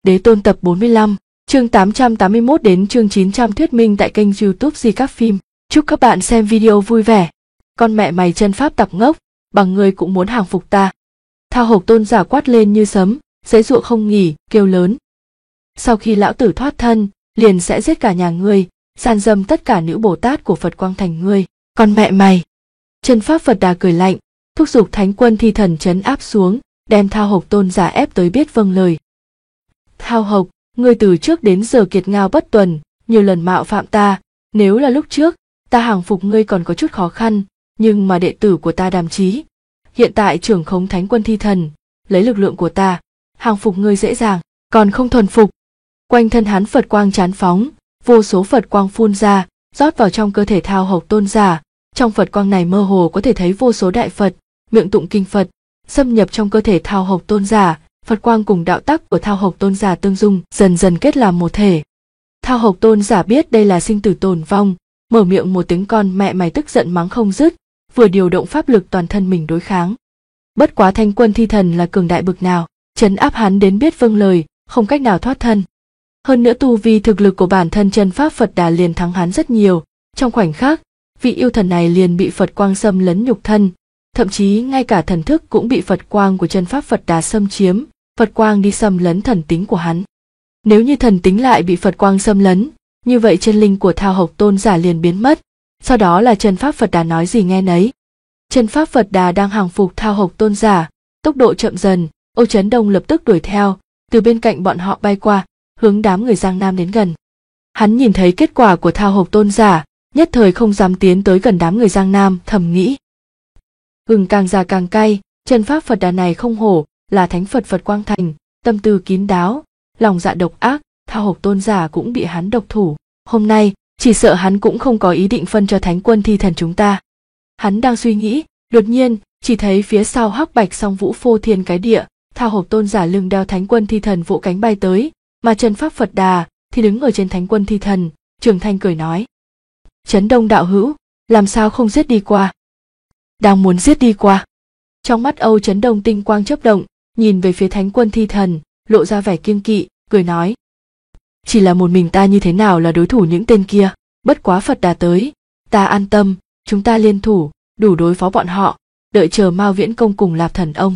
Đế Tôn tập 45, chương 881 đến chương 900 thuyết minh tại kênh YouTube Di Các Phim. Chúc các bạn xem video vui vẻ. Con mẹ mày chân pháp tặc ngốc, bằng ngươi cũng muốn hàng phục ta. Thao Hộc Tôn giả quát lên như sấm, giãy giụa không nghỉ, kêu lớn. Sau khi lão tử thoát thân, liền sẽ giết cả nhà ngươi, gian dâm tất cả nữ Bồ Tát của Phật Quang Thành ngươi. Con mẹ mày. Chân pháp Phật Đà cười lạnh, thúc giục thánh quân thi thần trấn áp xuống, đem Thao Hộc Tôn giả ép tới biết vâng lời. Thao Hộc, ngươi từ trước đến giờ kiệt ngao bất tuần, nhiều lần mạo phạm ta, nếu là lúc trước, ta hàng phục ngươi còn có chút khó khăn, nhưng mà đệ tử của ta Đàm Chí, hiện tại trưởng khống thánh quân thi thần, lấy lực lượng của ta, hàng phục ngươi dễ dàng, còn không thuần phục. Quanh thân hắn Phật quang chán phóng, vô số Phật quang phun ra, rót vào trong cơ thể Thao Hộc Tôn giả, trong Phật quang này mơ hồ có thể thấy vô số đại Phật, miệng tụng kinh Phật, xâm nhập trong cơ thể Thao Hộc Tôn giả. Phật quang cùng đạo tắc của Thao Hộc Tôn giả tương dung, dần dần kết làm một thể. Thao Hộc Tôn giả biết đây là sinh tử tồn vong, mở miệng một tiếng con mẹ mày tức giận mắng không dứt, vừa điều động pháp lực toàn thân mình đối kháng. Bất quá thánh quân thi thần là cường đại bực nào, trấn áp hắn đến biết vâng lời, không cách nào thoát thân. Hơn nữa tu vi thực lực của bản thân chân pháp Phật Đà liền thắng hắn rất nhiều, trong khoảnh khắc, vị yêu thần này liền bị Phật quang xâm lấn nhục thân, thậm chí ngay cả thần thức cũng bị Phật quang của chân pháp Phật Đà xâm chiếm. Phật quang đi xâm lấn thần tính của hắn. Nếu như thần tính lại bị Phật quang xâm lấn, như vậy chân linh của Thao Hộc Tôn giả liền biến mất. Sau đó là chân pháp Phật Đà nói gì nghe nấy. Chân pháp Phật Đà đang hàng phục Thao Hộc Tôn giả, tốc độ chậm dần. Âu Chấn Đông lập tức đuổi theo, từ bên cạnh bọn họ bay qua, hướng đám người Giang Nam đến gần. Hắn nhìn thấy kết quả của Thao Hộc Tôn giả, nhất thời không dám tiến tới gần đám người Giang Nam, thầm nghĩ: gừng càng già càng cay, chân pháp Phật Đà này không hổ là thánh Phật Phật Quang Thành, tâm tư kín đáo, lòng dạ độc ác, Thao Hộc Tôn giả cũng bị hắn độc thủ. Hôm nay, chỉ sợ hắn cũng không có ý định phân cho thánh quân thi thần chúng ta. Hắn đang suy nghĩ, đột nhiên, chỉ thấy phía sau hắc bạch song vũ phô thiên cái địa, Thao Hộc Tôn giả lưng đeo thánh quân thi thần vỗ cánh bay tới, mà chân pháp Phật Đà thì đứng ở trên thánh quân thi thần, Trường Thanh cười nói: Chấn Đông đạo hữu, làm sao không giết đi qua? Đang muốn giết đi qua. Trong mắt Âu Chấn Đông tinh quang chớp động, nhìn về phía thánh quân thi thần, lộ ra vẻ kiêng kỵ, cười nói: chỉ là một mình ta như thế nào là đối thủ những tên kia, bất quá Phật Đà tới, ta an tâm, chúng ta liên thủ, đủ đối phó bọn họ, đợi chờ Mao Viễn Công cùng Lạp Thần ông.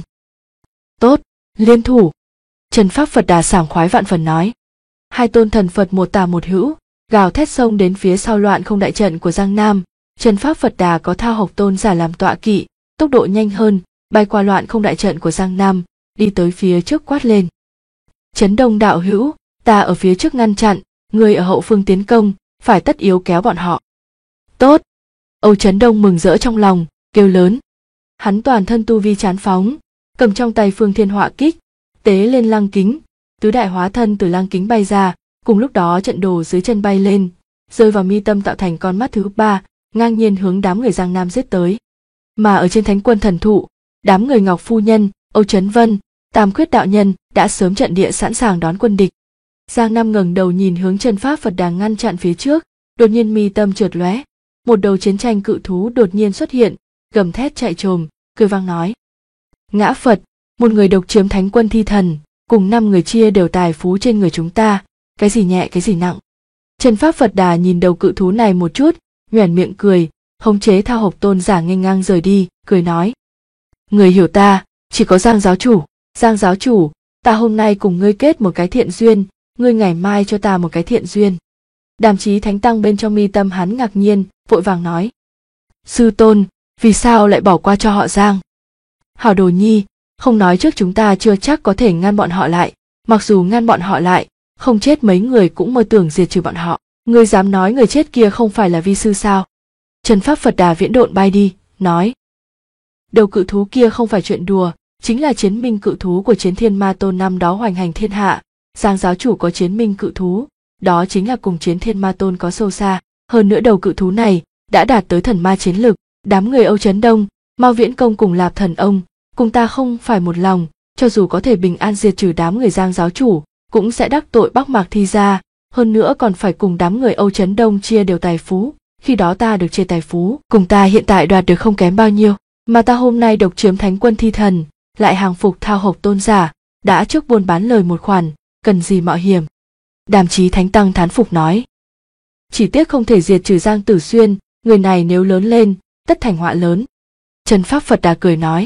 Tốt, liên thủ. Chân pháp Phật Đà sảng khoái vạn phần nói. Hai tôn thần Phật một tà một hữu, gào thét xông đến phía sau loạn không đại trận của Giang Nam. Chân pháp Phật Đà có Thao Hộc Tôn giả làm tọa kỵ, tốc độ nhanh hơn, bay qua loạn không đại trận của Giang Nam, đi tới phía trước quát lên: Chấn Đông đạo hữu, ta ở phía trước ngăn chặn, người ở hậu phương tiến công, phải tất yếu kéo bọn họ. Tốt. Âu Chấn Đông mừng rỡ trong lòng, kêu lớn. Hắn toàn thân tu vi chán phóng, cầm trong tay Phương Thiên Họa Kích, tế lên lăng kính, tứ đại hóa thân từ lăng kính bay ra, cùng lúc đó trận đồ dưới chân bay lên, rơi vào mi tâm tạo thành con mắt thứ ba, ngang nhiên hướng đám người Giang Nam giết tới. Mà ở trên thánh quân thần thụ, đám người Ngọc Phu Nhân, Âu Chấn Vân, Tam Khuyết đạo nhân đã sớm trận địa sẵn sàng đón quân địch. Giang Nam ngẩng đầu nhìn hướng chân pháp Phật Đà ngăn chặn phía trước, đột nhiên mi tâm chợt lóe, một đầu chiến tranh cự thú đột nhiên xuất hiện, gầm thét chạy trồm, cười vang nói: Ngã Phật, một người độc chiếm thánh quân thi thần, cùng 5 người chia đều tài phú trên người chúng ta, cái gì nhẹ cái gì nặng. Chân pháp Phật Đà nhìn đầu cự thú này một chút, nhoẻn miệng cười, khống chế Thao Hộc Tôn giả nghênh ngang rời đi, cười nói: người hiểu ta, chỉ có Giang giáo chủ. Giang giáo chủ, ta hôm nay cùng ngươi kết một cái thiện duyên, ngươi ngày mai cho ta một cái thiện duyên. Đàm Chí thánh tăng bên trong mi tâm hắn ngạc nhiên, vội vàng nói: sư tôn, vì sao lại bỏ qua cho họ Giang? Hảo đồ nhi, không nói trước chúng ta chưa chắc có thể ngăn bọn họ lại, mặc dù ngăn bọn họ lại, không chết mấy người cũng mơ tưởng diệt trừ bọn họ. Ngươi dám nói người chết kia không phải là vi sư sao? Chân pháp Phật Đà viễn độn bay đi, nói: đầu cự thú kia không phải chuyện đùa, chính là chiến minh cự thú của Chiến Thiên Ma Tôn năm đó hoành hành thiên hạ. Giang giáo chủ có chiến minh cự thú, đó chính là cùng Chiến Thiên Ma Tôn có sâu xa. Hơn nữa đầu cự thú này đã đạt tới thần ma chiến lực. Đám người Âu Chấn Đông, Mao Viễn Công cùng Lạp Thần ông, cùng ta không phải một lòng, cho dù có thể bình an diệt trừ đám người Giang giáo chủ, cũng sẽ đắc tội Bắc Mạc Thi gia. Hơn nữa còn phải cùng đám người Âu Chấn Đông chia đều tài phú. Khi đó ta được chia tài phú, cùng ta hiện tại đoạt được không kém bao nhiêu. Mà ta hôm nay độc chiếm thánh quân thi thần, lại hàng phục Thao Hộc Tôn giả, đã trước buôn bán lời một khoản, cần gì mạo hiểm. Đàm Chí Thánh Tăng thán phục nói. Chỉ tiếc không thể diệt trừ Giang Tử Xuyên, người này nếu lớn lên, tất thành họa lớn. Chân Pháp Phật Đà cười nói.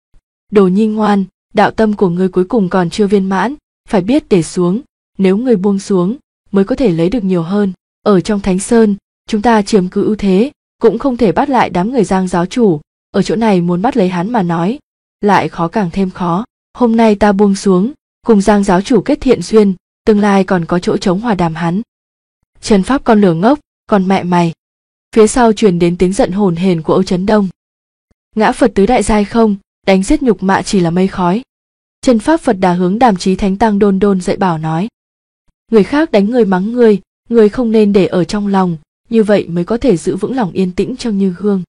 Đồ nhi ngoan, đạo tâm của ngươi cuối cùng còn chưa viên mãn, phải biết để xuống, nếu ngươi buông xuống, mới có thể lấy được nhiều hơn. Ở trong Thánh Sơn, chúng ta chiếm cứ ưu thế, cũng không thể bắt lại đám người Giang giáo chủ, ở chỗ này muốn bắt lấy hắn mà nói, lại khó càng thêm khó. Hôm nay ta buông xuống, cùng Giang giáo chủ kết thiện duyên, tương lai còn có chỗ chống hòa đàm hắn. Trần Pháp con lửa ngốc, còn mẹ mày. Phía sau truyền đến tiếng giận hồn hển của Âu Chấn Đông. Ngã Phật tứ đại giai không, đánh giết nhục mạ chỉ là mây khói. Chân Pháp Phật Đà hướng Đàm Chí Thánh Tăng đôn đôn dạy bảo nói. Người khác đánh người mắng người không nên để ở trong lòng, như vậy mới có thể giữ vững lòng yên tĩnh trong như gương.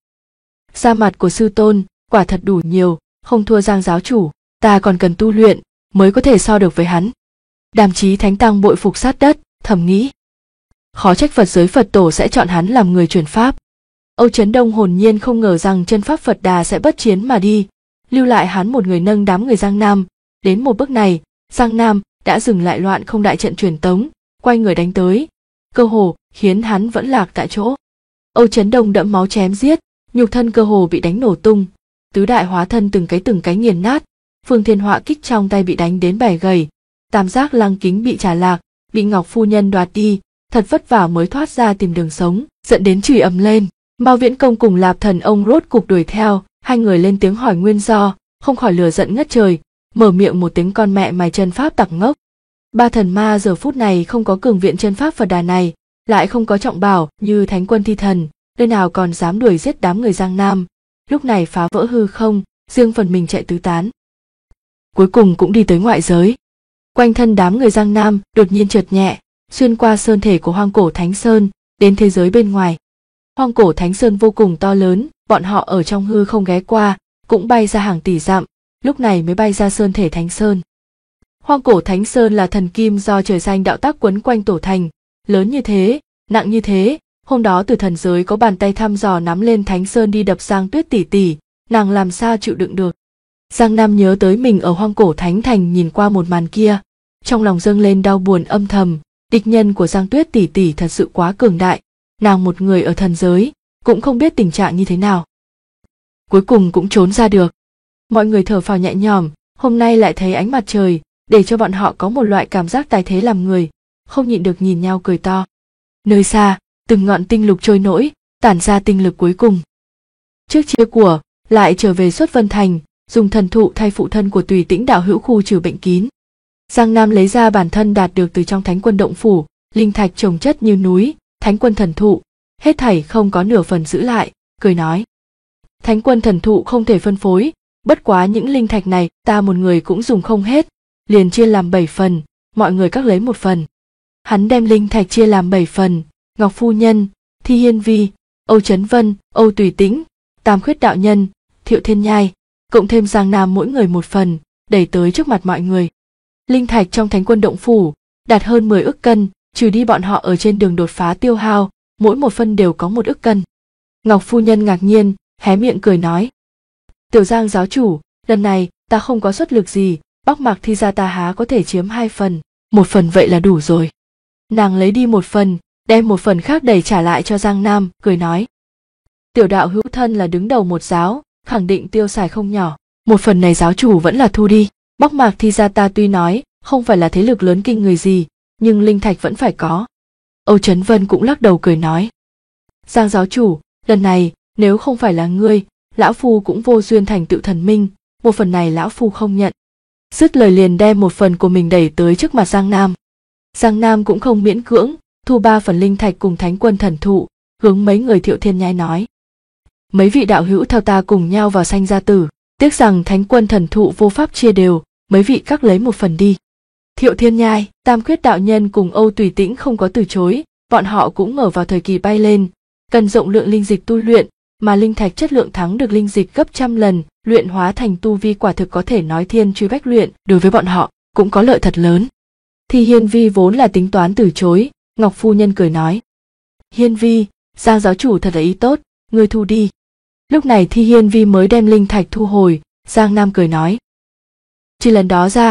Da mặt của sư tôn, quả thật đủ nhiều, không thua Giang giáo chủ, ta còn cần tu luyện, mới có thể so được với hắn. Đàm Chí Thánh Tăng bội phục sát đất, thầm nghĩ. Khó trách Phật giới Phật tổ sẽ chọn hắn làm người truyền pháp. Âu Chấn Đông hồn nhiên không ngờ rằng Chân Pháp Phật Đà sẽ bất chiến mà đi, lưu lại hắn một người nâng đám người Giang Nam. Đến một bước này, Giang Nam đã dừng lại loạn không đại trận truyền tống, quay người đánh tới, cơ hồ khiến hắn vẫn lạc tại chỗ. Âu Chấn Đông đẫm máu chém giết, nhục thân cơ hồ bị đánh nổ tung, tứ đại hóa thân từng cái nghiền nát, Phương Thiên Họa kích trong tay bị đánh đến bẻ gầy, tam giác lăng kính bị trả lạc, bị Ngọc phu nhân đoạt đi, thật vất vả mới thoát ra tìm đường sống, giận đến chửi ầm lên. Mao Viễn Công cùng Lạp Thần Ông rốt cục đuổi theo, hai người lên tiếng hỏi nguyên do, không khỏi lửa giận ngất trời, mở miệng một tiếng con mẹ mày chân pháp tặc ngốc. Ba thần ma giờ phút này không có cường viện chân pháp Phật Đà này, lại không có trọng bảo như Thánh Quân Thi Thần, nơi nào còn dám đuổi giết đám người Giang Nam, lúc này phá vỡ hư không, riêng phần mình chạy tứ tán. Cuối cùng cũng đi tới ngoại giới. Quanh thân đám người Giang Nam đột nhiên trượt nhẹ, xuyên qua sơn thể của Hoang Cổ Thánh Sơn, đến thế giới bên ngoài. Hoang Cổ Thánh Sơn vô cùng to lớn, bọn họ ở trong hư không ghé qua, cũng bay ra hàng tỷ dặm, lúc này mới bay ra sơn thể Thánh Sơn. Hoang Cổ Thánh Sơn là thần kim do trời xanh đạo tác quấn quanh tổ thành, lớn như thế, nặng như thế, hôm đó từ thần giới có bàn tay thăm dò nắm lên Thánh Sơn đi đập Giang Tuyết tỷ tỷ, nàng làm sao chịu đựng được. Giang Nam nhớ tới mình ở Hoang Cổ Thánh Thành nhìn qua một màn kia, trong lòng dâng lên đau buồn âm thầm, địch nhân của Giang Tuyết tỷ tỷ thật sự quá cường đại, nàng một người ở thần giới, cũng không biết tình trạng như thế nào. Cuối cùng cũng trốn ra được. Mọi người thở phào nhẹ nhõm, hôm nay lại thấy ánh mặt trời, để cho bọn họ có một loại cảm giác tài thế làm người, không nhịn được nhìn nhau cười to. Nơi xa, từng ngọn tinh lục trôi nổi, tản ra tinh lực cuối cùng. Trước chia của, lại trở về Xuất Vân Thành, dùng thần thụ thay phụ thân của Tùy Tĩnh đạo hữu khu trừ bệnh kín. Giang Nam lấy ra bản thân đạt được từ trong Thánh Quân động phủ, linh thạch chồng chất như núi, Thánh Quân thần thụ, hết thảy không có nửa phần giữ lại, cười nói. Thánh Quân thần thụ không thể phân phối, bất quá những linh thạch này ta một người cũng dùng không hết, liền chia làm 7 phần, mọi người các lấy một phần. Hắn đem linh thạch chia làm 7 phần, Ngọc phu nhân, Thi Hiên Vi, Âu Chấn Vân, Âu Tùy Tĩnh, Tam Khuyết đạo nhân, Thiệu Thiên Nhai, cộng thêm Giang Nam mỗi người một phần, đẩy tới trước mặt mọi người. Linh thạch trong Thánh Quân động phủ đạt hơn 10 ức cân, trừ đi bọn họ ở trên đường đột phá tiêu hao, mỗi một phân đều có 1 ức cân. Ngọc phu nhân ngạc nhiên, hé miệng cười nói. Tiểu Giang giáo chủ, lần này ta không có xuất lực gì, Bắc Mạc Thi gia ta há có thể chiếm 2 phần, 1 phần vậy là đủ rồi. Nàng lấy đi 1 phần, đem 1 phần khác đẩy trả lại cho Giang Nam, cười nói. Tiểu đạo hữu thân là đứng đầu một giáo, khẳng định tiêu xài không nhỏ, 1 phần này giáo chủ vẫn là thu đi. Bắc Mạc Thi gia ta tuy nói không phải là thế lực lớn kinh người gì, nhưng linh thạch vẫn phải có. Âu Chấn Vân cũng lắc đầu cười nói. Giang giáo chủ, lần này nếu không phải là ngươi, lão phu cũng vô duyên thành tựu thần minh, 1 phần này lão phu không nhận. Dứt lời liền đem 1 phần của mình đẩy tới trước mặt Giang Nam. Giang Nam cũng không miễn cưỡng, thu 3 phần linh thạch cùng Thánh Quân thần thụ, hướng mấy người Thiệu Thiên Nhai nói. Mấy vị đạo hữu theo ta cùng nhau vào sanh gia tử, tiếc rằng Thánh Quân thần thụ vô pháp chia đều, mấy vị các lấy 1 phần đi. Thiệu Thiên Nhai, Tam Khuyết đạo nhân cùng Âu Tùy Tĩnh không có từ chối, bọn họ cũng ở vào thời kỳ bay lên, cần rộng lượng linh dịch tu luyện, mà linh thạch chất lượng thắng được linh dịch gấp 100 lần, luyện hóa thành tu vi quả thực có thể nói thiên truy bách luyện, đối với bọn họ cũng có lợi thật lớn. Thì Hiên Vi vốn là tính toán từ chối, Ngọc phu nhân cười nói. Hiên Vi, Giang giáo chủ thật là ý tốt, ngươi thu đi. Lúc này Thi Hiên Vi mới đem linh thạch thu hồi, Giang Nam cười nói. Chỉ lần đó ra,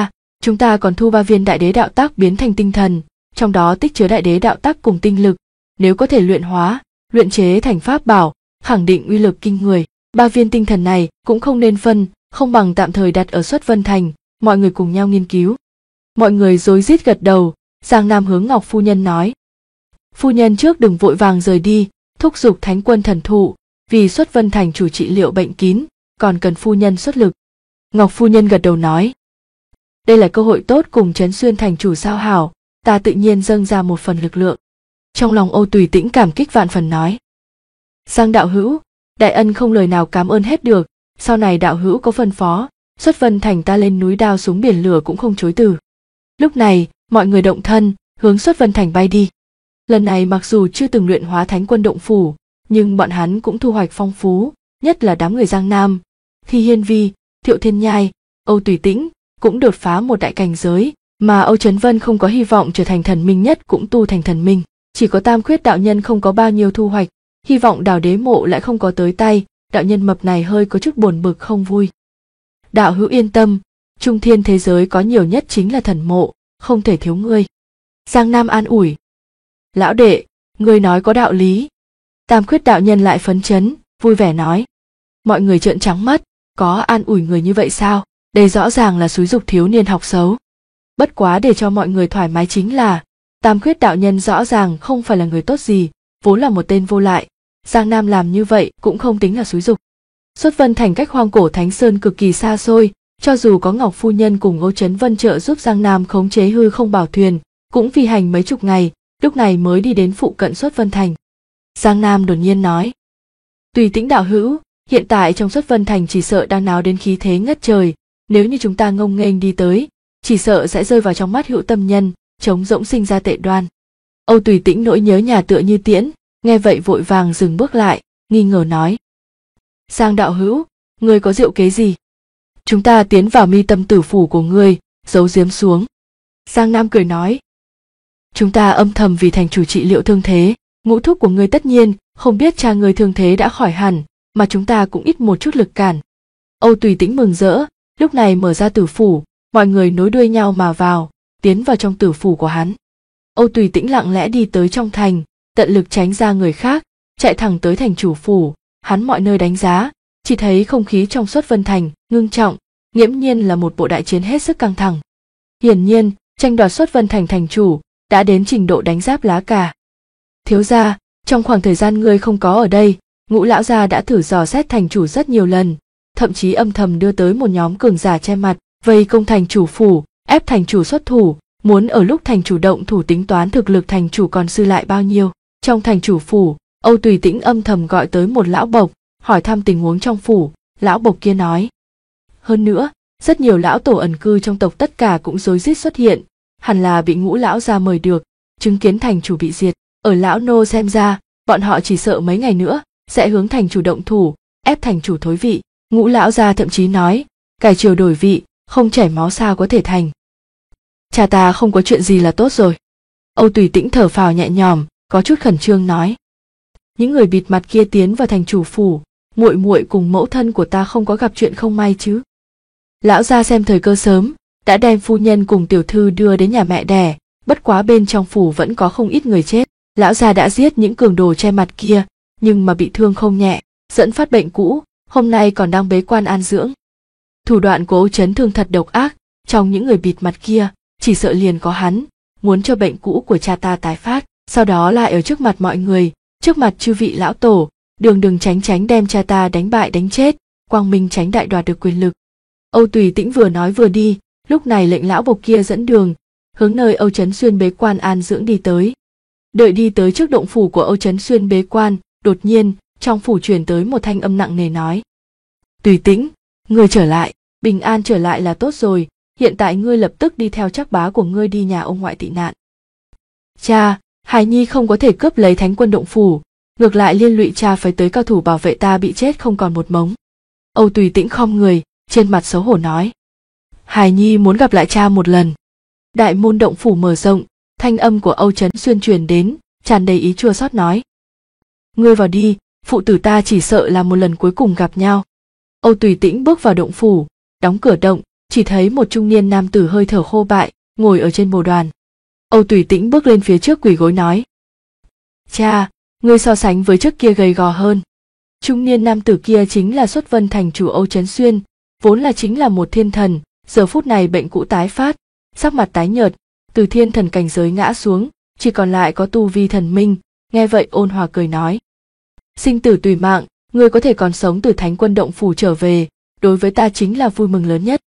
Chúng ta còn thu 3 viên đại đế đạo tác biến thành tinh thần, trong đó tích chứa đại đế đạo tác cùng tinh lực, nếu có thể luyện hóa, luyện chế thành pháp bảo, khẳng định uy lực kinh người. 3 viên tinh thần này cũng không nên phân, không bằng tạm thời đặt ở Xuất Vân Thành, mọi người cùng nhau nghiên cứu. Mọi người rối rít gật đầu, Giang Nam hướng Ngọc phu nhân nói: "Phu nhân trước đừng vội vàng rời đi, thúc giục Thánh Quân thần thụ, vì Xuất Vân Thành chủ trị liệu bệnh kín, còn cần phu nhân xuất lực." Ngọc phu nhân gật đầu nói: "Đây là cơ hội tốt cùng Trấn Xuyên thành chủ giao hảo, ta tự nhiên dâng ra một phần lực lượng." Trong lòng Âu Tùy Tĩnh cảm kích vạn phần nói: "Giang đạo hữu, đại ân không lời nào cảm ơn hết được, sau này đạo hữu có phân phó, Xuất Vân Thành ta lên núi đao xuống biển lửa cũng không chối từ." Lúc này, mọi người động thân, hướng Xuất Vân Thành bay đi. Lần này mặc dù chưa từng luyện hóa Thánh Quân động phủ, nhưng bọn hắn cũng thu hoạch phong phú, nhất là đám người Giang Nam, Thi Hiên Vi, Thiệu Thiên Nhai, Âu Tùy Tĩnh cũng đột phá một đại cảnh giới, mà Âu Chấn Vân không có hy vọng trở thành thần minh nhất cũng tu thành thần minh. Chỉ có Tam Khuyết đạo nhân không có bao nhiêu thu hoạch, hy vọng Đào Đế Mộ lại không có tới tay, đạo nhân mập này hơi có chút buồn bực không vui. "Đạo hữu yên tâm, trung thiên thế giới có nhiều nhất chính là thần mộ, không thể thiếu ngươi." Giang Nam an ủi. "Lão đệ, ngươi nói có đạo lý." Tam Khuyết đạo nhân lại phấn chấn, vui vẻ nói. Mọi người trợn trắng mắt, có an ủi người như vậy sao? Đây rõ ràng là xúi giục thiếu niên học xấu. Bất quá để cho mọi người thoải mái chính là, Tam Khuyết đạo nhân rõ ràng không phải là người tốt gì, vốn là một tên vô lại, Giang Nam làm như vậy cũng không tính là xúi giục. Xuất Vân Thành cách hoang cổ Thánh Sơn cực kỳ xa xôi, cho dù có Ngọc phu nhân cùng Âu Chấn Vân trợ giúp Giang Nam khống chế hư không bảo thuyền, cũng phi hành mấy chục ngày, lúc này mới đi đến phụ cận Xuất Vân Thành. Giang Nam đột nhiên nói: "Tùy Tĩnh đạo hữu, hiện tại trong Xuất Vân Thành chỉ sợ đang náo đến khí thế ngất trời, nếu như chúng ta ngông nghênh đi tới, chỉ sợ sẽ rơi vào trong mắt hữu tâm nhân, trống rỗng sinh ra tệ đoan." Âu Tùy Tĩnh nỗi nhớ nhà tựa như tiễn, nghe vậy vội vàng dừng bước lại, nghi ngờ nói: "Giang đạo hữu, ngươi có diệu kế gì? Chúng ta tiến vào mi tâm tử phủ của ngươi, giấu giếm xuống." Giang Nam cười nói: "Chúng ta âm thầm vì thành chủ trị liệu thương thế, ngũ thúc của ngươi tất nhiên không biết cha ngươi thương thế đã khỏi hẳn, mà chúng ta cũng ít một chút lực cản." Âu Tùy Tĩnh mừng rỡ, lúc này mở ra tử phủ, mọi người nối đuôi nhau mà vào, tiến vào trong tử phủ của hắn. Âu Tùy Tĩnh lặng lẽ đi tới trong thành, tận lực tránh ra người khác, chạy thẳng tới thành chủ phủ. Hắn mọi nơi đánh giá, chỉ thấy không khí trong Xuất Vân Thành ngưng trọng, nghiễm nhiên là một bộ đại chiến hết sức căng thẳng. Hiển nhiên, tranh đoạt Xuất Vân Thành thành chủ đã đến trình độ đánh giáp lá cà. "Thiếu gia, trong khoảng thời gian ngươi không có ở đây, Ngũ lão gia đã thử dò xét thành chủ rất nhiều lần, thậm chí âm thầm đưa tới một nhóm cường giả che mặt, vây công thành chủ phủ, ép thành chủ xuất thủ, muốn ở lúc thành chủ động thủ tính toán thực lực thành chủ còn dư lại bao nhiêu." Trong thành chủ phủ, Âu Tùy Tĩnh âm thầm gọi tới một lão bộc, hỏi thăm tình huống trong phủ. Lão bộc kia nói: "Hơn nữa, rất nhiều lão tổ ẩn cư trong tộc tất cả cũng rối rít xuất hiện, hẳn là bị Ngũ lão gia mời được, chứng kiến thành chủ bị diệt. Ở lão nô xem ra, bọn họ chỉ sợ mấy ngày nữa sẽ hướng thành chủ động thủ, ép thành chủ thối vị. Ngũ lão gia thậm chí nói, cải triều đổi vị, không chảy máu sao có thể thành. Cha ta không có chuyện gì là tốt rồi." Âu Tùy Tĩnh thở phào nhẹ nhõm, có chút khẩn trương nói: "Những người bịt mặt kia tiến vào thành chủ phủ, muội muội cùng mẫu thân của ta không có gặp chuyện không may chứ?" Lão gia xem thời cơ sớm, đã đem phu nhân cùng tiểu thư đưa đến nhà mẹ đẻ, bất quá bên trong phủ vẫn có không ít người chết. Lão gia đã giết những cường đồ che mặt kia, nhưng mà bị thương không nhẹ, dẫn phát bệnh cũ, hôm nay còn đang bế quan an dưỡng. Thủ đoạn của Âu Chấn Thương thật độc ác, trong những người bịt mặt kia, chỉ sợ liền có hắn, muốn cho bệnh cũ của cha ta tái phát, sau đó lại ở trước mặt mọi người, trước mặt chư vị lão tổ, đường tránh đem cha ta đánh bại đánh chết, quang minh tránh đại đoạt được quyền lực. Âu Tùy Tĩnh vừa nói vừa đi, lúc này lệnh lão bộc kia dẫn đường, hướng nơi Âu Chấn Xuyên bế quan an dưỡng đi tới. Đợi đi tới trước động phủ của Âu Chấn Xuyên bế quan, đột nhiên, trong phủ truyền tới một thanh âm nặng nề nói: "Tùy Tĩnh, ngươi trở lại, bình an trở lại là tốt rồi, hiện tại ngươi lập tức đi theo Trác bá của ngươi đi nhà ông ngoại tị nạn." "Cha, Hải Nhi không có thể cướp lấy Thánh Quân động phủ, ngược lại liên lụy cha phải tới cao thủ bảo vệ ta bị chết không còn một mống." Âu Tùy Tĩnh khom người, trên mặt xấu hổ nói: "Hải Nhi muốn gặp lại cha một lần." Đại môn động phủ mở rộng, thanh âm của Âu Chấn Xuyên truyền đến, tràn đầy ý chua xót nói: "Ngươi vào đi, phụ tử ta chỉ sợ là một lần cuối cùng gặp nhau." Âu Tùy Tĩnh bước vào động phủ, đóng cửa động, chỉ thấy một trung niên nam tử hơi thở khô bại, ngồi ở trên bồ đoàn. Âu Tùy Tĩnh bước lên phía trước quỳ gối nói: Cha, ngươi so sánh với trước kia gầy gò hơn. Trung niên nam tử kia chính là Xuất Vân thành chủ Âu Chấn Xuyên, vốn là chính là một thiên thần, giờ phút này bệnh cũ tái phát, sắc mặt tái nhợt, từ thiên thần cảnh giới ngã xuống, chỉ còn lại có tu vi thần minh. Nghe vậy ôn hòa cười nói: Sinh tử tùy mạng, ngươi có thể còn sống từ Thánh Quân Động Phủ trở về, đối với ta chính là vui mừng lớn nhất.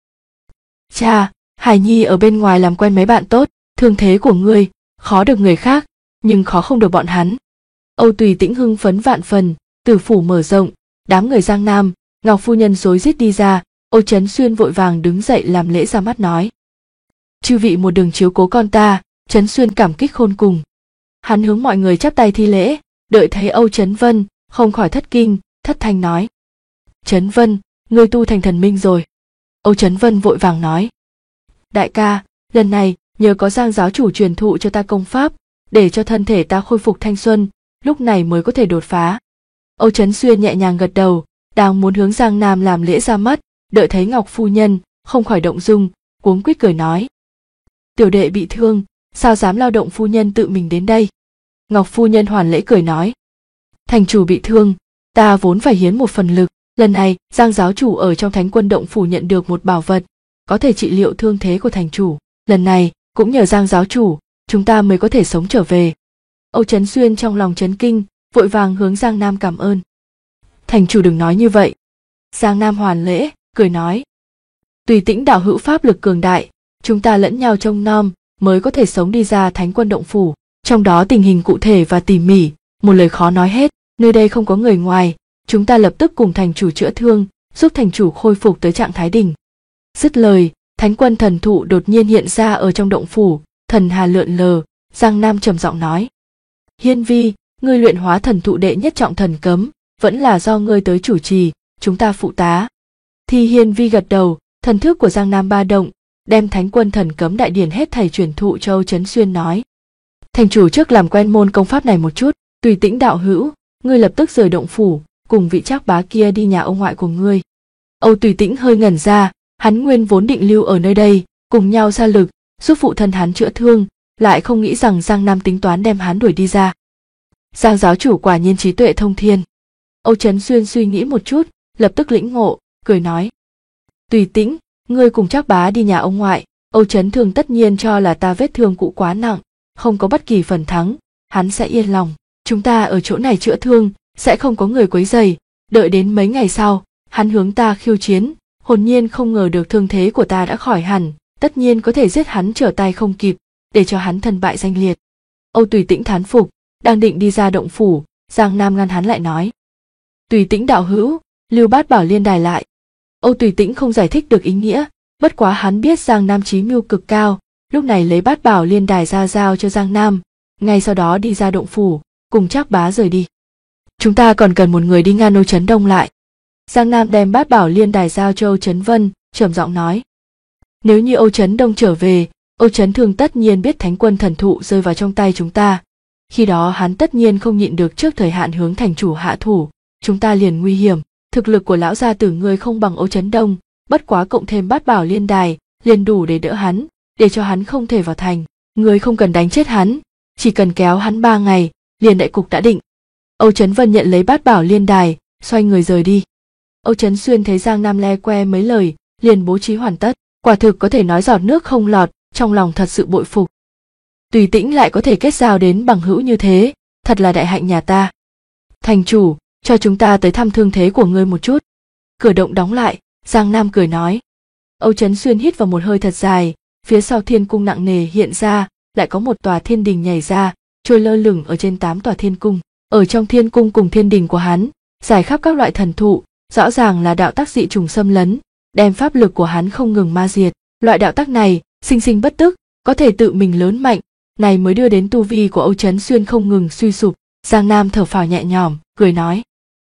Cha, Hải Nhi ở bên ngoài làm quen mấy bạn tốt, thương thế của ngươi khó được người khác, nhưng khó không được bọn hắn. Âu Tùy Tĩnh hưng phấn vạn phần, tử phủ mở rộng, đám người Giang Nam, Ngọc phu nhân rối rít đi ra. Âu Chấn Xuyên vội vàng đứng dậy làm lễ ra mắt nói: Chư vị một đường chiếu cố con ta. Chấn Xuyên cảm kích khôn cùng. Hắn hướng mọi người chắp tay thi lễ, đợi thấy Âu Chấn Vân, không khỏi thất kinh, thất thanh nói: Chấn Vân, ngươi tu thành thần minh rồi. Âu Chấn Vân vội vàng nói: Đại ca, lần này nhờ có Giang giáo chủ truyền thụ cho ta công pháp, để cho thân thể ta khôi phục thanh xuân, lúc này mới có thể đột phá. Âu Chấn Xuyên nhẹ nhàng gật đầu, đang muốn hướng Giang Nam làm lễ ra mắt, đợi thấy Ngọc phu nhân, không khỏi động dung, cuống quýt cười nói: Tiểu đệ bị thương, sao dám lao động phu nhân tự mình đến đây. Ngọc phu nhân hoàn lễ cười nói: Thành chủ bị thương, ta vốn phải hiến một phần lực. Lần này Giang giáo chủ ở trong Thánh Quân Động Phủ nhận được một bảo vật, có thể trị liệu thương thế của thành chủ. Lần này cũng nhờ Giang giáo chủ, chúng ta mới có thể sống trở về. Âu Chấn Xuyên trong lòng chấn kinh, vội vàng hướng Giang Nam cảm ơn. Thành chủ đừng nói như vậy. Giang Nam hoàn lễ, cười nói: Tùy Tĩnh đạo hữu pháp lực cường đại, chúng ta lẫn nhau trông nom, mới có thể sống đi ra Thánh Quân Động Phủ. Trong đó tình hình cụ thể và tỉ mỉ, một lời khó nói hết. Nơi đây không có người ngoài, chúng ta lập tức cùng thành chủ chữa thương, giúp thành chủ khôi phục tới trạng thái đỉnh. Dứt lời, Thánh Quân thần thụ đột nhiên hiện ra ở trong động phủ, thần hà lượn lờ. Giang Nam trầm giọng nói: Hiên vi, ngươi luyện hóa thần thụ đệ nhất trọng thần cấm, vẫn là do ngươi tới chủ trì, chúng ta phụ tá. Thì Hiên vi gật đầu, thần thức của Giang Nam ba động, đem Thánh Quân thần cấm đại điển hết thảy truyền thụ cho Âu Chấn Xuyên nói: Thành chủ trước làm quen môn công pháp này một chút. Tùy Tĩnh đạo hữu, ngươi lập tức rời động phủ, cùng vị trác bá kia đi nhà ông ngoại của ngươi. Âu Tùy Tĩnh hơi ngẩn ra, hắn nguyên vốn định lưu ở nơi đây, cùng nhau ra lực, giúp phụ thân hắn chữa thương, lại không nghĩ rằng Giang Nam tính toán đem hắn đuổi đi ra. Giang giáo chủ quả nhiên trí tuệ thông thiên. Âu Chấn Xuyên suy nghĩ một chút, lập tức lĩnh ngộ, cười nói: Tùy Tĩnh, ngươi cùng trác bá đi nhà ông ngoại. Âu Chấn Thường tất nhiên cho là ta vết thương cũ quá nặng, không có bất kỳ phần thắng, hắn sẽ yên lòng. Chúng ta ở chỗ này chữa thương, sẽ không có người quấy rầy. Đợi đến mấy ngày sau, hắn hướng ta khiêu chiến, hồn nhiên không ngờ được thương thế của ta đã khỏi hẳn, tất nhiên có thể giết hắn trở tay không kịp, để cho hắn thân bại danh liệt. Âu Tùy Tĩnh thán phục, đang định đi ra động phủ, Giang Nam ngăn hắn lại nói: Tùy Tĩnh đạo hữu, lưu Bát Bảo Liên Đài lại. Âu Tùy Tĩnh không giải thích được ý nghĩa, bất quá hắn biết Giang Nam chí mưu cực cao, lúc này lấy Bát Bảo Liên Đài ra giao cho Giang Nam, ngay sau đó đi ra động phủ, cùng trác bá rời đi. Chúng ta còn cần một người đi ngăn Âu Chấn Đông lại. Giang Nam đem Bát Bảo Liên Đài giao cho Âu Chấn Vân, trầm giọng nói: Nếu như Âu Chấn Đông trở về, Âu Chấn Thường tất nhiên biết Thánh Quân thần thụ rơi vào trong tay chúng ta. Khi đó hắn tất nhiên không nhịn được trước thời hạn hướng thành chủ hạ thủ, chúng ta liền nguy hiểm. Thực lực của lão gia tử ngươi không bằng Âu Chấn Đông, bất quá cộng thêm Bát Bảo Liên Đài, liền đủ để đỡ hắn, để cho hắn không thể vào thành. Ngươi không cần đánh chết hắn, chỉ cần kéo hắn 3 ngày, liền đại cục đã định. Âu Chấn Vân nhận lấy Bát Bảo Liên Đài, xoay người rời đi. Âu Chấn Xuyên thấy Giang Nam le que mấy lời, liền bố trí hoàn tất, quả thực có thể nói giọt nước không lọt, trong lòng thật sự bội phục. Tùy Tĩnh lại có thể kết giao đến bằng hữu như thế, thật là đại hạnh nhà ta. Thành chủ, cho chúng ta tới thăm thương thế của ngươi một chút. Cửa động đóng lại, Giang Nam cười nói. Âu Chấn Xuyên hít vào một hơi thật dài, phía sau thiên cung nặng nề hiện ra, lại có một tòa thiên đình nhảy ra, trôi lơ lửng ở trên 8 tòa thiên cung. Ở trong thiên cung cùng thiên đình của hắn, rải khắp các loại thần thụ, rõ ràng là đạo tác dị trùng xâm lấn, đem pháp lực của hắn không ngừng ma diệt. Loại đạo tác này, sinh sinh bất tức, có thể tự mình lớn mạnh, này mới đưa đến tu vi của Âu Chấn Xuyên không ngừng suy sụp. Giang Nam thở phào nhẹ nhõm, cười nói: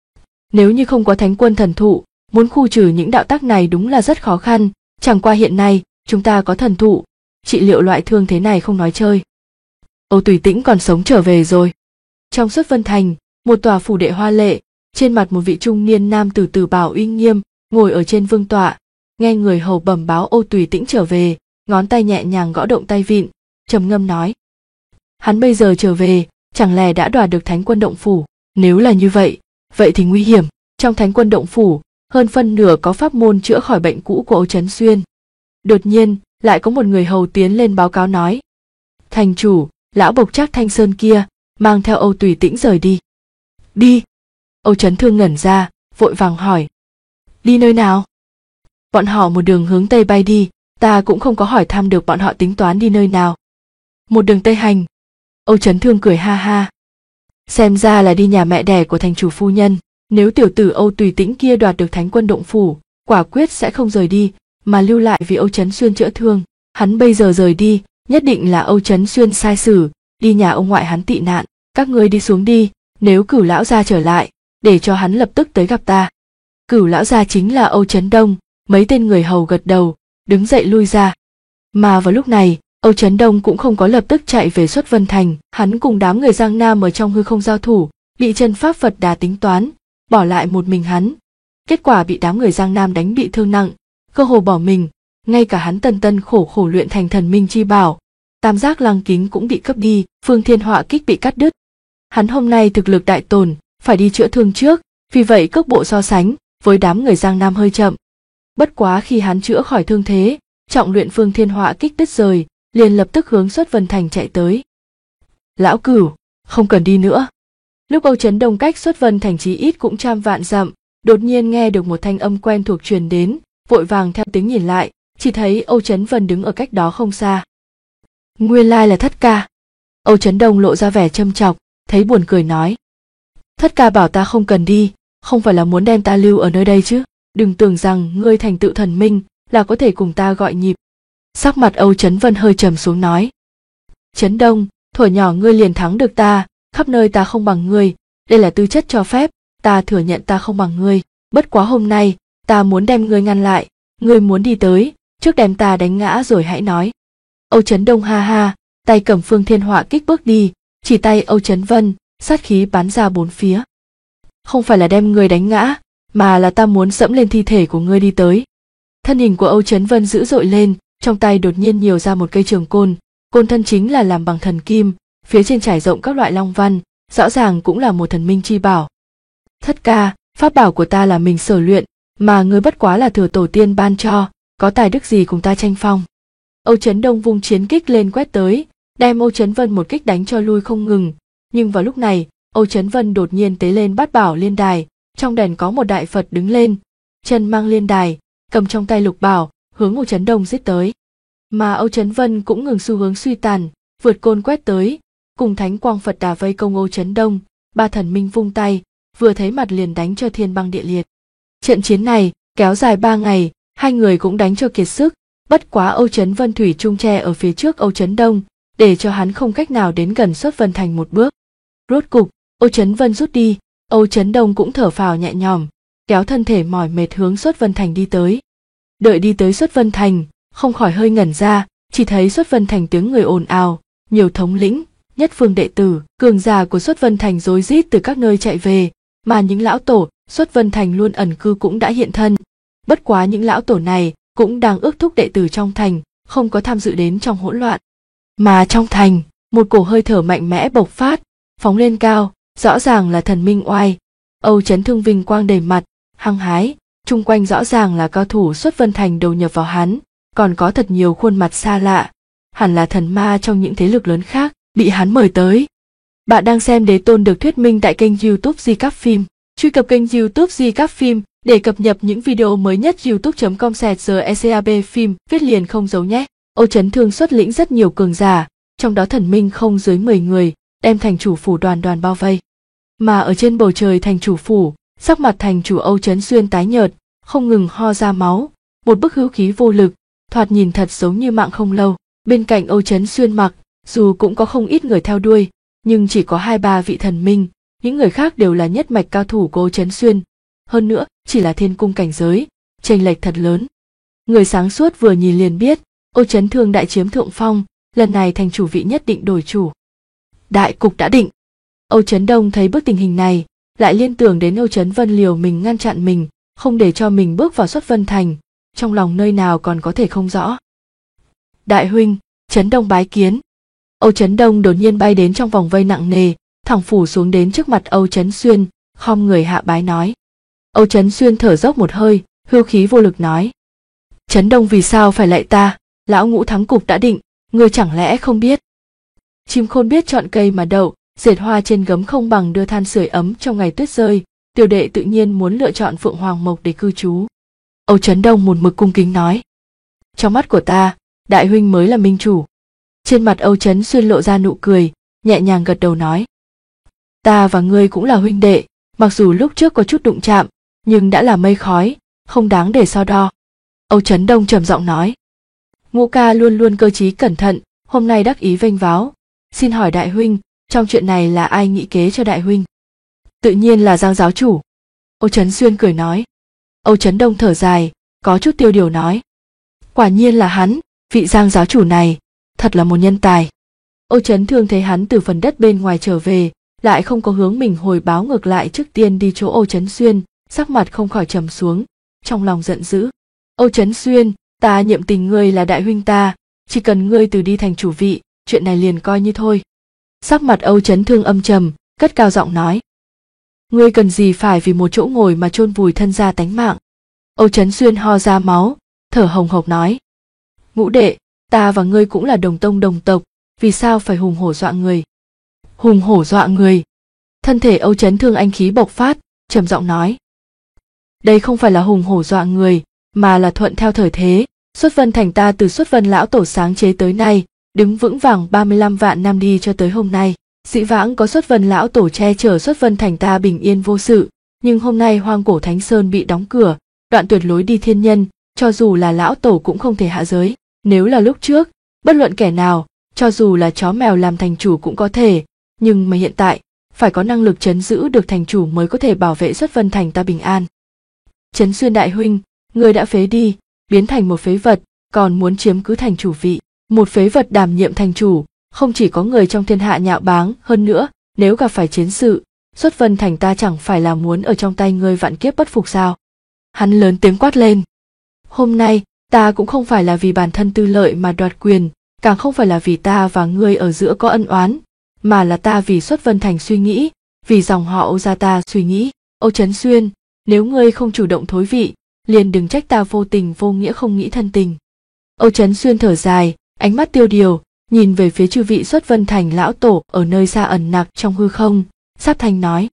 Nếu như không có Thánh Quân thần thụ, muốn khu trừ những đạo tác này đúng là rất khó khăn, chẳng qua hiện nay, chúng ta có thần thụ, trị liệu loại thương thế này không nói chơi. Âu Tùy Tĩnh còn sống trở về rồi. Trong Xuất Vân Thành, một tòa phủ đệ hoa lệ, trên mặt một vị trung niên nam tử tử bảo uy nghiêm, ngồi ở trên vương tọa, nghe người hầu bẩm báo Âu Tùy Tĩnh trở về, ngón tay nhẹ nhàng gõ động tay vịn, trầm ngâm nói: hắn bây giờ trở về, chẳng lẽ đã đoạt được Thánh Quân Động Phủ? Nếu là như vậy, vậy thì nguy hiểm. Trong Thánh Quân Động Phủ, hơn phân nửa có pháp môn chữa khỏi bệnh cũ của Âu Chấn Xuyên. Đột nhiên, lại có một người hầu tiến lên báo cáo nói: thành chủ, lão Bộc Trác Thanh Sơn kia, mang theo Âu Tùy Tĩnh rời đi. Đi. Âu Chấn Thương ngẩn ra, vội vàng hỏi: đi nơi nào? Bọn họ một đường hướng Tây bay đi, ta cũng không có hỏi thăm được bọn họ tính toán đi nơi nào. Một đường Tây hành. Âu Chấn Thương cười ha ha. Xem ra là đi nhà mẹ đẻ của thành chủ phu nhân. Nếu tiểu tử Âu Tùy Tĩnh kia đoạt được Thánh Quân Động Phủ, quả quyết sẽ không rời đi, mà lưu lại vì Âu Chấn Xuyên chữa thương. Hắn bây giờ rời đi, nhất định là Âu Chấn Xuyên sai sử, đi nhà ông ngoại hắn tị nạn. Các ngươi đi xuống đi, nếu Cửu lão gia trở lại, để cho hắn lập tức tới gặp ta. Cửu lão gia chính là Âu Chấn Đông. Mấy tên người hầu gật đầu, đứng dậy lui ra. Mà vào lúc này, Âu Chấn Đông cũng không có lập tức chạy về Xuất Vân Thành, hắn cùng đám người Giang Nam ở trong hư không giao thủ, bị chân pháp Phật Đà tính toán, bỏ lại một mình hắn. Kết quả bị đám người Giang Nam đánh bị thương nặng, cơ hồ bỏ mình, ngay cả hắn tân tân khổ khổ luyện thành thần minh chi bảo, Tam Giác Lăng Kính cũng bị cướp đi, Phương Thiên Họa Kích bị cắt đứt. Hắn hôm nay thực lực đại tổn, phải đi chữa thương trước, vì vậy cước bộ so sánh với đám người Giang Nam hơi chậm. Bất quá khi hắn chữa khỏi thương thế, trọng luyện Phương Thiên Họa Kích đứt rời, liền lập tức hướng Xuất Vân Thành chạy tới. Lão Cửu, không cần đi nữa. Lúc Âu Chấn Đông cách Xuất Vân Thành chí ít cũng trăm vạn dặm, đột nhiên nghe được một thanh âm quen thuộc truyền đến, vội vàng theo tiếng nhìn lại, chỉ thấy Âu Chấn Vân đứng ở cách đó không xa. Nguyên lai là Thất ca. Âu Chấn Đông lộ ra vẻ châm chọc, thấy buồn cười nói: Thất ca bảo ta không cần đi, không phải là muốn đem ta lưu ở nơi đây chứ? Đừng tưởng rằng ngươi thành tựu thần minh là có thể cùng ta gọi nhịp. Sắc mặt Âu Chấn Vân hơi trầm xuống nói: Chấn Đông, thuở nhỏ ngươi liền thắng được ta, khắp nơi ta không bằng ngươi, đây là tư chất cho phép, ta thừa nhận ta không bằng ngươi. Bất quá hôm nay, ta muốn đem ngươi ngăn lại, ngươi muốn đi tới, trước đem ta đánh ngã rồi hãy nói. Âu Chấn Đông ha ha, tay cầm Phương Thiên Họa Kích bước đi, chỉ tay Âu Chấn Vân, sát khí bắn ra bốn phía. Không phải là đem ngươi đánh ngã, mà là ta muốn dẫm lên thi thể của ngươi đi tới. Thân hình của Âu Chấn Vân dữ dội lên, trong tay đột nhiên nhiều ra một cây trường côn, côn thân chính là làm bằng thần kim, phía trên trải rộng các loại long văn, rõ ràng cũng là một thần minh chi bảo. Thất ca, pháp bảo của ta là mình sở luyện, mà ngươi bất quá là thừa tổ tiên ban cho, có tài đức gì cùng ta tranh phong. Âu Chấn Đông vung chiến kích lên quét tới, đem Âu Chấn Vân một kích đánh cho lui không ngừng, nhưng vào lúc này, Âu Chấn Vân đột nhiên tế lên Bát Bảo Liên Đài, trong đèn có một đại Phật đứng lên, chân mang liên đài, cầm trong tay lục bảo, hướng Âu Chấn Đông giết tới. Mà Âu Chấn Vân cũng ngừng xu hướng suy tàn, vượt côn quét tới, cùng Thánh Quang Phật Đà vây công Âu Chấn Đông, ba thần minh vung tay, vừa thấy mặt liền đánh cho thiên băng địa liệt. Trận chiến này kéo dài 3 ngày, hai người cũng đánh cho kiệt sức, bất quá Âu Chấn Vân thủy chung tre ở phía trước Âu Chấn Đông, để cho hắn không cách nào đến gần Xuất Vân Thành một bước. Rốt cục, Âu Chấn Vân rút đi, Âu Chấn Đông cũng thở phào nhẹ nhõm, kéo thân thể mỏi mệt hướng Xuất Vân Thành đi tới. Đợi đi tới Xuất Vân Thành, không khỏi hơi ngẩn ra, chỉ thấy Xuất Vân Thành tiếng người ồn ào, nhiều thống lĩnh, nhất phương đệ tử, cường giả của Xuất Vân Thành rối rít từ các nơi chạy về, mà những lão tổ Xuất Vân Thành luôn ẩn cư cũng đã hiện thân. Bất quá những lão tổ này cũng đang ước thúc đệ tử trong thành, không có tham dự đến trong hỗn loạn. Mà trong thành, một cổ hơi thở mạnh mẽ bộc phát, phóng lên cao, rõ ràng là thần minh oai. Âu Chấn Thương vinh quang đầy mặt, hăng hái, chung quanh rõ ràng là cao thủ Xuất Vân Thành đầu nhập vào hắn, còn có thật nhiều khuôn mặt xa lạ, hẳn là thần ma trong những thế lực lớn khác, bị hắn mời tới. Bạn đang xem Đế Tôn được thuyết minh tại kênh YouTube Di Cáp Phim. Truy cập kênh YouTube Di Cáp Phim để cập nhật những video mới nhất. youtube.com/secab phim viết liền không giấu nhé. Âu Chấn Thương xuất lĩnh rất nhiều cường giả, trong đó thần minh không dưới 10 người, đem thành chủ phủ đoàn đoàn bao vây. Mà ở trên bầu trời thành chủ phủ, sắc mặt thành chủ Âu Chấn Xuyên tái nhợt, không ngừng ho ra máu, một bức hữu khí vô lực, thoạt nhìn thật giống như mạng không lâu. Bên cạnh Âu Chấn Xuyên mặc, dù cũng có không ít người theo đuôi, nhưng chỉ có 2-3 vị thần minh, những người khác đều là nhất mạch cao thủ của Âu Chấn Xuyên. Hơn nữa, chỉ là thiên cung cảnh giới, chênh lệch thật lớn. Người sáng suốt vừa nhìn liền biết, Âu Chấn Thương đại chiếm thượng phong, lần này thành chủ vị nhất định đổi chủ. Đại cục đã định. Âu Chấn Đông thấy bước tình hình này, lại liên tưởng đến Âu Chấn Vân liều mình ngăn chặn mình, không để cho mình bước vào Xuất Vân Thành, trong lòng nơi nào còn có thể không rõ. Đại huynh, Trấn Đông bái kiến. Âu Trấn Đông đột nhiên bay đến trong vòng vây nặng nề, thẳng phủ xuống đến trước mặt Âu Trấn Xuyên, khom người hạ bái nói. Âu Trấn Xuyên thở dốc một hơi, hưu khí vô lực nói. Trấn Đông vì sao phải lạy ta, lão ngũ thắng cục đã định, ngươi chẳng lẽ không biết. Chim khôn biết chọn cây mà đậu, dệt hoa trên gấm không bằng đưa than sưởi ấm trong ngày tuyết rơi, tiểu đệ tự nhiên muốn lựa chọn Phượng Hoàng Mộc để cư trú. Âu Trấn Đông một mực cung kính nói. Trong mắt của ta, đại huynh mới là minh chủ. Trên mặt Âu Trấn Xuyên lộ ra nụ cười, nhẹ nhàng gật đầu nói. Ta và ngươi cũng là huynh đệ, mặc dù lúc trước có chút đụng chạm, nhưng đã là mây khói, không đáng để so đo. Âu Trấn Đông trầm giọng nói. Ngũ ca luôn luôn cơ trí cẩn thận, hôm nay đắc ý vênh váo. Xin hỏi đại huynh, trong chuyện này là ai nghĩ kế cho đại huynh? Tự nhiên là Giang giáo chủ. Âu Trấn Xuyên cười nói. Âu Trấn Đông thở dài, có chút tiêu điều nói. Quả nhiên là hắn, vị Giang giáo chủ này, thật là một nhân tài. Âu Trấn Thương thấy hắn từ phần đất bên ngoài trở về, lại không có hướng mình hồi báo ngược lại trước tiên đi chỗ Âu Trấn Xuyên, sắc mặt không khỏi trầm xuống, trong lòng giận dữ. Âu Trấn Xuyên, ta nhiệm tình ngươi là đại huynh ta, chỉ cần ngươi từ đi thành chủ vị, chuyện này liền coi như thôi. Sắc mặt Âu Trấn Thương âm trầm, cất cao giọng nói. Ngươi cần gì phải vì một chỗ ngồi mà chôn vùi thân gia tánh mạng. Âu Trấn Xuyên ho ra máu, thở hồng hộc nói. Ngũ đệ, ta và ngươi cũng là đồng tông đồng tộc, vì sao phải hùng hổ dọa người? Hùng hổ dọa người. Thân thể Âu Trấn Thương anh khí bộc phát, trầm giọng nói. Đây không phải là hùng hổ dọa người, mà là thuận theo thời thế. Xuất Vân Thành ta từ Xuất Vân lão tổ sáng chế tới nay, đứng vững vàng 35 vạn năm đi cho tới hôm nay. Dĩ vãng có Xuất Vân lão tổ che chở Xuất Vân Thành ta bình yên vô sự, nhưng hôm nay Hoang Cổ Thánh Sơn bị đóng cửa, đoạn tuyệt lối đi thiên nhân, cho dù là lão tổ cũng không thể hạ giới. Nếu là lúc trước, bất luận kẻ nào, cho dù là chó mèo làm thành chủ cũng có thể, nhưng mà hiện tại, phải có năng lực trấn giữ được thành chủ mới có thể bảo vệ Xuất Vân Thành ta bình an. Trấn Xuyên đại huynh, ngươi đã phế đi, biến thành một phế vật, còn muốn chiếm cứ thành chủ vị. Một phế vật đảm nhiệm thành chủ, không chỉ có người trong thiên hạ nhạo báng, hơn nữa, nếu gặp phải chiến sự, Xuất Vân Thành ta chẳng phải là muốn ở trong tay ngươi vạn kiếp bất phục sao? Hắn lớn tiếng quát lên. Hôm nay, ta cũng không phải là vì bản thân tư lợi mà đoạt quyền, càng không phải là vì ta và ngươi ở giữa có ân oán, mà là ta vì Xuất Vân Thành suy nghĩ, vì dòng họ Âu gia ta suy nghĩ. Âu Trấn Xuyên, nếu ngươi không chủ động thối vị, liền đừng trách ta vô tình vô nghĩa không nghĩ thân tình. Âu Trấn Xuyên thở dài, ánh mắt tiêu điều, nhìn về phía chư vị Xuất Vân Thành lão tổ ở nơi xa ẩn nặc trong hư không, sáp thanh nói.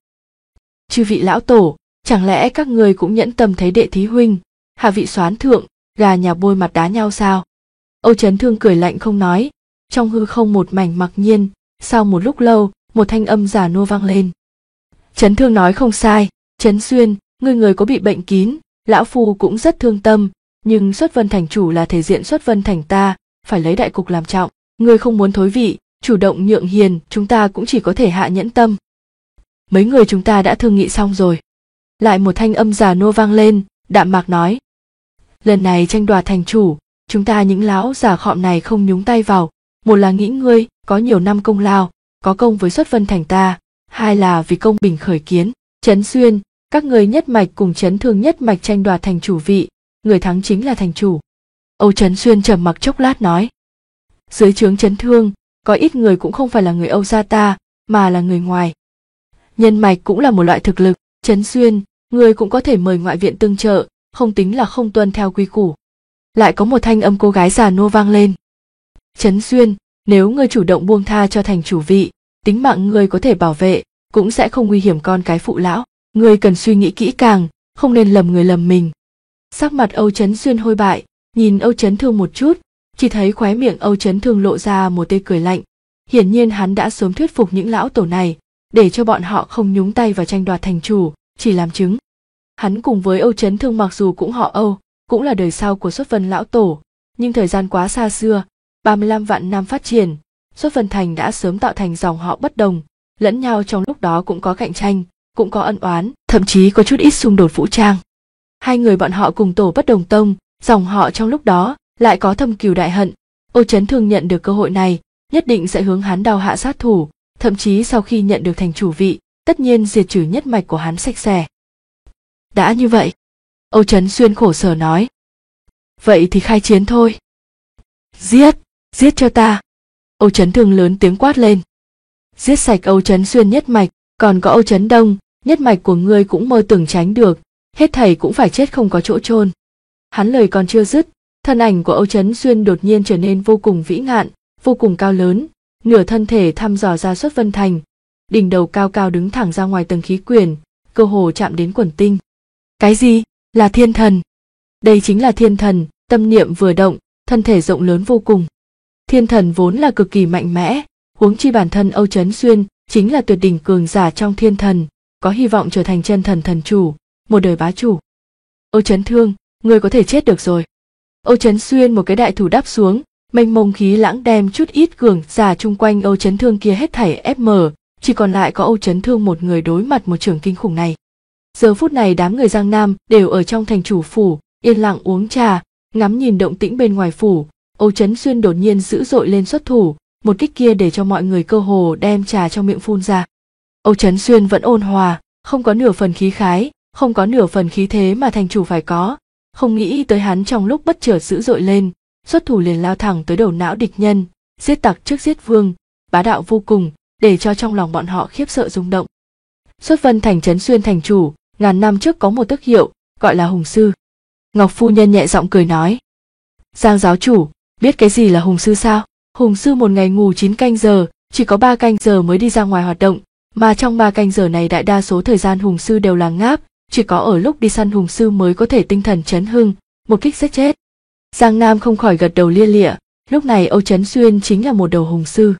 Chư vị lão tổ, chẳng lẽ các ngươi cũng nhẫn tâm thấy đệ thí huynh, hạ vị soán thượng, gà nhà bôi mặt đá nhau sao? Âu Trấn Thương cười lạnh không nói, trong hư không một mảnh mặc nhiên, sau một lúc lâu, một thanh âm già nua vang lên. Trấn Thương nói không sai, Trấn Xuyên, ngươi người có bị bệnh kín, lão phu cũng rất thương tâm, nhưng Xuất Vân Thành chủ là thể diện Xuất Vân Thành ta, phải lấy đại cục làm trọng, ngươi không muốn thối vị, chủ động nhượng hiền, chúng ta cũng chỉ có thể hạ nhẫn tâm. Mấy người chúng ta đã thương nghị xong rồi. Lại một thanh âm già nua vang lên, đạm mạc nói. Lần này tranh đoạt thành chủ, chúng ta những lão già khọm này không nhúng tay vào, một là nghĩ ngươi có nhiều năm công lao, có công với Xuất Vân Thành ta, hai là vì công bình khởi kiến. Trấn Xuyên, các người nhất mạch cùng Trấn Thương nhất mạch tranh đoạt thành chủ vị, người thắng chính là thành chủ. Âu Trấn Xuyên trầm mặc chốc lát nói. Dưới trướng Trấn Thương, có ít người cũng không phải là người Âu gia ta, mà là người ngoài. Nhân mạch cũng là một loại thực lực. Trấn Xuyên, người cũng có thể mời ngoại viện tương trợ, không tính là không tuân theo quy củ. Lại có một thanh âm cô gái già nua vang lên. Trấn Xuyên, nếu ngươi chủ động buông tha cho thành chủ vị, tính mạng ngươi có thể bảo vệ, cũng sẽ không nguy hiểm con cái phụ lão. Ngươi cần suy nghĩ kỹ càng, không nên lầm người lầm mình. Sắc mặt Âu Trấn Xuyên hôi bại, nhìn Âu Trấn Thương một chút, chỉ thấy khóe miệng Âu Trấn Thương lộ ra một tia cười lạnh. Hiển nhiên hắn đã sớm thuyết phục những lão tổ này, để cho bọn họ không nhúng tay vào tranh đoạt thành chủ, chỉ làm chứng. Hắn cùng với Âu Trấn Thương mặc dù cũng họ Âu, cũng là đời sau của Xuất Vân lão tổ, nhưng thời gian quá xa xưa, 35 vạn năm phát triển, Xuất Vân Thành đã sớm tạo thành dòng họ bất đồng, lẫn nhau trong lúc đó cũng có cạnh tranh, cũng có ân oán, thậm chí có chút ít xung đột vũ trang. Hai người bọn họ cùng tổ bất đồng tông, dòng họ trong lúc đó lại có thâm cừu đại hận. Âu Trấn Thương nhận được cơ hội này, nhất định sẽ hướng hắn đao hạ sát thủ, thậm chí sau khi nhận được thành chủ vị, tất nhiên diệt trừ nhất mạch của hắn sạch sẽ. Đã như vậy, Âu Trấn Xuyên khổ sở nói. vậy thì khai chiến thôi. Giết, giết cho ta. Âu Chấn Thương lớn tiếng quát lên. Giết sạch Âu Chấn Xuyên nhất mạch, còn có Âu Chấn Đông, nhất mạch của ngươi cũng mơ tưởng tránh được, hết thảy cũng phải chết không có chỗ chôn. Hắn lời còn chưa dứt, thân ảnh của Âu Chấn Xuyên đột nhiên trở nên vô cùng vĩ ngạn, vô cùng cao lớn, nửa thân thể thăm dò ra Xuất Vân Thành, đỉnh đầu cao cao đứng thẳng ra ngoài tầng khí quyển, cơ hồ chạm đến quần tinh. Cái gì? Là thiên thần? Đây chính là thiên thần, tâm niệm vừa động, thân thể rộng lớn vô cùng. Thiên thần vốn là cực kỳ mạnh mẽ, huống chi bản thân Âu Chấn Xuyên chính là tuyệt đỉnh cường giả trong thiên thần, có hy vọng trở thành chân thần thần chủ, một đời bá chủ. Âu Chấn Thương, ngươi có thể chết được rồi. Âu Chấn Xuyên một cái đại thủ đáp xuống, mênh mông khí lãng đem chút ít cường giả chung quanh Âu Chấn Thương kia hết thảy ép mở, chỉ còn lại có Âu Chấn Thương một người đối mặt một chưởng kinh khủng này. Giờ phút này đám người Giang Nam đều ở trong thành chủ phủ, yên lặng uống trà, ngắm nhìn động tĩnh bên ngoài phủ. Âu Chấn Xuyên đột nhiên dữ dội lên xuất thủ, một kích kia để cho mọi người cơ hồ đem trà trong miệng phun ra. Âu Chấn Xuyên vẫn ôn hòa, không có nửa phần khí khái, không có nửa phần khí thế mà thành chủ phải có, không nghĩ tới hắn trong lúc bất chợt dữ dội lên, xuất thủ liền lao thẳng tới đầu não địch nhân, giết tặc trước giết vương, bá đạo vô cùng, để cho trong lòng bọn họ khiếp sợ rung động. Xuất Vân Thành Chấn Xuyên thành chủ, ngàn năm trước có một tước hiệu, gọi là Hùng Sư. Ngọc phu nhân nhẹ giọng cười nói. Giang giáo chủ, biết cái gì là Hùng Sư sao? Hùng Sư một ngày ngủ 9 canh giờ, chỉ có 3 canh giờ mới đi ra ngoài hoạt động, mà trong 3 canh giờ này đại đa số thời gian Hùng Sư đều là ngáp, chỉ có ở lúc đi săn Hùng Sư mới có thể tinh thần chấn hưng, một kích giết chết. Giang Nam không khỏi gật đầu lia lịa, lúc này Âu Chấn Xuyên chính là một đầu Hùng Sư.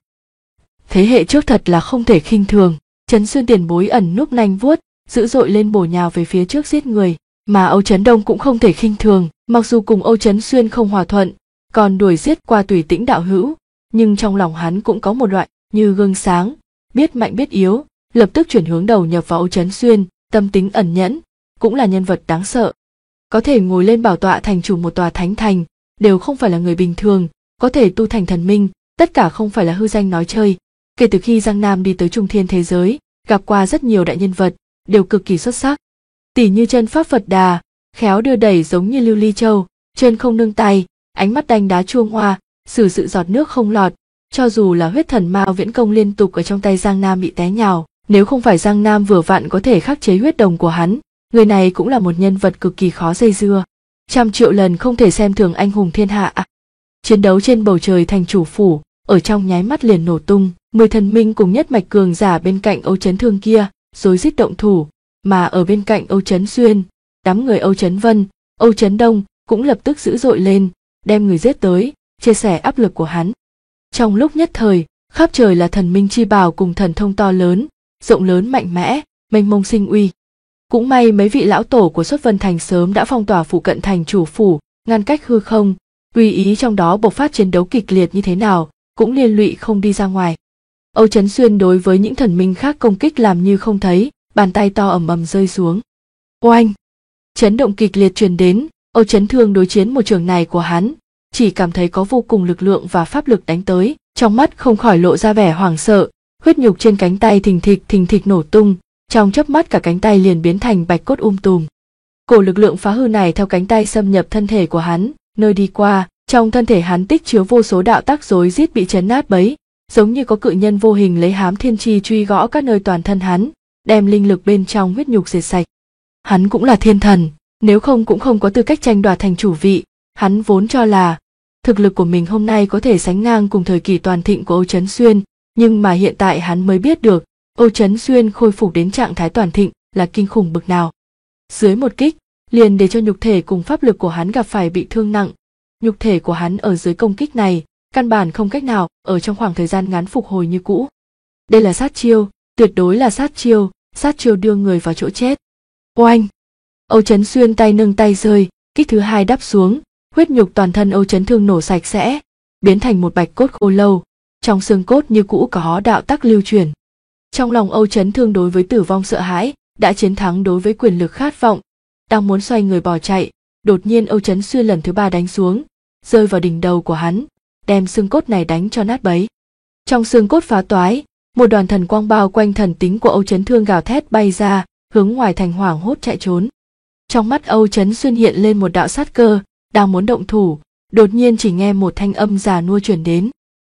Thế hệ trước thật là không thể khinh thường, Chấn Xuyên tiền bối ẩn núp nanh vuốt, dữ dội lên bổ nhào về phía trước giết người, mà Âu Chấn Đông cũng không thể khinh thường, mặc dù cùng Âu Chấn Xuyên không hòa thuận, còn đuổi giết qua Tùy Tĩnh đạo hữu, nhưng trong lòng hắn cũng có một loại như gương sáng, biết mạnh biết yếu, lập tức chuyển hướng đầu nhập vào Âu Chấn Xuyên, tâm tính ẩn nhẫn, cũng là nhân vật đáng sợ. Có thể ngồi lên bảo tọa thành chủ một tòa thánh thành, đều không phải là người bình thường, có thể tu thành thần minh, tất cả không phải là hư danh nói chơi. Kể từ khi Giang Nam đi tới Trung Thiên thế giới, gặp qua rất nhiều đại nhân vật, đều cực kỳ xuất sắc. Tỷ như chân pháp Phật Đà, khéo đưa đẩy giống như lưu ly châu, chân không nương tay, ánh mắt đanh đá chuông hoa, xử sự giọt nước không lọt. Cho dù là huyết thần Mao Viễn Công liên tục ở trong tay Giang Nam bị té nhào, nếu không phải Giang Nam vừa vặn có thể khắc chế huyết đồng của hắn, người này cũng là một nhân vật cực kỳ khó dây dưa. 100 triệu lần không thể xem thường anh hùng thiên hạ. Chiến đấu trên bầu trời thành chủ phủ, ở trong nháy mắt liền nổ tung, 10 thần minh cùng nhất mạch cường giả bên cạnh Âu Chấn Thương kia, rối rít động thủ, mà ở bên cạnh Âu Chấn Xuyên, đám người Âu Chấn Vân, Âu Chấn Đông cũng lập tức dữ dội lên, đem người giết tới, chia sẻ áp lực của hắn. Trong lúc nhất thời, khắp trời là thần minh chi bảo cùng thần thông to lớn, rộng lớn mạnh mẽ, mênh mông sinh uy. Cũng may mấy vị lão tổ của Xuất Vân Thành sớm đã phong tỏa phụ cận thành chủ phủ, ngăn cách hư không, tùy ý trong đó bộc phát chiến đấu kịch liệt như thế nào, cũng liên lụy không đi ra ngoài. Âu Chấn Xuyên đối với những thần minh khác công kích làm như không thấy, bàn tay to ầm ầm rơi xuống. Oanh! Chấn động kịch liệt truyền đến, Âu Chấn Thương đối chiến một trường này của hắn, chỉ cảm thấy có vô cùng lực lượng và pháp lực đánh tới, trong mắt không khỏi lộ ra vẻ hoảng sợ, huyết nhục trên cánh tay thình thịch nổ tung, trong chớp mắt cả cánh tay liền biến thành bạch cốt tùm. Cổ lực lượng phá hư này theo cánh tay xâm nhập thân thể của hắn, nơi đi qua, trong thân thể hắn tích chứa vô số đạo tác rối rít bị chấn nát bấy, giống như có cự nhân vô hình lấy hám thiên chi truy gõ các nơi toàn thân hắn, đem linh lực bên trong huyết nhục diệt sạch. Hắn cũng là thiên thần, nếu không cũng không có tư cách tranh đoạt thành chủ vị. Hắn vốn cho là thực lực của mình hôm nay có thể sánh ngang cùng thời kỳ toàn thịnh của Âu Chấn Xuyên, nhưng mà hiện tại hắn mới biết được Âu Chấn Xuyên khôi phục đến trạng thái toàn thịnh là kinh khủng bực nào. Dưới một kích, liền để cho nhục thể cùng pháp lực của hắn gặp phải bị thương nặng. Nhục thể của hắn ở dưới công kích này, căn bản không cách nào ở trong khoảng thời gian ngắn phục hồi như cũ. Đây là sát chiêu, tuyệt đối là sát chiêu đưa người vào chỗ chết. Oanh! Âu Chấn Xuyên tay nâng tay rơi, kích thứ hai đắp xuống, huyết nhục toàn thân Âu Chấn Thương nổ sạch sẽ, biến thành một bạch cốt khô lâu, trong xương cốt như cũ có đạo tắc lưu truyền. Trong lòng Âu Chấn Thương đối với tử vong sợ hãi, đã chiến thắng đối với quyền lực khát vọng, đang muốn xoay người bỏ chạy, đột nhiên Âu Chấn Xuyên lần thứ ba đánh xuống, rơi vào đỉnh đầu của hắn, đem xương cốt này đánh cho nát bấy. Trong xương cốt phá toái, một đoàn thần quang bao quanh thần tính của Âu Chấn Thương gào thét bay ra, hướng ngoài thành hoảng hốt chạy trốn. Trong mắt Âu Chấn Xuyên hiện lên một đạo sát cơ, đang muốn động thủ, đột nhiên chỉ nghe một thanh âm già nua truyền đến.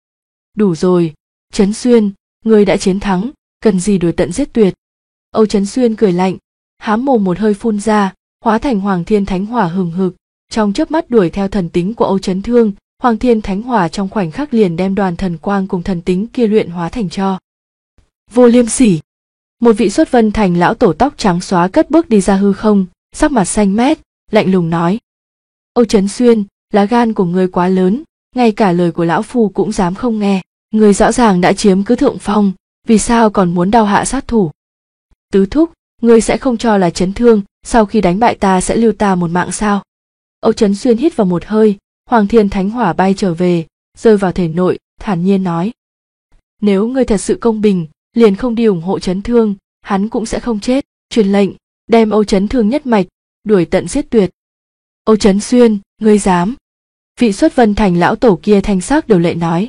Đủ rồi, Trấn Xuyên, ngươi đã chiến thắng, cần gì đuổi tận giết tuyệt. Âu Trấn Xuyên cười lạnh, hám mồm một hơi phun ra, hóa thành Hoàng Thiên Thánh Hỏa hừng hực, trong chớp mắt đuổi theo thần tính của Âu Trấn Thương. Hoàng Thiên Thánh Hỏa trong khoảnh khắc liền đem đoàn thần quang cùng thần tính kia luyện hóa thành tro. Vô liêm sỉ! Một vị Xuất Vân Thành lão tổ tóc trắng xóa cất bước đi ra hư không, sắc mặt xanh mét, lạnh lùng nói. Âu Trấn Xuyên, lá gan của ngươi quá lớn, ngay cả lời của lão phu cũng dám không nghe. Ngươi rõ ràng đã chiếm cứ thượng phong, vì sao còn muốn đao hạ sát thủ? Tứ thúc, ngươi sẽ không cho là Trấn Thương, sau khi đánh bại ta sẽ lưu ta một mạng sao? Âu Trấn Xuyên hít vào một hơi, Hoàng Thiên Thánh Hỏa bay trở về, rơi vào thể nội, thản nhiên nói. Nếu ngươi thật sự công bình, liền không đi ủng hộ Trấn Thương, hắn cũng sẽ không chết. Truyền lệnh, đem Âu Trấn Thương nhất mạch, đuổi tận giết tuyệt. Âu Trấn Xuyên, ngươi dám? Vị Xuất Vân Thành lão tổ kia thanh sắc điều lệ nói.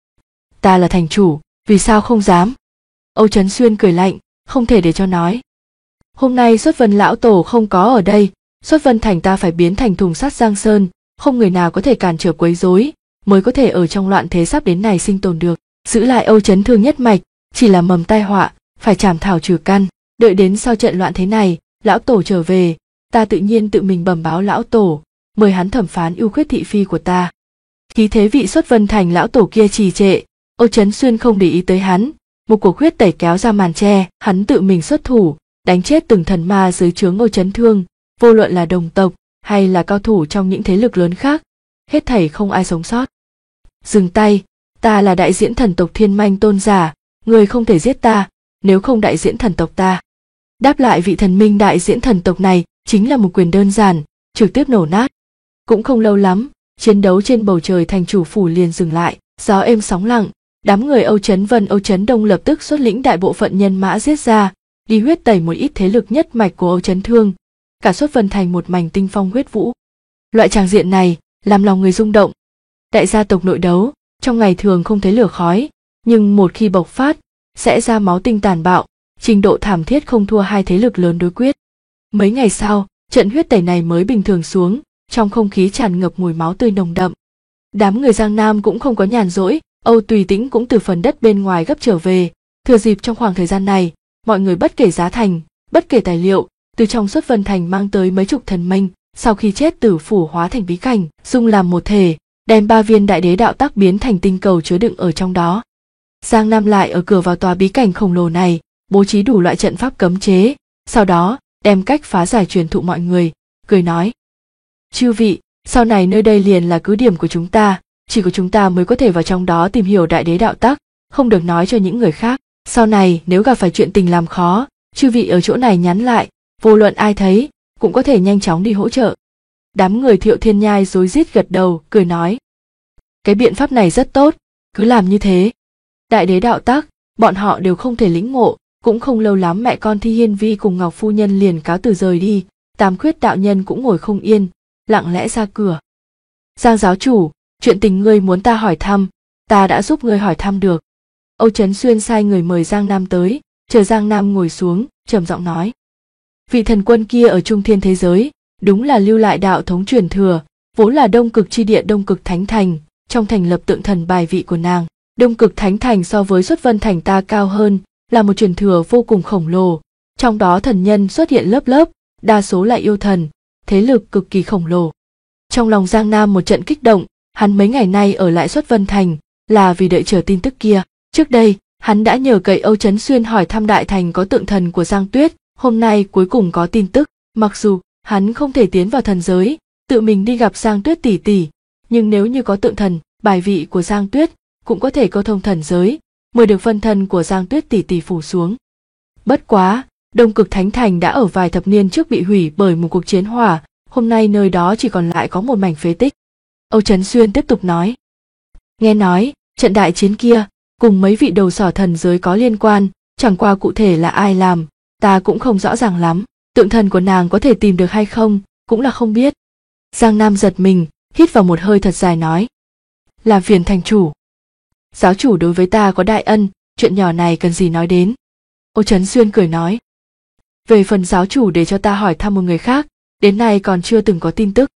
Ta là thành chủ, vì sao không dám? Âu Trấn Xuyên cười lạnh, không thể để cho nói. Hôm nay Xuất Vân lão tổ không có ở đây, Xuất Vân Thành ta phải biến thành thùng sắt Giang Sơn, không người nào có thể cản trở quấy rối, mới có thể ở trong loạn thế sắp đến này sinh tồn được. Giữ lại Âu Trấn Thương nhất mạch, chỉ là mầm tai họa, phải chảm thảo trừ căn. Đợi đến sau trận loạn thế này, lão tổ trở về, ta tự nhiên tự mình bẩm báo lão tổ, mời hắn thẩm phán ưu khuyết thị phi của ta. Khí thế vị Xuất Vân Thành lão tổ kia trì trệ, Âu Trấn Xuyên không để ý tới hắn, một cuộc huyết tẩy kéo ra màn che, hắn tự mình xuất thủ, đánh chết từng thần ma dưới trướng Âu Trấn Thương, vô luận là đồng tộc hay là cao thủ trong những thế lực lớn khác, hết thảy không ai sống sót. Dừng tay, ta là đại diễn thần tộc Thiên Manh tôn giả, người không thể giết ta, nếu không đại diễn thần tộc ta. Đáp lại vị thần minh đại diễn thần tộc này chính là một quyền đơn giản, trực tiếp nổ nát. Cũng không lâu lắm, chiến đấu trên bầu trời thành chủ phủ liền dừng lại, gió êm sóng lặng, đám người Âu Trấn Vân Âu Trấn Đông lập tức xuất lĩnh đại bộ phận nhân mã giết ra, đi huyết tẩy một ít thế lực nhất mạch của Âu Trấn Thương, cả Xuất Vân Thành một mảnh tinh phong huyết vũ. Loại tràng diện này làm lòng người rung động. Đại gia tộc nội đấu, trong ngày thường không thấy lửa khói, nhưng một khi bộc phát, sẽ ra máu tinh tàn bạo, trình độ thảm thiết không thua hai thế lực lớn đối quyết. Mấy ngày sau, trận huyết tẩy này mới bình thường xuống, trong không khí tràn ngập mùi máu tươi nồng đậm. Đám người Giang Nam cũng không có nhàn rỗi, Âu Tùy Tĩnh cũng từ phần đất bên ngoài gấp trở về, thừa dịp trong khoảng thời gian này, mọi người bất kể giá thành, bất kể tài liệu, từ trong Xuất Vân Thành mang tới mấy chục thần minh, sau khi chết tử phủ hóa thành bí cảnh, dung làm một thể, đem 3 viên đại đế đạo tắc biến thành tinh cầu chứa đựng ở trong đó. Giang Nam lại ở cửa vào tòa bí cảnh khổng lồ này, bố trí đủ loại trận pháp cấm chế, sau đó đem cách phá giải truyền thụ mọi người, cười nói: chư vị, sau này nơi đây liền là cứ điểm của chúng ta, chỉ có chúng ta mới có thể vào trong đó tìm hiểu đại đế đạo tắc, không được nói cho những người khác. Sau này nếu gặp phải chuyện tình làm khó, chư vị ở chỗ này nhắn lại, vô luận ai thấy cũng có thể nhanh chóng đi hỗ trợ. Đám người Thiệu Thiên Nhai rối rít gật đầu, cười nói: cái biện pháp này rất tốt, cứ làm như thế. Đại đế đạo tắc, bọn họ đều không thể lĩnh ngộ, cũng không lâu lắm mẹ con Thi Hiên Vi cùng Ngọc phu nhân liền cáo từ rời đi, Tam Khuyết đạo nhân cũng ngồi không yên, lặng lẽ ra cửa. Giang giáo chủ, chuyện tình ngươi muốn ta hỏi thăm, ta đã giúp ngươi hỏi thăm được. Âu Trấn Xuyên sai người mời Giang Nam tới, chờ Giang Nam ngồi xuống, trầm giọng nói: vị thần quân kia ở Trung Thiên thế giới, đúng là lưu lại đạo thống truyền thừa, vốn là Đông Cực chi địa Đông Cực Thánh Thành, trong thành lập tượng thần bài vị của nàng. Đông Cực Thánh Thành so với Xuất Vân Thành ta cao hơn, là một truyền thừa vô cùng khổng lồ, trong đó thần nhân xuất hiện lớp lớp, đa số là yêu thần, thế lực cực kỳ khổng lồ. Trong lòng Giang Nam một trận kích động, hắn mấy ngày nay ở lại Xuất Vân Thành là vì đợi chờ tin tức kia. Trước đây, hắn đã nhờ cậy Âu Trấn Xuyên hỏi thăm đại thành có tượng thần của Giang Tuyết, hôm nay cuối cùng có tin tức. Mặc dù hắn không thể tiến vào thần giới, tự mình đi gặp Giang Tuyết tỷ tỷ, nhưng nếu như có tượng thần, bài vị của Giang Tuyết, cũng có thể câu thông thần giới, mời được phân thân của Giang Tuyết tỷ tỷ phủ xuống. Bất quá, Đông Cực Thánh Thành đã ở vài thập niên trước bị hủy bởi một cuộc chiến hỏa, hôm nay nơi đó chỉ còn lại có một mảnh phế tích. Âu Trấn Xuyên tiếp tục nói: nghe nói, trận đại chiến kia, cùng mấy vị đầu sỏ thần giới có liên quan, chẳng qua cụ thể là ai làm, ta cũng không rõ ràng lắm, tượng thần của nàng có thể tìm được hay không, cũng là không biết. Giang Nam giật mình, hít vào một hơi thật dài nói: làm phiền thành chủ. Giáo chủ đối với ta có đại ân, chuyện nhỏ này cần gì nói đến. Âu Trấn Xuyên cười nói: về phần giáo chủ để cho ta hỏi thăm một người khác, đến nay còn chưa từng có tin tức.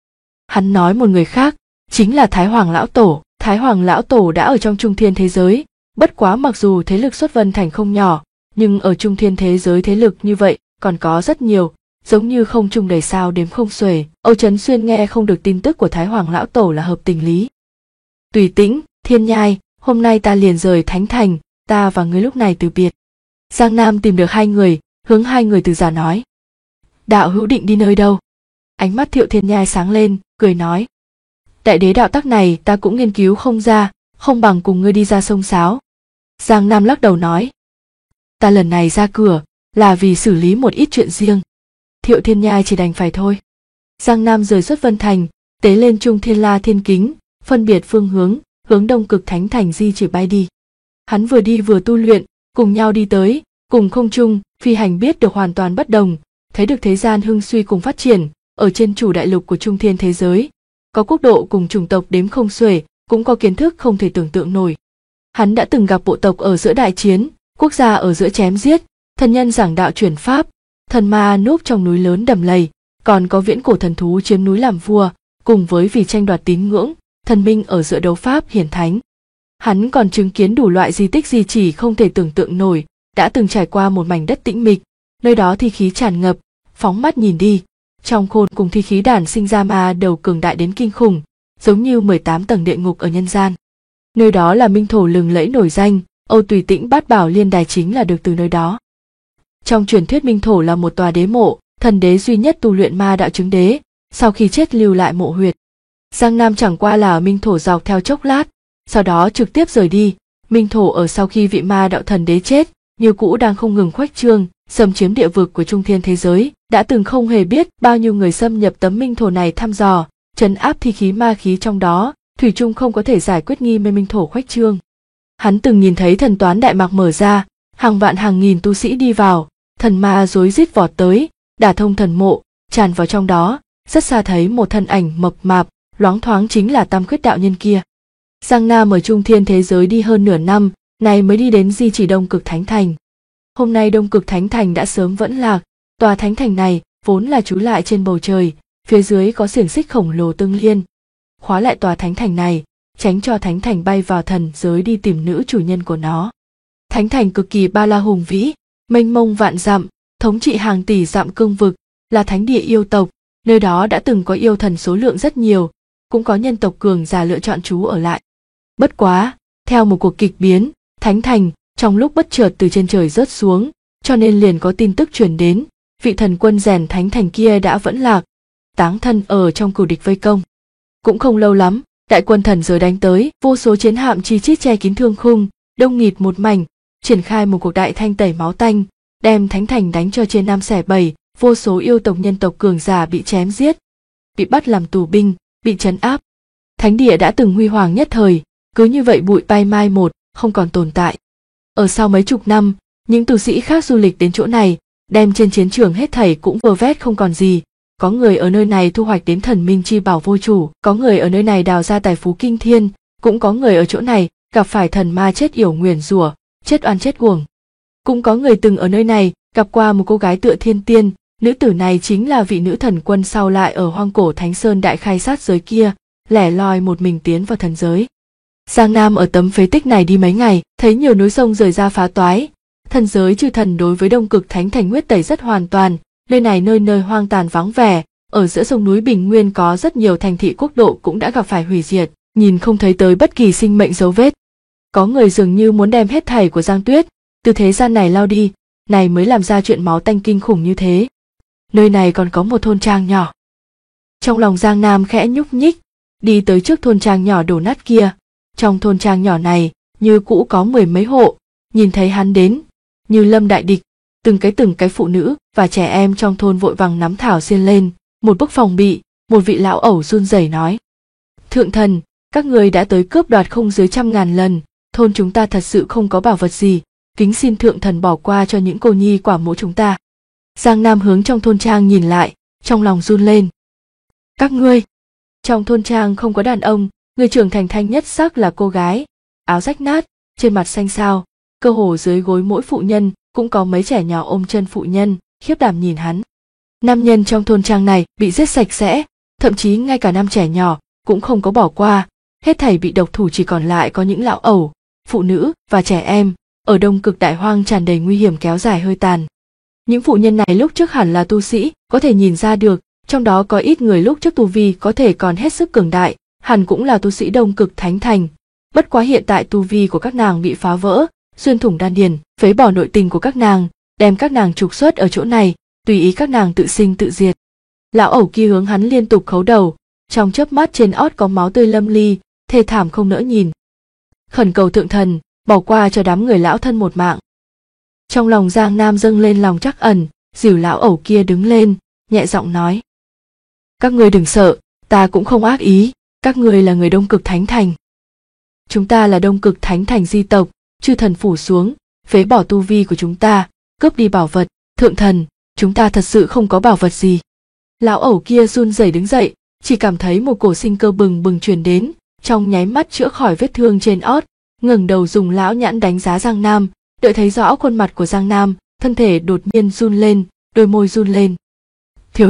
Hắn nói một người khác, chính là Thái Hoàng Lão Tổ. Thái Hoàng Lão Tổ đã ở trong Trung Thiên thế giới, bất quá mặc dù thế lực xuất Vân Thành không nhỏ, nhưng ở Trung Thiên thế giới thế lực như vậy còn có rất nhiều, giống như không trung đầy sao đếm không xuể. Âu Chấn Xuyên nghe không được tin tức của Thái Hoàng Lão Tổ là hợp tình lý. Tùy Tĩnh, Thiên Nhai, hôm nay ta liền rời Thánh Thành, ta và ngươi lúc này từ biệt. Giang Nam tìm được hai người, hướng hai người từ giả nói. Đạo hữu định đi nơi đâu? Ánh mắt Thiệu Thiên Nhai sáng lên, cười nói. Đại đế đạo tắc này ta cũng nghiên cứu không ra, không bằng cùng ngươi đi ra sông Sáo. Giang Nam lắc đầu nói. Ta lần này ra cửa, là vì xử lý một ít chuyện riêng. Thiệu Thiên Nhai chỉ đành phải thôi. Giang Nam rời xuất Vân Thành, tế lên Trung Thiên La Thiên Kính, phân biệt phương hướng, hướng Đông Cực Thánh Thành di chỉ bay đi. Hắn vừa đi vừa tu luyện, cùng nhau đi tới, cùng không trung, phi hành biết được hoàn toàn bất đồng, thấy được thế gian hưng suy cùng phát triển, ở trên chủ đại lục của Trung Thiên thế giới, có quốc độ cùng chủng tộc đếm không xuể, cũng có kiến thức không thể tưởng tượng nổi. Hắn đã từng gặp bộ tộc ở giữa đại chiến, quốc gia ở giữa chém giết, thần nhân giảng đạo truyền pháp, thần ma núp trong núi lớn đầm lầy, còn có viễn cổ thần thú chiếm núi làm vua, cùng với vì tranh đoạt tín ngưỡng, thần minh ở giữa đấu pháp hiển thánh. Hắn còn chứng kiến đủ loại di tích di chỉ không thể tưởng tượng nổi, đã từng trải qua một mảnh đất tĩnh mịch, nơi đó thi khí tràn ngập, phóng mắt nhìn đi, trong khôn cùng thi khí đản sinh ra ma đầu cường đại đến kinh khủng, giống như 18 tầng địa ngục ở nhân gian. Nơi đó là minh thổ lừng lẫy nổi danh, Âu Tùy Tĩnh Bát Bảo Liên Đài chính là được từ nơi đó. Trong truyền thuyết minh thổ là một tòa đế mộ, thần đế duy nhất tu luyện ma đạo chứng đế, sau khi chết lưu lại mộ huyệt. Giang Nam chẳng qua là ở minh thổ dọc theo chốc lát, sau đó trực tiếp rời đi. Minh thổ ở sau khi vị ma đạo thần đế chết, như cũ đang không ngừng khuếch trương, xâm chiếm địa vực của Trung Thiên thế giới, đã từng không hề biết bao nhiêu người xâm nhập tấm minh thổ này thăm dò, trấn áp thi khí ma khí trong đó, thủy chung không có thể giải quyết nghi mê minh thổ khuếch trương. Hắn từng nhìn thấy thần toán đại mạc mở ra, hàng vạn hàng nghìn tu sĩ đi vào, thần ma rối rít vọt tới, đả thông thần mộ, tràn vào trong đó, rất xa thấy một thân ảnh mập mạp, loáng thoáng chính là Tam Khuyết đạo nhân kia. Giang Nam ở Trung Thiên thế giới đi hơn nửa năm, này mới đi đến di chỉ Đông Cực Thánh Thành. Hôm nay Đông Cực Thánh Thành đã sớm vẫn lạc, tòa thánh thành này vốn là trú lại trên bầu trời, phía dưới có xiềng xích khổng lồ tương liên, khóa lại tòa thánh thành này, tránh cho thánh thành bay vào thần giới đi tìm nữ chủ nhân của nó. Thánh thành cực kỳ bao la hùng vĩ, mênh mông vạn dặm, thống trị hàng tỷ dặm cương vực, là thánh địa yêu tộc, nơi đó đã từng có yêu thần số lượng rất nhiều, cũng có nhân tộc cường giả lựa chọn trú ở lại. Bất quá, theo một cuộc kịch biến, thánh thành trong lúc bất chợt từ trên trời rớt xuống, cho nên liền có tin tức truyền đến, vị thần quân rèn thánh thành kia đã vẫn lạc, táng thân ở trong cửu địch vây công. Cũng không lâu lắm, đại quân thần giới đánh tới, vô số chiến hạm chi chít che kín thương khung, đông nghịt một mảnh, triển khai một cuộc đại thanh tẩy máu tanh, đem thánh thành đánh cho chia năm xẻ bảy, vô số yêu tộc nhân tộc cường giả bị chém giết, bị bắt làm tù binh, bị trấn áp. Thánh địa đã từng huy hoàng nhất thời, cứ như vậy bụi bay mai một, không còn tồn tại. Ở sau mấy chục năm, những tu sĩ khác du lịch đến chỗ này, đem trên chiến trường hết thảy cũng vơ vét không còn gì. Có người ở nơi này thu hoạch đến thần minh chi bảo vô chủ, có người ở nơi này đào ra tài phú kinh thiên, cũng có người ở chỗ này gặp phải thần ma chết yểu nguyền rủa, chết oan chết uổng. Cũng có người từng ở nơi này gặp qua một cô gái tựa thiên tiên, nữ tử này chính là vị nữ thần quân sau lại ở hoang cổ Thánh Sơn đại khai sát giới kia, lẻ loi một mình tiến vào thần giới. Giang Nam ở tấm phế tích này đi mấy ngày, thấy nhiều núi sông rời ra phá toái. Thần giới chư thần đối với Đông Cực Thánh Thành huyết tẩy rất hoàn toàn, nơi này nơi nơi hoang tàn vắng vẻ, ở giữa sông núi Bình Nguyên có rất nhiều thành thị quốc độ cũng đã gặp phải hủy diệt, nhìn không thấy tới bất kỳ sinh mệnh dấu vết. Có người dường như muốn đem hết thảy của Giang Tuyết từ thế gian này lao đi, này mới làm ra chuyện máu tanh kinh khủng như thế. Nơi này còn có một thôn trang nhỏ. Trong lòng Giang Nam khẽ nhúc nhích, đi tới trước thôn trang nhỏ đổ nát kia. Trong thôn trang nhỏ này, như cũ có 10 mấy hộ, nhìn thấy hắn đến, như lâm đại địch, từng cái phụ nữ và trẻ em trong thôn vội vàng nắm thảo xiên lên, một bức phòng bị, một vị lão ẩu run rẩy nói: "Thượng thần, các người đã tới cướp đoạt không dưới 100.000 lần, thôn chúng ta thật sự không có bảo vật gì, kính xin thượng thần bỏ qua cho những cô nhi quả mẫu chúng ta." Giang Nam hướng trong thôn trang nhìn lại, trong lòng run lên. "Các ngươi?" Trong thôn trang không có đàn ông, người trưởng thành thanh nhất sắc là cô gái, áo rách nát, trên mặt xanh xao, cơ hồ dưới gối mỗi phụ nhân cũng có mấy trẻ nhỏ ôm chân phụ nhân, khiếp đảm nhìn hắn. Nam nhân trong thôn trang này bị giết sạch sẽ, thậm chí ngay cả nam trẻ nhỏ cũng không có bỏ qua, hết thảy bị độc thủ chỉ còn lại có những lão ẩu, phụ nữ và trẻ em, ở Đông Cực Đại Hoang tràn đầy nguy hiểm kéo dài hơi tàn. Những phụ nhân này lúc trước hẳn là tu sĩ, có thể nhìn ra được, trong đó có ít người lúc trước tu vi có thể còn hết sức cường đại, hẳn cũng là tu sĩ Đông Cực Thánh Thành. Bất quá hiện tại tu vi của các nàng bị phá vỡ, xuyên thủng đan điền, phế bỏ nội tình của các nàng, đem các nàng trục xuất ở chỗ này, tùy ý các nàng tự sinh tự diệt. Lão ẩu kia hướng hắn liên tục khấu đầu, trong chớp mắt trên ót có máu tươi lâm ly, thê thảm không nỡ nhìn. Khẩn cầu thượng thần, bỏ qua cho đám người lão thân một mạng. Trong lòng Giang Nam dâng lên lòng trắc ẩn, dìu lão ẩu kia đứng lên, nhẹ giọng nói: các ngươi đừng sợ, ta cũng không ác ý, các ngươi là người Đông Cực Thánh Thành. Chúng ta là Đông Cực Thánh Thành di tộc, chư thần phủ xuống, phế bỏ tu vi của chúng ta, cướp đi bảo vật, thượng thần, chúng ta thật sự không có bảo vật gì. Lão ẩu kia run rẩy đứng dậy, chỉ cảm thấy một cổ sinh cơ bừng bừng truyền đến, trong nháy mắt chữa khỏi vết thương trên ót, ngẩng đầu dùng lão nhãn đánh giá Giang Nam, đợi thấy rõ khuôn mặt của Giang Nam, thân thể đột nhiên run lên, đôi môi run lên. Thiếu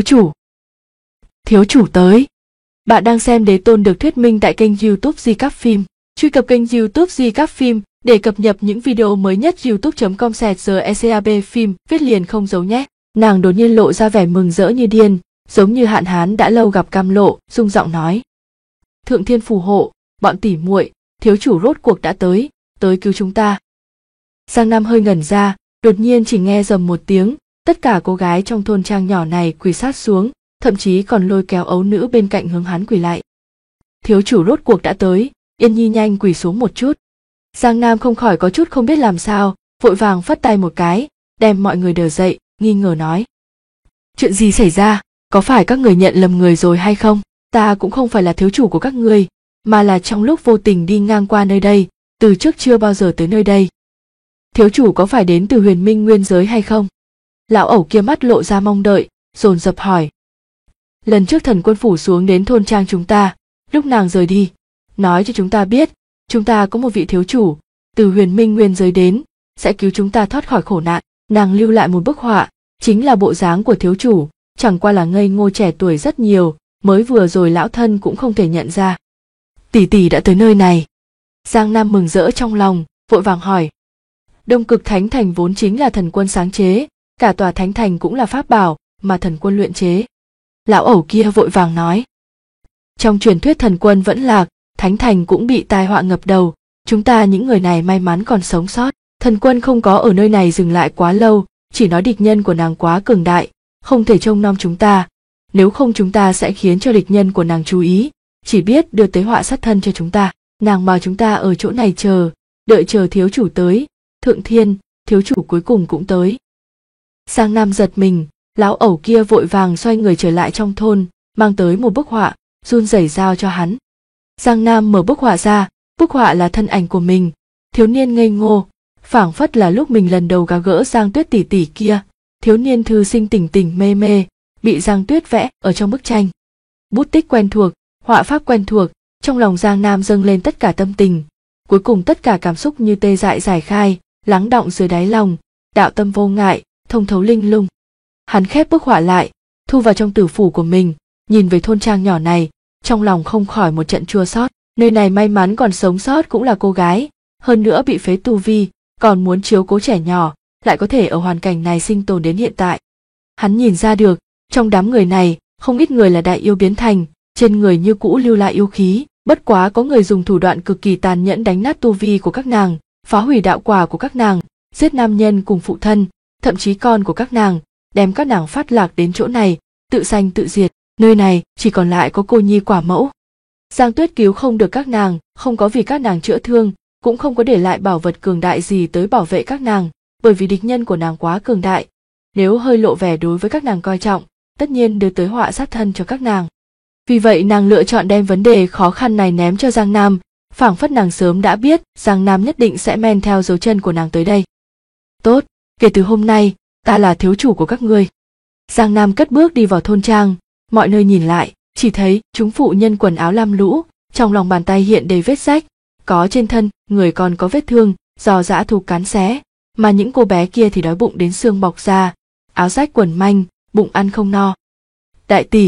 chủ tới. Bạn đang xem Đế Tôn được thuyết minh tại kênh YouTube Recap Phim. Truy cập kênh YouTube Recap Phim để cập nhật những video mới nhất. youtube.com/recap phim viết liền không giấu nhé. Nàng đột nhiên lộ ra vẻ mừng rỡ như điên, giống như hạn hán đã lâu gặp cam lộ, rung giọng nói: thượng thiên phù hộ, bọn tỉ muội, thiếu chủ rốt cuộc đã tới cứu chúng ta. Giang Nam hơi ngẩn ra, đột nhiên chỉ nghe rầm một tiếng, tất cả cô gái trong thôn trang nhỏ này quỳ sát xuống, thậm chí còn lôi kéo ấu nữ bên cạnh hướng hắn quỳ lại. Thiếu chủ rốt cuộc đã tới, Yên Nhi nhanh quỳ xuống một chút. Giang Nam không khỏi có chút không biết làm sao, vội vàng phất tay một cái, đem mọi người đỡ dậy, nghi ngờ nói: chuyện gì xảy ra, có phải các người nhận lầm người rồi hay không? Ta cũng không phải là thiếu chủ của các ngươi, mà là trong lúc vô tình đi ngang qua nơi đây, từ trước chưa bao giờ tới nơi đây. Thiếu chủ có phải đến từ Huyền Minh Nguyên giới hay không? Lão ẩu kia mắt lộ ra mong đợi, dồn dập hỏi. Lần trước thần quân phủ xuống đến thôn trang chúng ta, lúc nàng rời đi, nói cho chúng ta biết, chúng ta có một vị thiếu chủ, từ Huyền Minh Nguyên giới đến, sẽ cứu chúng ta thoát khỏi khổ nạn. Nàng lưu lại một bức họa, chính là bộ dáng của thiếu chủ, chẳng qua là ngây ngô trẻ tuổi rất nhiều, mới vừa rồi lão thân cũng không thể nhận ra. Tỷ tỷ đã tới nơi này. Giang Nam mừng rỡ trong lòng, vội vàng hỏi. Đông Cực Thánh Thành vốn chính là thần quân sáng chế, cả tòa thánh thành cũng là pháp bảo mà thần quân luyện chế. Lão ẩu kia vội vàng nói. Trong truyền thuyết thần quân vẫn lạc, thánh thành cũng bị tai họa ngập đầu, chúng ta những người này may mắn còn sống sót. Thần quân không có ở nơi này dừng lại quá lâu, chỉ nói địch nhân của nàng quá cường đại, không thể trông nom chúng ta, nếu không chúng ta sẽ khiến cho địch nhân của nàng chú ý, chỉ biết đưa tới họa sát thân cho chúng ta. Nàng bảo chúng ta ở chỗ này chờ, đợi chờ thiếu chủ tới. Thượng thiên, thiếu chủ cuối cùng cũng tới. Giang Nam giật mình, lão ẩu kia vội vàng xoay người trở lại trong thôn, mang tới một bức họa, run rẩy giao cho hắn. Giang Nam mở bức họa ra, bức họa là thân ảnh của mình, thiếu niên ngây ngô, phảng phất là lúc mình lần đầu gặp gỡ Giang Tuyết tỷ tỷ kia, thiếu niên thư sinh tỉnh tỉnh mê mê, bị Giang Tuyết vẽ ở trong bức tranh. Bút tích quen thuộc, họa pháp quen thuộc, trong lòng Giang Nam dâng lên tất cả tâm tình, cuối cùng tất cả cảm xúc như tê dại giải khai, lắng đọng dưới đáy lòng, đạo tâm vô ngại, thông thấu linh lung. Hắn khép bức họa lại, thu vào trong tử phủ của mình, nhìn về thôn trang nhỏ này, trong lòng không khỏi một trận chua xót. Nơi này may mắn còn sống sót cũng là cô gái, hơn nữa bị phế tu vi, còn muốn chiếu cố trẻ nhỏ, lại có thể ở hoàn cảnh này sinh tồn đến hiện tại. Hắn nhìn ra được, trong đám người này, không ít người là đại yêu biến thành, trên người như cũ lưu lại yêu khí, bất quá có người dùng thủ đoạn cực kỳ tàn nhẫn đánh nát tu vi của các nàng, phá hủy đạo quả của các nàng, giết nam nhân cùng phụ thân, thậm chí con của các nàng, đem các nàng phát lạc đến chỗ này, tự sanh tự diệt. Nơi này chỉ còn lại có cô nhi quả mẫu. Giang Tuyết cứu không được các nàng, không có vì các nàng chữa thương, cũng không có để lại bảo vật cường đại gì tới bảo vệ các nàng, bởi vì địch nhân của nàng quá cường đại, nếu hơi lộ vẻ đối với các nàng coi trọng, tất nhiên đưa tới họa sát thân cho các nàng. Vì vậy nàng lựa chọn đem vấn đề khó khăn này ném cho Giang Nam, phảng phất nàng sớm đã biết Giang Nam nhất định sẽ men theo dấu chân của nàng tới đây. Tốt, kể từ hôm nay, ta là thiếu chủ của các ngươi. Giang Nam cất bước đi vào thôn trang, mọi nơi nhìn lại, chỉ thấy chúng phụ nhân quần áo lam lũ, trong lòng bàn tay hiện đầy vết rách, có trên thân, người còn có vết thương, do dã thú cắn xé, mà những cô bé kia thì đói bụng đến xương bọc ra, áo rách quần manh, bụng ăn không no. Đại tỷ,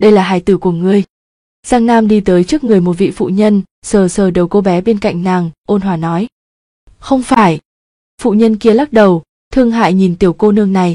đây là hài tử của ngươi. Giang Nam đi tới trước người một vị phụ nhân, sờ sờ đầu cô bé bên cạnh nàng, ôn hòa nói. Không phải. Phụ nhân kia lắc đầu, thương hại nhìn tiểu cô nương này.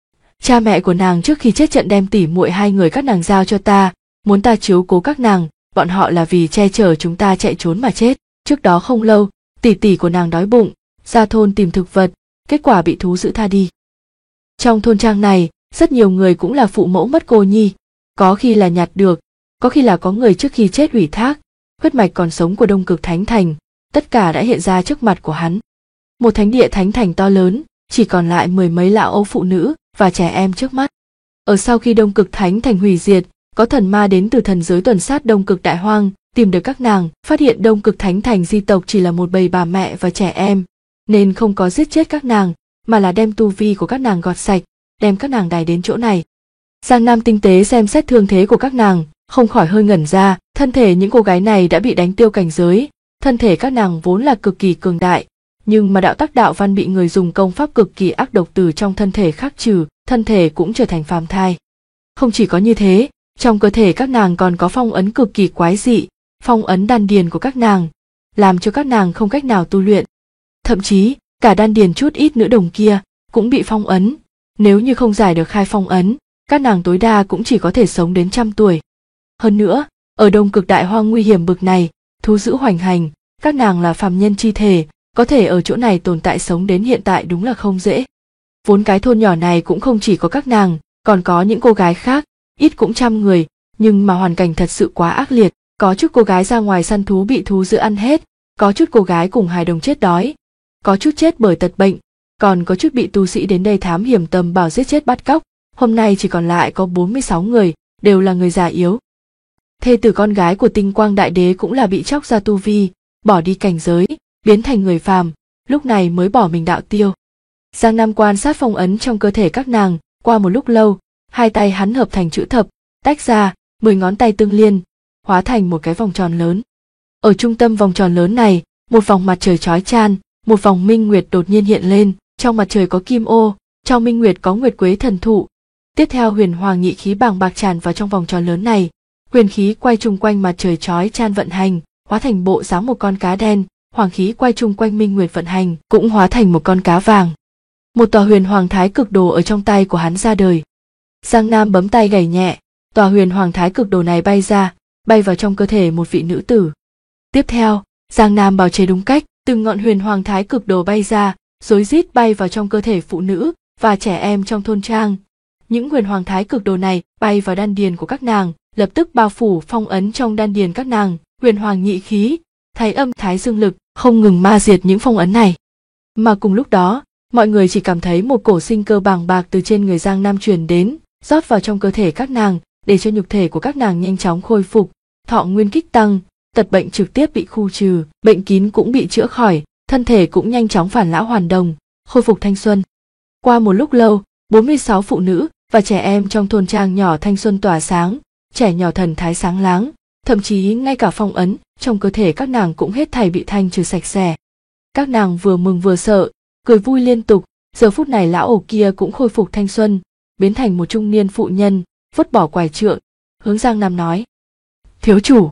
Cha mẹ của nàng trước khi chết trận đem tỉ muội hai người các nàng giao cho ta, muốn ta chiếu cố các nàng, bọn họ là vì che chở chúng ta chạy trốn mà chết. Trước đó không lâu, tỷ tỷ của nàng đói bụng, ra thôn tìm thực vật, kết quả bị thú dữ tha đi. Trong thôn trang này, rất nhiều người cũng là phụ mẫu mất cô nhi, có khi là nhặt được, có khi là có người trước khi chết ủy thác, huyết mạch còn sống của Đông Cực Thánh Thành, tất cả đã hiện ra trước mặt của hắn. Một thánh địa thánh thành to lớn, chỉ còn lại mười mấy lão âu phụ nữ và trẻ em trước mắt. Ở sau khi Đông Cực Thánh Thành hủy diệt, có thần ma đến từ thần giới tuần sát Đông Cực Đại Hoang, tìm được các nàng, phát hiện Đông Cực Thánh Thành di tộc chỉ là một bầy bà mẹ và trẻ em, nên không có giết chết các nàng, mà là đem tu vi của các nàng gọt sạch, đem các nàng đày đến chỗ này. Giang Nam tinh tế xem xét thương thế của các nàng, không khỏi hơi ngẩn ra, thân thể những cô gái này đã bị đánh tiêu cảnh giới, thân thể các nàng vốn là cực kỳ cường đại, nhưng mà đạo tắc đạo văn bị người dùng công pháp cực kỳ ác độc từ trong thân thể khắc trừ, thân thể cũng trở thành phàm thai. Không chỉ có như thế, trong cơ thể các nàng còn có phong ấn cực kỳ quái dị, phong ấn đan điền của các nàng, làm cho các nàng không cách nào tu luyện. Thậm chí, cả đan điền chút ít nữ đồng kia cũng bị phong ấn, nếu như không giải được khai phong ấn, các nàng tối đa cũng chỉ có thể sống đến 100 tuổi. Hơn nữa, ở Đông Cực Đại Hoang nguy hiểm bực này, thú dữ hoành hành, các nàng là phàm nhân chi thể, có thể ở chỗ này tồn tại sống đến hiện tại đúng là không dễ. Vốn cái thôn nhỏ này cũng không chỉ có các nàng, còn có những cô gái khác, ít cũng 100 người, nhưng mà hoàn cảnh thật sự quá ác liệt, có chút cô gái ra ngoài săn thú bị thú dữ ăn hết, có chút cô gái cùng hài đồng chết đói, có chút chết bởi tật bệnh, còn có chút bị tu sĩ đến đây thám hiểm tầm bảo giết chết bắt cóc. Hôm nay chỉ còn lại có 46 người, đều là người già yếu. Thê tử con gái của Tinh Quang Đại Đế cũng là bị chóc ra tu vi, bỏ đi cảnh giới, biến thành người phàm, lúc này mới bỏ mình đạo tiêu. Giang Nam quan sát phong ấn trong cơ thể các nàng, qua một lúc lâu, hai tay hắn hợp thành chữ thập, tách ra, 10 ngón tay tương liên, hóa thành một cái vòng tròn lớn. Ở trung tâm vòng tròn lớn này, một vòng mặt trời chói chang, một vòng minh nguyệt đột nhiên hiện lên, trong mặt trời có kim ô, trong minh nguyệt có nguyệt quế thần thụ. Tiếp theo huyền hoàng nhị khí bàng bạc tràn vào trong vòng tròn lớn này, huyền khí quay chung quanh mặt trời chói chang vận hành, hóa thành bộ dáng một con cá đen, hoàng khí quay chung quanh minh nguyệt vận hành, cũng hóa thành một con cá vàng. Một tòa huyền hoàng thái cực đồ ở trong tay của hắn ra đời. Giang Nam bấm tay gảy nhẹ, tòa huyền hoàng thái cực đồ này bay ra, bay vào trong cơ thể một vị nữ tử. Tiếp theo, Giang Nam bào chế đúng cách, từng ngọn huyền hoàng thái cực đồ bay ra, rối rít bay vào trong cơ thể phụ nữ và trẻ em trong thôn trang. Những huyền hoàng thái cực đồ này bay vào đan điền của các nàng, lập tức bao phủ phong ấn trong đan điền các nàng, huyền hoàng nhị khí, thái âm thái dương lực, không ngừng ma diệt những phong ấn này. Mà cùng lúc đó, mọi người chỉ cảm thấy một cổ sinh cơ bàng bạc từ trên người Giang Nam truyền đến, rót vào trong cơ thể các nàng, để cho nhục thể của các nàng nhanh chóng khôi phục, thọ nguyên kích tăng, tật bệnh trực tiếp bị khu trừ, bệnh kín cũng bị chữa khỏi, thân thể cũng nhanh chóng phản lão hoàn đồng, khôi phục thanh xuân. Qua một lúc lâu, 46 phụ nữ và trẻ em trong thôn trang nhỏ thanh xuân tỏa sáng, trẻ nhỏ thần thái sáng láng, thậm chí ngay cả phong ấn trong cơ thể các nàng cũng hết thảy bị thanh trừ sạch sẽ. Các nàng vừa mừng vừa sợ, cười vui liên tục. Giờ phút này lão ổ kia cũng khôi phục thanh xuân, biến thành một trung niên phụ nhân, vứt bỏ quải trượng, hướng Giang Nam nói: "Thiếu chủ."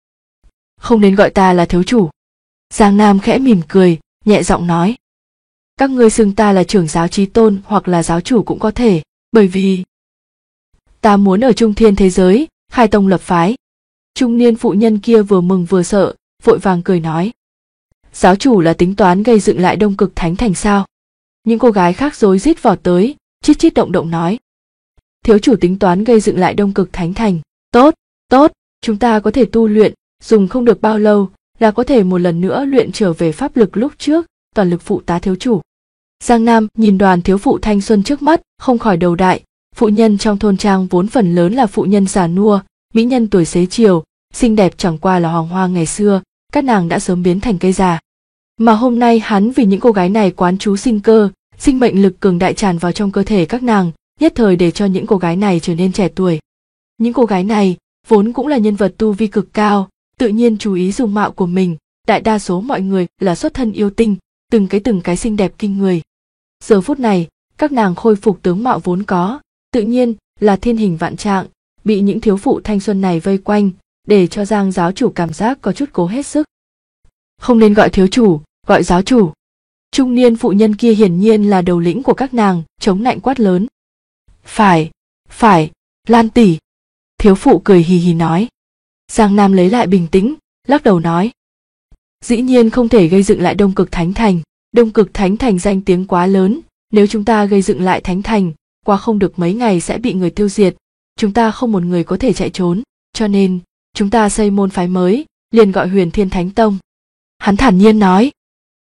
"Không nên gọi ta là thiếu chủ." Giang Nam khẽ mỉm cười, nhẹ giọng nói: "Các ngươi xưng ta là trưởng giáo chí tôn hoặc là giáo chủ cũng có thể, bởi vì ta muốn ở Trung Thiên thế giới khai tông lập phái." Trung niên phụ nhân kia vừa mừng vừa sợ, vội vàng cười nói: "Giáo chủ là tính toán gây dựng lại Đông Cực Thánh Thành sao?" Những cô gái khác rối rít vọt tới, chít chít động động nói: "Thiếu chủ tính toán gây dựng lại Đông Cực Thánh Thành, tốt, tốt, chúng ta có thể tu luyện, dùng không được bao lâu là có thể một lần nữa luyện trở về pháp lực lúc trước, toàn lực phụ tá thiếu chủ." Giang Nam nhìn đoàn thiếu phụ thanh xuân trước mắt, không khỏi đầu đại. Phụ nhân trong thôn trang vốn phần lớn là phụ nhân già nua, mỹ nhân tuổi xế chiều, xinh đẹp chẳng qua là hoàng hoa ngày xưa, các nàng đã sớm biến thành cây già. Mà hôm nay hắn vì những cô gái này quán trú sinh cơ, sinh mệnh lực cường đại tràn vào trong cơ thể các nàng, nhất thời để cho những cô gái này trở nên trẻ tuổi. Những cô gái này vốn cũng là nhân vật tu vi cực cao, tự nhiên chú ý dung mạo của mình, đại đa số mọi người là xuất thân yêu tinh, từng cái xinh đẹp kinh người. Giờ phút này, các nàng khôi phục tướng mạo vốn có, tự nhiên là thiên hình vạn trạng, bị những thiếu phụ thanh xuân này vây quanh, để cho Giang giáo chủ cảm giác có chút cố hết sức. Không nên gọi thiếu chủ, gọi giáo chủ. Trung niên phụ nhân kia hiển nhiên là đầu lĩnh của các nàng, chống nạnh quát lớn. Phải, Lan tỷ. Thiếu phụ cười hì hì nói. Giang Nam lấy lại bình tĩnh, lắc đầu nói. Dĩ nhiên không thể gây dựng lại Đông Cực Thánh Thành. Đông Cực Thánh Thành danh tiếng quá lớn, nếu chúng ta gây dựng lại Thánh Thành, qua không được mấy ngày sẽ bị người tiêu diệt. Chúng ta không một người có thể chạy trốn, cho nên chúng ta xây môn phái mới, liền gọi Huyền Thiên Thánh Tông. Hắn thản nhiên nói.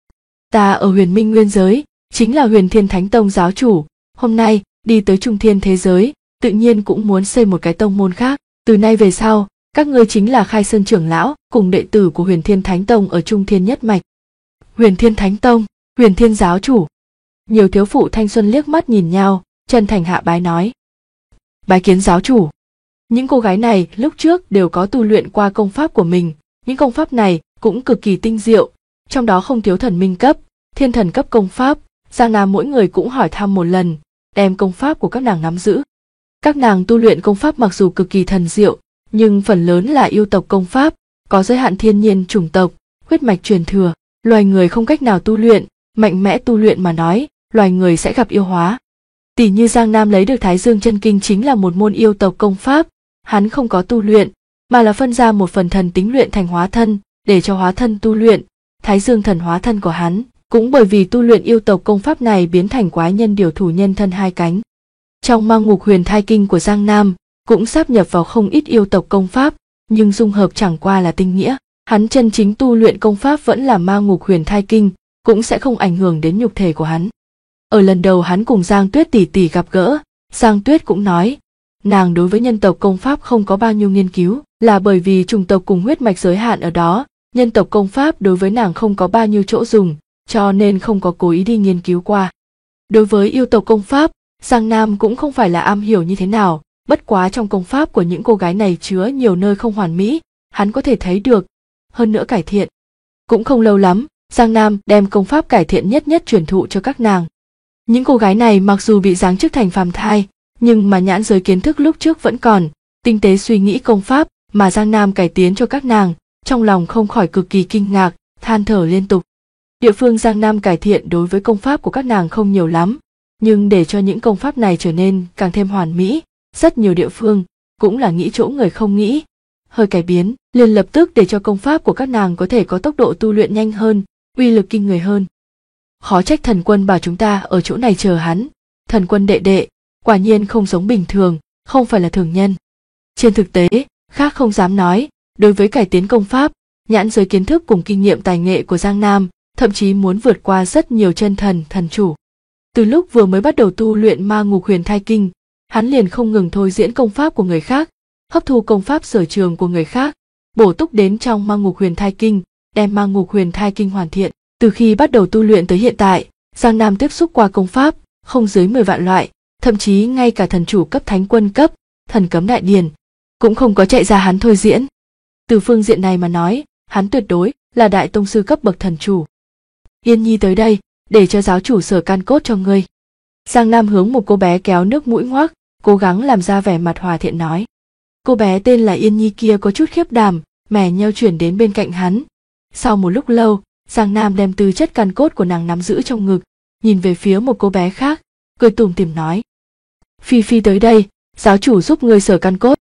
Ta ở Huyền Minh Nguyên giới, chính là Huyền Thiên Thánh Tông giáo chủ, hôm nay đi tới Trung Thiên thế giới, tự nhiên cũng muốn xây một cái tông môn khác. Từ nay về sau, các ngươi chính là Khai Sơn trưởng lão cùng đệ tử của Huyền Thiên Thánh Tông ở Trung Thiên nhất mạch. Huyền Thiên Thánh Tông, Huyền Thiên giáo chủ. Nhiều thiếu phụ thanh xuân liếc mắt nhìn nhau, chân thành hạ bái nói. Bái kiến giáo chủ. Những cô gái này lúc trước đều có tu luyện qua công pháp của mình, những công pháp này cũng cực kỳ tinh diệu, trong đó không thiếu thần minh cấp, thiên thần cấp công pháp. Giang Nam mỗi người cũng hỏi thăm một lần, đem công pháp của các nàng nắm giữ. Các nàng tu luyện công pháp mặc dù cực kỳ thần diệu, nhưng phần lớn là yêu tộc công pháp, có giới hạn thiên nhiên chủng tộc, huyết mạch truyền thừa. Loài người không cách nào tu luyện, mạnh mẽ tu luyện mà nói, loài người sẽ gặp yêu hóa. Tỷ như Giang Nam lấy được Thái Dương Chân Kinh chính là một môn yêu tộc công pháp, hắn không có tu luyện, mà là phân ra một phần thần tính luyện thành hóa thân, để cho hóa thân tu luyện. Thái Dương thần hóa thân của hắn, cũng bởi vì tu luyện yêu tộc công pháp này biến thành quái nhân điều thủ nhân thân hai cánh. Trong Ma Ngục Huyền Thai Kinh của Giang Nam, cũng sáp nhập vào không ít yêu tộc công pháp, nhưng dung hợp chẳng qua là tinh nghĩa. Hắn chân chính tu luyện công pháp vẫn là Ma Ngục Huyền Thai Kinh, cũng sẽ không ảnh hưởng đến nhục thể của hắn. Ở lần đầu hắn cùng Giang Tuyết tỷ tỷ gặp gỡ, Giang Tuyết cũng nói, nàng đối với nhân tộc công pháp không có bao nhiêu nghiên cứu, là bởi vì chủng tộc cùng huyết mạch giới hạn ở đó, nhân tộc công pháp đối với nàng không có bao nhiêu chỗ dùng, cho nên không có cố ý đi nghiên cứu qua. Đối với yêu tộc công pháp, Giang Nam cũng không phải là am hiểu như thế nào, bất quá trong công pháp của những cô gái này chứa nhiều nơi không hoàn mỹ, hắn có thể thấy được, hơn nữa cải thiện. Cũng không lâu lắm, Giang Nam đem công pháp cải thiện nhất truyền thụ cho các nàng. Những cô gái này mặc dù bị giáng chức thành phàm thai, nhưng mà nhãn giới kiến thức lúc trước vẫn còn, tinh tế suy nghĩ công pháp mà Giang Nam cải tiến cho các nàng, trong lòng không khỏi cực kỳ kinh ngạc, than thở liên tục. Địa phương Giang Nam cải thiện đối với công pháp của các nàng không nhiều lắm, nhưng để cho những công pháp này trở nên càng thêm hoàn mỹ, rất nhiều địa phương cũng là nghĩ chỗ người không nghĩ. Hơi cải biến, liền lập tức để cho công pháp của các nàng có thể có tốc độ tu luyện nhanh hơn, uy lực kinh người hơn. Khó trách thần quân bảo chúng ta ở chỗ này chờ hắn, thần quân đệ đệ, quả nhiên không giống bình thường, không phải là thường nhân. Trên thực tế, khác không dám nói, đối với cải tiến công pháp, nhãn giới kiến thức cùng kinh nghiệm tài nghệ của Giang Nam, thậm chí muốn vượt qua rất nhiều chân thần, thần chủ. Từ lúc vừa mới bắt đầu tu luyện Ma Ngục Huyền Thai Kinh, hắn liền không ngừng thôi diễn công pháp của người khác, hấp thu công pháp sở trường của người khác, bổ túc đến trong Ma Ngục Huyền Thai Kinh, đem Ma Ngục Huyền Thai Kinh hoàn thiện. Từ khi bắt đầu tu luyện tới hiện tại, Giang Nam tiếp xúc qua công pháp không dưới 10 vạn loại, thậm chí ngay cả thần chủ cấp thánh quân cấp, thần cấm đại điền, cũng không có chạy ra hắn thôi diễn. Từ phương diện này mà nói, hắn tuyệt đối là đại tông sư cấp bậc thần chủ. Yên Nhi tới đây, để cho giáo chủ sở can cốt cho ngươi. Giang Nam hướng một cô bé kéo nước mũi ngoác, cố gắng làm ra vẻ mặt hòa thiện nói. Cô bé tên là Yên Nhi kia có chút khiếp đảm, mè nheo chuyển đến bên cạnh hắn. Sau một lúc lâu, Giang Nam đem tư chất căn cốt của nàng nắm giữ trong ngực, nhìn về phía một cô bé khác, cười tủm tỉm nói. Phi Phi tới đây, giáo chủ giúp ngươi sở căn cốt.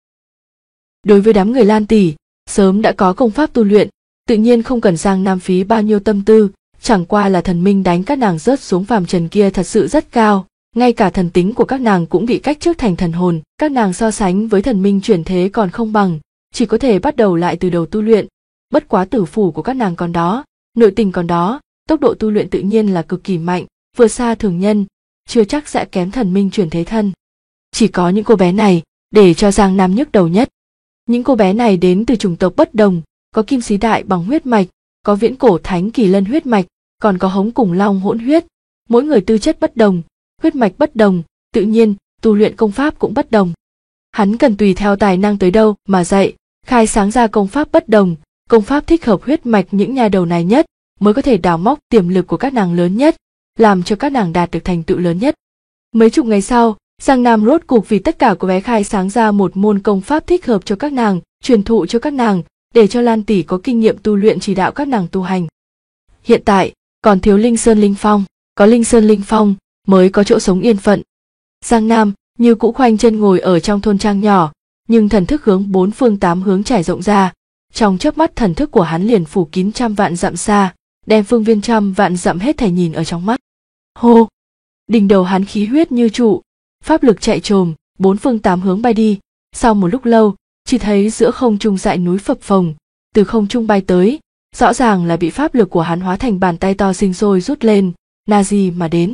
Đối với đám người Lan tỷ, sớm đã có công pháp tu luyện, tự nhiên không cần Giang Nam phí bao nhiêu tâm tư, chẳng qua là thần minh đánh các nàng rớt xuống phàm trần kia thật sự rất cao, ngay cả thần tính của các nàng cũng bị cách trước thành thần hồn, các nàng so sánh với thần minh chuyển thế còn không bằng, chỉ có thể bắt đầu lại từ đầu tu luyện. Bất quá tử phủ của các nàng còn đó, nội tình còn đó, tốc độ tu luyện tự nhiên là cực kỳ mạnh, vượt xa thường nhân, chưa chắc sẽ kém thần minh chuyển thế thân. Chỉ có những cô bé này, để cho Giang Nam nhức đầu nhất. Những cô bé này đến từ chủng tộc bất đồng, có kim xí đại bằng huyết mạch, có viễn cổ thánh kỳ lân huyết mạch, còn có hống cùng long hỗn huyết. Mỗi người tư chất bất đồng, huyết mạch bất đồng, tự nhiên tu luyện công pháp cũng bất đồng. Hắn cần tùy theo tài năng tới đâu mà dạy, khai sáng ra công pháp bất đồng, công pháp thích hợp huyết mạch những nha đầu này nhất, mới có thể đào móc tiềm lực của các nàng lớn nhất, làm cho các nàng đạt được thành tựu lớn nhất. Mấy chục ngày sau, Giang Nam rốt cuộc vì tất cả cô bé khai sáng ra một môn công pháp thích hợp cho các nàng, truyền thụ cho các nàng, để cho Lan tỷ có kinh nghiệm tu luyện chỉ đạo các nàng tu hành. Hiện tại, còn thiếu Linh Sơn Linh Phong, có Linh Sơn Linh Phong mới có chỗ sống yên phận. Giang Nam như cũ khoanh chân ngồi ở trong thôn trang nhỏ, nhưng thần thức hướng bốn phương tám hướng trải rộng ra. Trong chớp mắt thần thức của hắn liền phủ kín trăm vạn dặm xa, đem phương viên trăm vạn dặm hết thảy nhìn ở trong mắt. Hô! Đỉnh đầu hắn khí huyết như trụ, pháp lực chạy trồm, bốn phương tám hướng bay đi. Sau một lúc lâu, chỉ thấy giữa không trung dãy núi phập phồng, từ không trung bay tới, rõ ràng là bị pháp lực của hắn hóa thành bàn tay to sinh sôi rút lên, na di mà đến.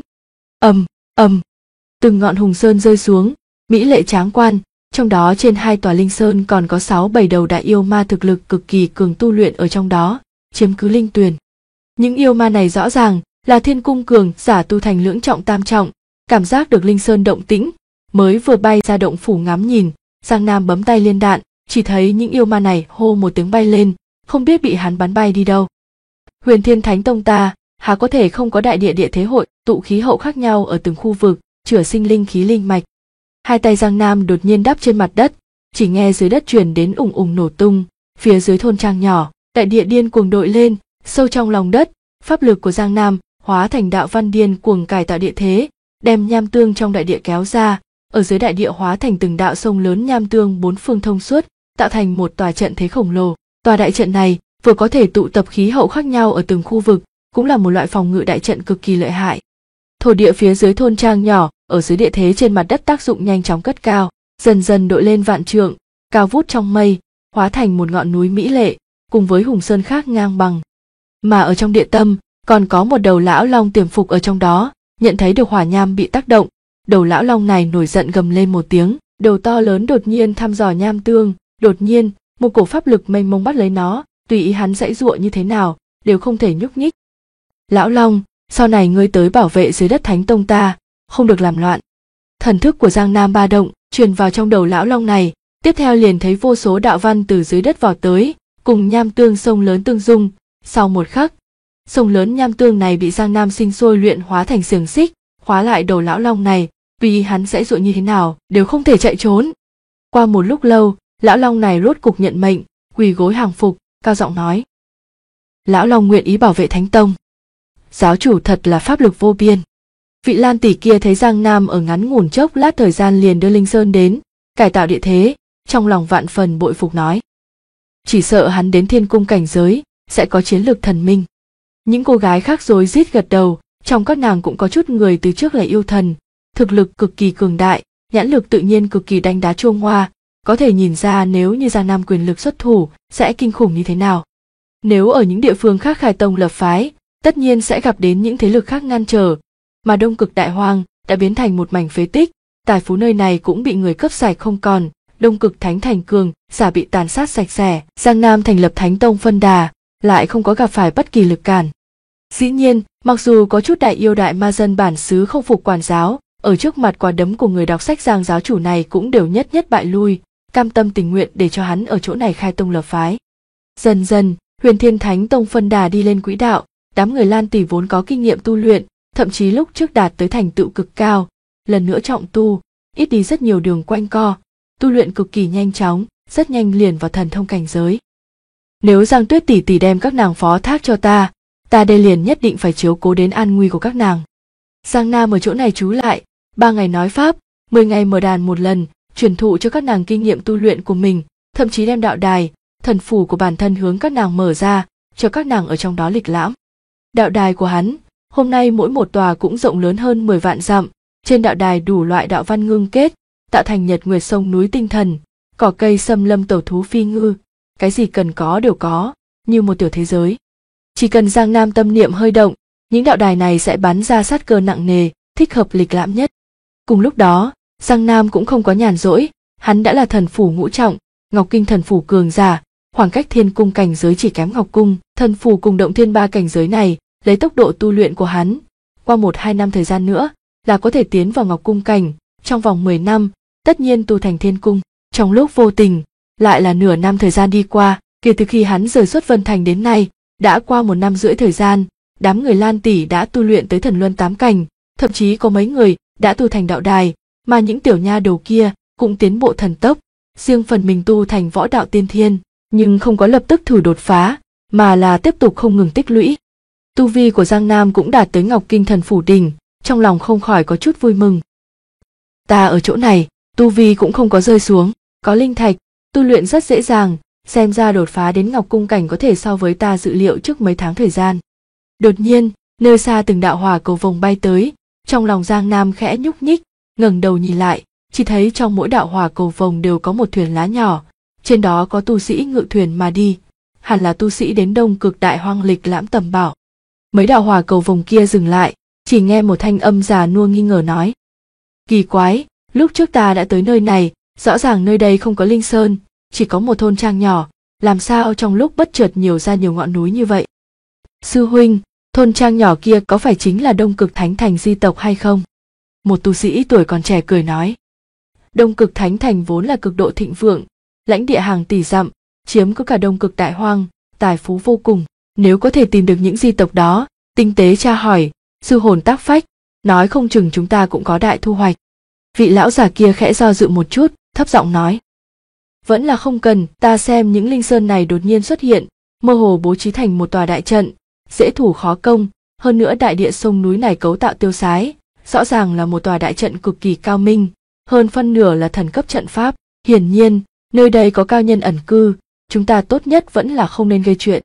Ầm, từng ngọn hùng sơn rơi xuống, mỹ lệ tráng quan, trong đó trên 2 tòa linh sơn còn có 6-7 đầu đại yêu ma thực lực cực kỳ cường tu luyện ở trong đó, chiếm cứ linh tuyền. Những yêu ma này rõ ràng là thiên cung cường giả tu thành lưỡng trọng tam trọng, cảm giác được linh sơn động tĩnh, mới vừa bay ra động phủ ngắm nhìn, Giang Nam bấm tay liên đạn, chỉ thấy những yêu ma này hô một tiếng bay lên, không biết bị hắn bắn bay đi đâu. Huyền Thiên Thánh Tông ta, há có thể không có đại địa địa thế hội, tụ khí hậu khác nhau ở từng khu vực, chữa sinh linh khí linh mạch. Hai tay Giang Nam đột nhiên đắp trên mặt đất, chỉ nghe dưới đất truyền đến ùng ùng nổ tung, phía dưới thôn trang nhỏ, đại địa điên cuồng đội lên, sâu trong lòng đất, pháp lực của Giang Nam hóa thành đạo văn điên cuồng cải tạo địa thế, đem nham tương trong đại địa kéo ra, ở dưới đại địa hóa thành từng đạo sông lớn nham tương bốn phương thông suốt, tạo thành một tòa trận thế khổng lồ. Tòa đại trận này vừa có thể tụ tập khí hậu khác nhau ở từng khu vực, cũng là một loại phòng ngự đại trận cực kỳ lợi hại. Thổ địa phía dưới thôn trang nhỏ, ở dưới địa thế trên mặt đất tác dụng nhanh chóng cất cao, dần dần đội lên vạn trượng, cao vút trong mây, hóa thành một ngọn núi mỹ lệ, cùng với hùng sơn khác ngang bằng. Mà ở trong địa tâm, còn có một đầu lão long tiềm phục ở trong đó, nhận thấy được hỏa nham bị tác động, đầu lão long này nổi giận gầm lên một tiếng, đầu to lớn đột nhiên thăm dò nham tương, đột nhiên, một cổ pháp lực mênh mông bắt lấy nó, tùy ý hắn giãy giụa như thế nào, đều không thể nhúc nhích. Lão long, sau này ngươi tới bảo vệ dưới đất Thánh Tông ta, không được làm loạn. Thần thức của Giang Nam ba động, truyền vào trong đầu lão long này, tiếp theo liền thấy vô số đạo văn từ dưới đất vào tới, cùng nham tương sông lớn tương dung. Sau một khắc, sông lớn nham tương này bị Giang Nam sinh sôi luyện hóa thành xiềng xích, khóa lại đầu lão long này, vì hắn giãy giụa như thế nào, đều không thể chạy trốn. Qua một lúc lâu, lão long này rốt cục nhận mệnh, quỳ gối hàng phục, cao giọng nói: Lão long nguyện ý bảo vệ Thánh Tông. Giáo chủ thật là pháp lực vô biên. Vị Lan tỷ kia thấy Giang Nam ở ngắn ngủn chốc lát thời gian liền đưa Linh Sơn đến, cải tạo địa thế, trong lòng vạn phần bội phục nói: chỉ sợ hắn đến thiên cung cảnh giới, sẽ có chiến lược thần minh. Những cô gái khác rối rít gật đầu, trong các nàng cũng có chút người từ trước là yêu thần, thực lực cực kỳ cường đại, nhãn lực tự nhiên cực kỳ đánh đá chuông hoa, có thể nhìn ra nếu như Giang Nam quyền lực xuất thủ, sẽ kinh khủng như thế nào. Nếu ở những địa phương khác khai tông lập phái, tất nhiên sẽ gặp đến những thế lực khác ngăn trở, mà Đông Cực Đại Hoang đã biến thành một mảnh phế tích, tài phú nơi này cũng bị người cướp sạch không còn, Đông Cực Thánh Thành cường giả bị tàn sát sạch sẽ, Giang Nam thành lập Thánh Tông phân đà, lại không có gặp phải bất kỳ lực cản. Dĩ nhiên, mặc dù có chút đại yêu đại ma dân bản xứ không phục quản giáo, ở trước mặt quả đấm của người đọc sách Giang giáo chủ này cũng đều nhất nhất bại lui, cam tâm tình nguyện để cho hắn ở chỗ này khai tông lập phái. Dần dần, Huyền Thiên Thánh Tông phân đà đi lên quỹ đạo, đám người Lan tỷ vốn có kinh nghiệm tu luyện, thậm chí lúc trước đạt tới thành tựu cực cao, lần nữa trọng tu, ít đi rất nhiều đường quanh co, tu luyện cực kỳ nhanh chóng, rất nhanh liền vào thần thông cảnh giới. Nếu Giang Tuyết tỷ tỷ đem các nàng phó thác cho ta đây liền nhất định phải chiếu cố đến an nguy của các nàng. Giang Nam ở chỗ này trú lại, 3 ngày nói pháp, 10 ngày mở đàn một lần, truyền thụ cho các nàng kinh nghiệm tu luyện của mình, thậm chí đem đạo đài, thần phủ của bản thân hướng các nàng mở ra, cho các nàng ở trong đó lịch lãm. Đạo đài của hắn, hôm nay mỗi một tòa cũng rộng lớn hơn 10 vạn dặm, trên đạo đài đủ loại đạo văn ngưng kết, tạo thành nhật nguyệt sông núi tinh thần, cỏ cây xâm lâm tẩu thú phi ngư, cái gì cần có đều có, như một tiểu thế giới. Chỉ cần Giang Nam tâm niệm hơi động, những đạo đài này sẽ bắn ra sát cơ nặng nề, thích hợp lịch lãm nhất. Cùng lúc đó, Giang Nam cũng không có nhàn rỗi, hắn đã là thần phủ ngũ trọng, Ngọc Kinh thần phủ cường giả, khoảng cách thiên cung cảnh giới chỉ kém Ngọc Cung, thần phủ cùng động thiên 3 cảnh giới này, lấy tốc độ tu luyện của hắn, qua 1-2 năm thời gian nữa là có thể tiến vào Ngọc Cung cảnh, trong vòng 10 năm, tất nhiên tu thành thiên cung. Trong lúc vô tình, lại là nửa năm thời gian đi qua, kể từ khi hắn rời xuất Vân Thành đến nay, đã qua 1 năm rưỡi thời gian, đám người Lan tỷ đã tu luyện tới thần luân 8 cảnh, thậm chí có mấy người đã tu thành đạo đài, Mà những tiểu nha đầu kia cũng tiến bộ thần tốc, riêng phần mình tu thành võ đạo tiên thiên, nhưng không có lập tức thử đột phá, mà là tiếp tục không ngừng tích lũy. Tu vi của Giang Nam cũng đạt tới Ngọc Kinh Thần Phủ đỉnh, trong lòng không khỏi có chút vui mừng. Ta ở chỗ này, tu vi cũng không có rơi xuống, có linh thạch, tu luyện rất dễ dàng, xem ra đột phá đến Ngọc Cung cảnh có thể so với ta dự liệu trước mấy tháng thời gian. Đột nhiên, nơi xa từng đạo hỏa cầu vồng bay tới, trong lòng Giang Nam khẽ nhúc nhích, ngẩng đầu nhìn lại, chỉ thấy trong mỗi đạo hỏa cầu vồng đều có một thuyền lá nhỏ, trên đó có tu sĩ ngự thuyền mà đi, hẳn là tu sĩ đến Đông Cực Đại Hoang lịch lãm tầm bảo. Mấy đạo hỏa cầu vồng kia dừng lại, chỉ nghe một thanh âm già nua nghi ngờ nói: kỳ quái, lúc trước ta đã tới nơi này, rõ ràng nơi đây không có linh sơn, chỉ có một thôn trang nhỏ, làm sao trong lúc bất chợt nhiều ra nhiều ngọn núi như vậy? Sư huynh, thôn trang nhỏ kia có phải chính là Đông Cực Thánh Thành di tộc hay không? Một tu sĩ tuổi còn trẻ cười nói. Đông Cực Thánh Thành vốn là cực độ thịnh vượng, lãnh địa hàng tỷ dặm, chiếm có cả Đông Cực Đại Hoang, tài phú vô cùng. Nếu có thể tìm được những di tộc đó, tinh tế tra hỏi, sư hồn tác phách, nói không chừng chúng ta cũng có đại thu hoạch. Vị lão già kia khẽ do dự một chút, thấp giọng nói. Vẫn là không cần, ta xem những linh sơn này đột nhiên xuất hiện, mơ hồ bố trí thành một tòa đại trận, dễ thủ khó công, hơn nữa đại địa sông núi này cấu tạo tiêu sái, rõ ràng là một tòa đại trận cực kỳ cao minh, hơn phân nửa là thần cấp trận pháp, hiển nhiên, nơi đây có cao nhân ẩn cư, chúng ta tốt nhất vẫn là không nên gây chuyện.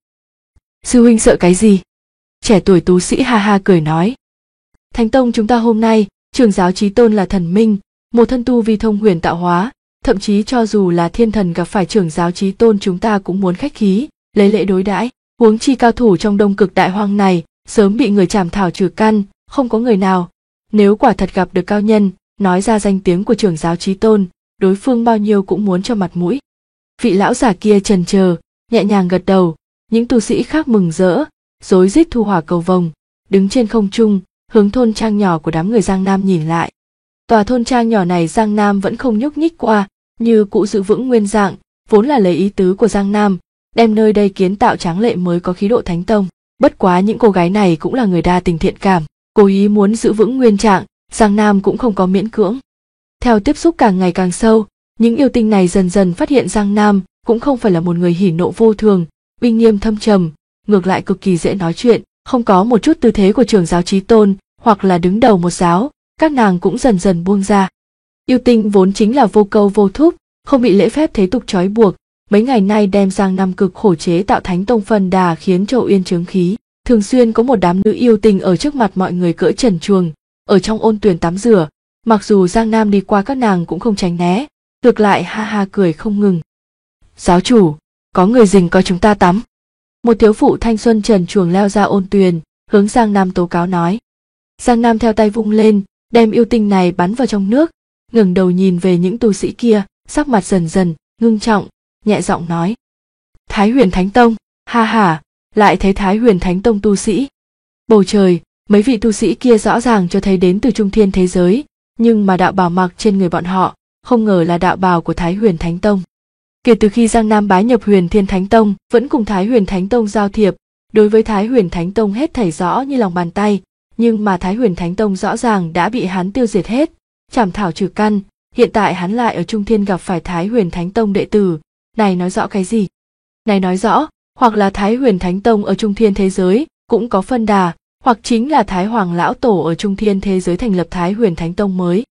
Sư huynh sợ cái gì? Trẻ tuổi tú sĩ ha ha cười nói. Thánh tông chúng ta hôm nay, trưởng giáo chí tôn là thần minh, một thân tu vi thông huyền tạo hóa, thậm chí cho dù là thiên thần gặp phải trưởng giáo chí tôn chúng ta cũng muốn khách khí, lấy lễ đối đãi. Huống chi cao thủ trong Đông Cực Đại Hoang này sớm bị người chảm thảo trừ căn, không có người nào. Nếu quả thật gặp được cao nhân, nói ra danh tiếng của trưởng giáo chí tôn, đối phương bao nhiêu cũng muốn cho mặt mũi. Vị lão giả kia chần chờ, nhẹ nhàng gật đầu, những tu sĩ khác mừng rỡ, rối rít thu hỏa cầu vồng, đứng trên không trung, hướng thôn trang nhỏ của đám người Giang Nam nhìn lại. Tòa thôn trang nhỏ này Giang Nam vẫn không nhúc nhích qua, như cũ giữ vững nguyên dạng, vốn là lấy ý tứ của Giang Nam, đem nơi đây kiến tạo tráng lệ mới có khí độ thánh tông. Bất quá những cô gái này cũng là người đa tình thiện cảm, cố ý muốn giữ vững nguyên trạng, Giang Nam cũng không có miễn cưỡng. Theo tiếp xúc càng ngày càng sâu, những yêu tinh này dần dần phát hiện Giang Nam cũng không phải là một người hỉ nộ vô thường, uy nghiêm thâm trầm, ngược lại cực kỳ dễ nói chuyện, không có một chút tư thế của trưởng giáo chí tôn hoặc là đứng đầu một giáo, các nàng cũng dần dần buông ra. Yêu tinh vốn chính là vô câu vô thúc, không bị lễ phép thế tục trói buộc, mấy ngày nay đem Giang Nam cực khổ chế tạo thánh tông phân đà khiến cho uyên chướng khí, thường xuyên có một đám nữ yêu tinh ở trước mặt mọi người cỡ trần truồng, ở trong ôn tuyền tắm rửa, mặc dù Giang Nam đi qua các nàng cũng không tránh né, ngược lại ha ha cười không ngừng. Giáo chủ, có người rình coi chúng ta tắm. Một thiếu phụ thanh xuân trần truồng leo ra ôn tuyền, hướng Giang Nam tố cáo nói. Giang Nam theo tay vung lên, đem yêu tinh này bắn vào trong nước, ngẩng đầu nhìn về những tu sĩ kia, sắc mặt dần dần ngưng trọng, nhẹ giọng nói. Thái Huyền Thánh Tông, ha ha, lại thấy Thái Huyền Thánh Tông tu sĩ. Bầu trời, mấy vị tu sĩ kia rõ ràng cho thấy đến từ trung thiên thế giới, nhưng mà đạo bào mặc trên người bọn họ, không ngờ là đạo bào của Thái Huyền Thánh Tông. Kể từ khi Giang Nam bái nhập Huyền Thiên Thánh Tông, vẫn cùng Thái Huyền Thánh Tông giao thiệp, đối với Thái Huyền Thánh Tông hết thảy rõ như lòng bàn tay, nhưng mà Thái Huyền Thánh Tông rõ ràng đã bị hắn tiêu diệt hết, chảm thảo trừ căn, hiện tại hắn lại ở Trung Thiên gặp phải Thái Huyền Thánh Tông đệ tử, này nói rõ cái gì? Này nói rõ, hoặc là Thái Huyền Thánh Tông ở Trung Thiên thế giới cũng có phân đà, hoặc chính là Thái Hoàng lão tổ ở Trung Thiên thế giới thành lập Thái Huyền Thánh Tông mới.